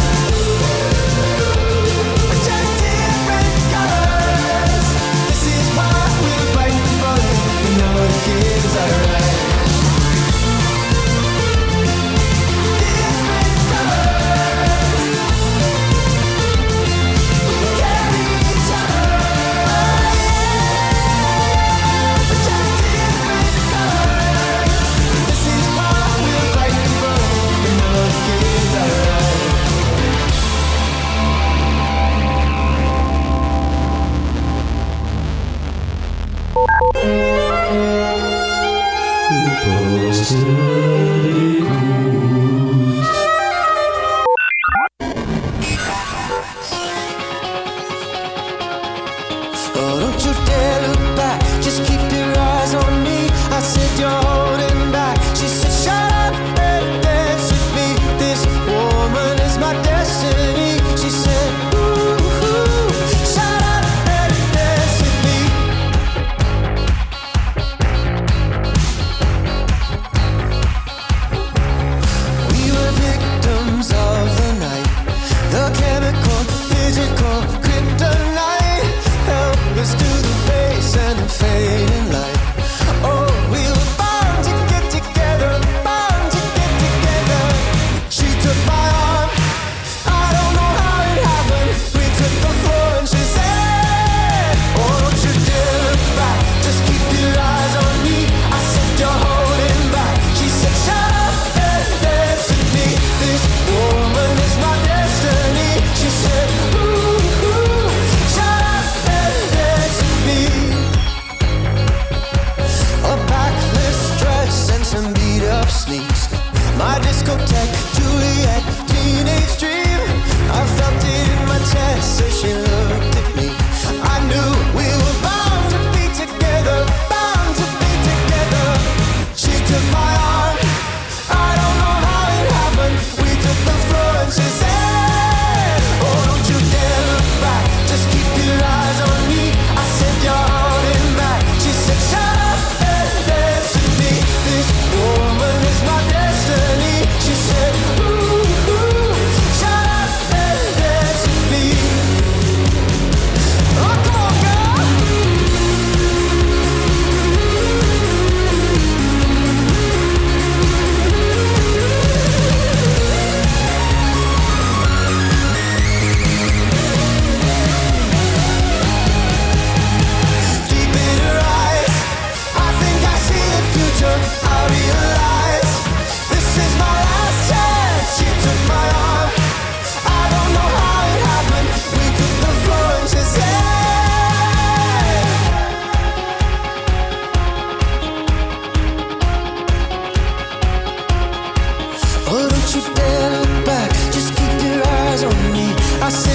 This is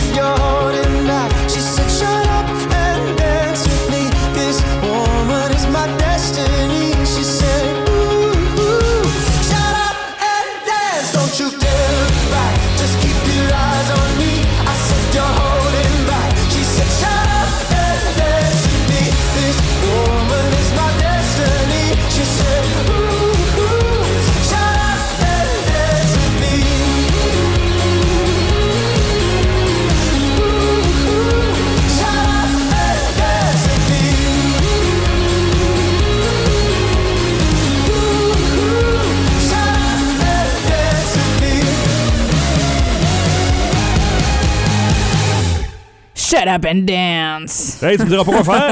said you're holding back. She said shut up and dance with me. This woman is my destiny. She said ooh, ooh, shut up and dance. Don't you dare look back. Just keep your eyes on me. I said you're holding back. She said shut up and dance with me. This woman is my destiny. She said ooh, ooh, shut up and dance with me. Ooh, ooh, shut up and dance with me. Ooh, ooh, shut up and dance with me. Shut up and dance. Hey, tu me diras pas quoi faire?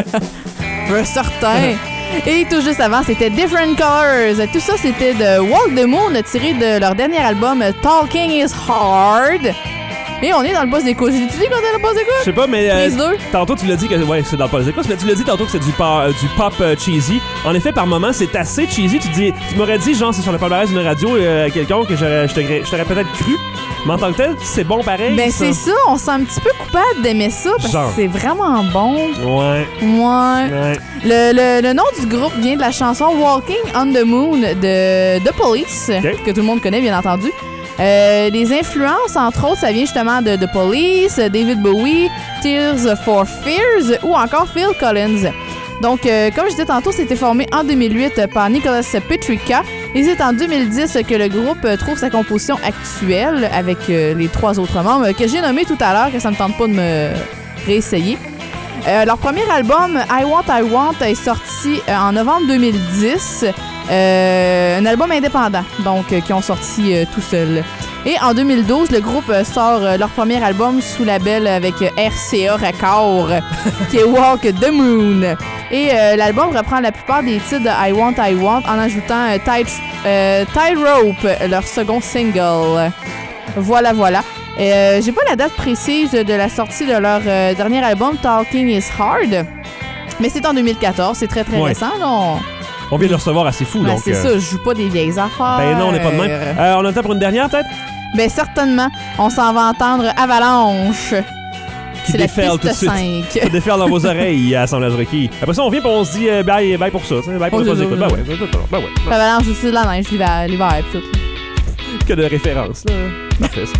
Certain. Et tout juste avant, c'était Different Colors. Tout ça, c'était de Walk the Moon, tiré de leur dernier album Talking is Hard. Et on est dans le boss d'écoute. J'ai dit qu'on était dans le boss d'écoute? Je sais pas, mais Prise 2. tantôt tu l'as dit que ouais, c'est dans le boss d'écoute, mais tu l'as dit tantôt que c'est du pop cheesy. En effet, par moments, c'est assez cheesy. Tu m'aurais dit, genre, c'est sur le palmarès d'une radio quelqu'un que je t'aurais peut-être cru. Mais en tant que tel, c'est bon pareil. Ben c'est ça, on se sent un petit peu coupable d'aimer ça parce Genre. que c'est vraiment bon. Ouais. Ouais. Le nom du groupe vient de la chanson Walking on the Moon de The Police, que tout le monde connaît bien entendu. Les influences, entre autres, ça vient justement de The Police, David Bowie, Tears for Fears ou encore Phil Collins. Donc, comme je disais tantôt, c'était formé en 2008 par Nicholas Petricka et c'est en 2010 que le groupe trouve sa composition actuelle avec les 3 autres membres que j'ai nommés tout à l'heure, que ça me tente pas de me réessayer. Leur premier album, I Want, est sorti en novembre 2010. Un album indépendant, donc qui ont sorti tout seul. Et en 2012, le groupe sort leur premier album sous label avec RCA Records, qui est Walk the Moon. Et l'album reprend la plupart des titres de I Want en ajoutant Tightrope, leur second single. Voilà. J'ai pas la date précise de la sortie de leur dernier album, Talking is Hard, mais c'est en 2014, c'est très récent. Là, on vient de le recevoir assez fou. Ben, donc, c'est ça, je joue pas des vieilles affaires. Ben non, on n'est pas de même. On a le temps pour une dernière, peut-être? Ben certainement. On s'en va entendre Avalanche. Qui c'est déferle la tout de piste suite. 5. Ça déferle dans vos oreilles à Assemblage requis. Après ça, on vient et on se dit bye pour ça. Bye pour ça. Ben ouais. Avalanche, c'est de la neige, l'hiver et tout. Que de références, là. Parfait, ça.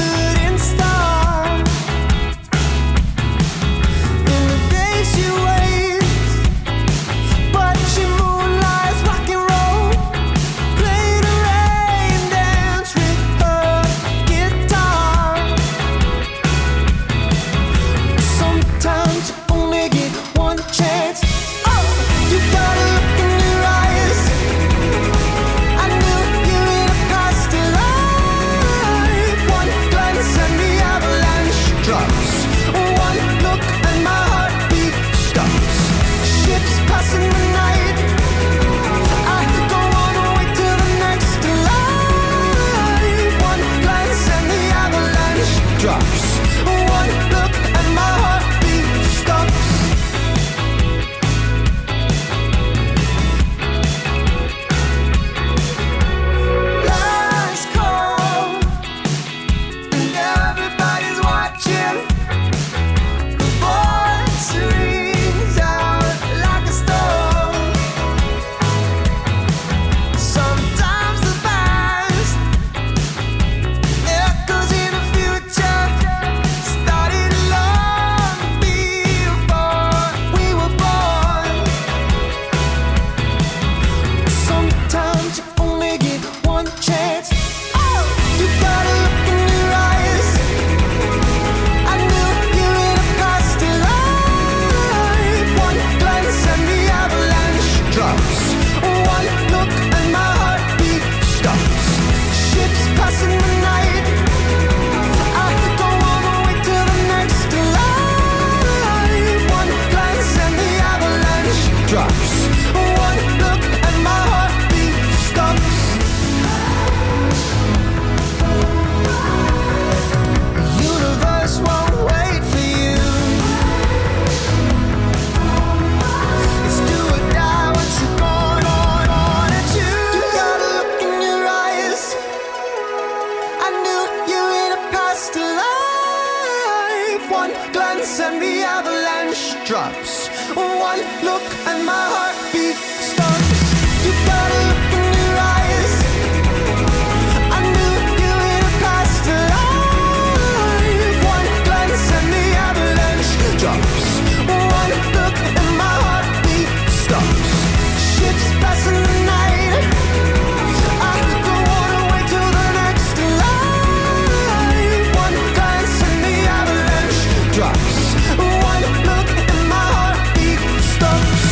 Days you wait One look and my heartbeat stops. You got a look in your eyes. I knew you in a past life. One glance and the avalanche drops. One look and my heartbeat stops. Ships passing the night. I don't wanna wait till the next life. One glance and the avalanche drops. One look and my heartbeat stops.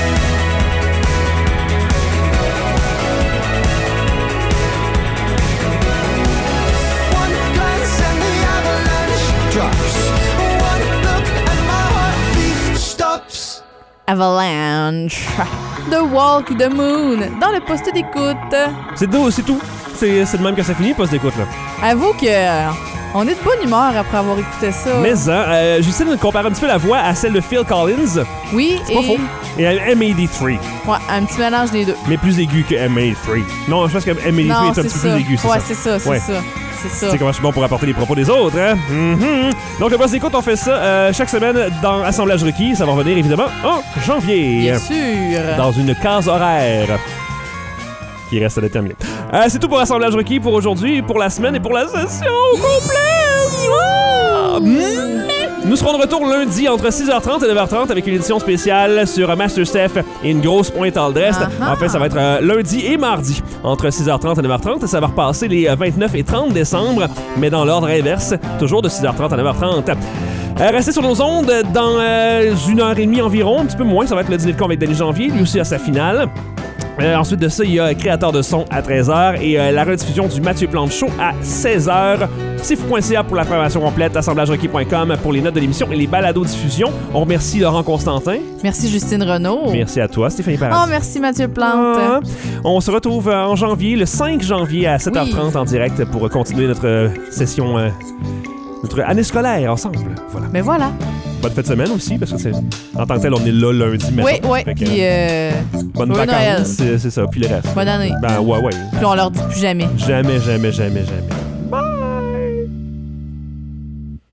One glance and the avalanche drops. One look and my heartbeat stops. Avalanche. The Walk the Moon. Dans le poste d'écoute. C'est tout. C'est de même que ça finit, poste d'écoute, là. Avoue que on est de bonne humeur après avoir écouté ça. Mais Justine compare un petit peu la voix à celle de Phil Collins. Oui, C'est pas faux. Et à M83. Ouais, un petit mélange des deux. Mais plus aigu que M83. Non, je pense que M83 est un petit peu plus aigu, c'est ouais, ça. c'est ça, c'est Ouais. ça. C'est ça. Tu sais comment je suis bon pour apporter les propos des autres, hein? Mhm. Donc, le poste d'écoute, on fait ça chaque semaine dans Assemblage requis. Ça va revenir, évidemment, en janvier. Bien sûr. Dans une case horaire qui reste à déterminer. C'est tout pour Assemblage requis pour aujourd'hui, pour la semaine et pour la session complète. Nous serons de retour lundi entre 6h30 et 9h30 avec une édition spéciale sur MasterChef et une grosse pointe all dressed. En fait, ça va être lundi et mardi entre 6h30 et 9h30. Ça va repasser les 29 et 30 décembre, mais dans l'ordre inverse, toujours de 6h30 à 9h30. Restez sur nos ondes dans 1h30 environ, un petit peu moins. Ça va être le dîner de con avec Denis Janvier, lui aussi à sa finale. Ensuite de ça, il y a Créateur de son à 13h et la rediffusion du Mathieu Plante Show à 16h. C'est fou.ca pour la programmation complète, assemblagerequis.com pour les notes de l'émission et les balados-diffusions. On remercie Laurent Constantin. Merci Justine Renaud. Merci à toi, Stéphanie Paradis. Oh, merci Mathieu Plante. On se retrouve en janvier, le 5 janvier à 7h30 en direct pour continuer notre session, notre année scolaire ensemble. Voilà. Mais voilà. Bonne fête de semaine aussi, parce que c'est en tant que tel, on est là lundi, Oui, mettons. oui. Puis, bonnes Noël. vacances, c'est ça. Puis le reste. Bonne année. Ben ouais. Puis on leur dit plus jamais. Jamais.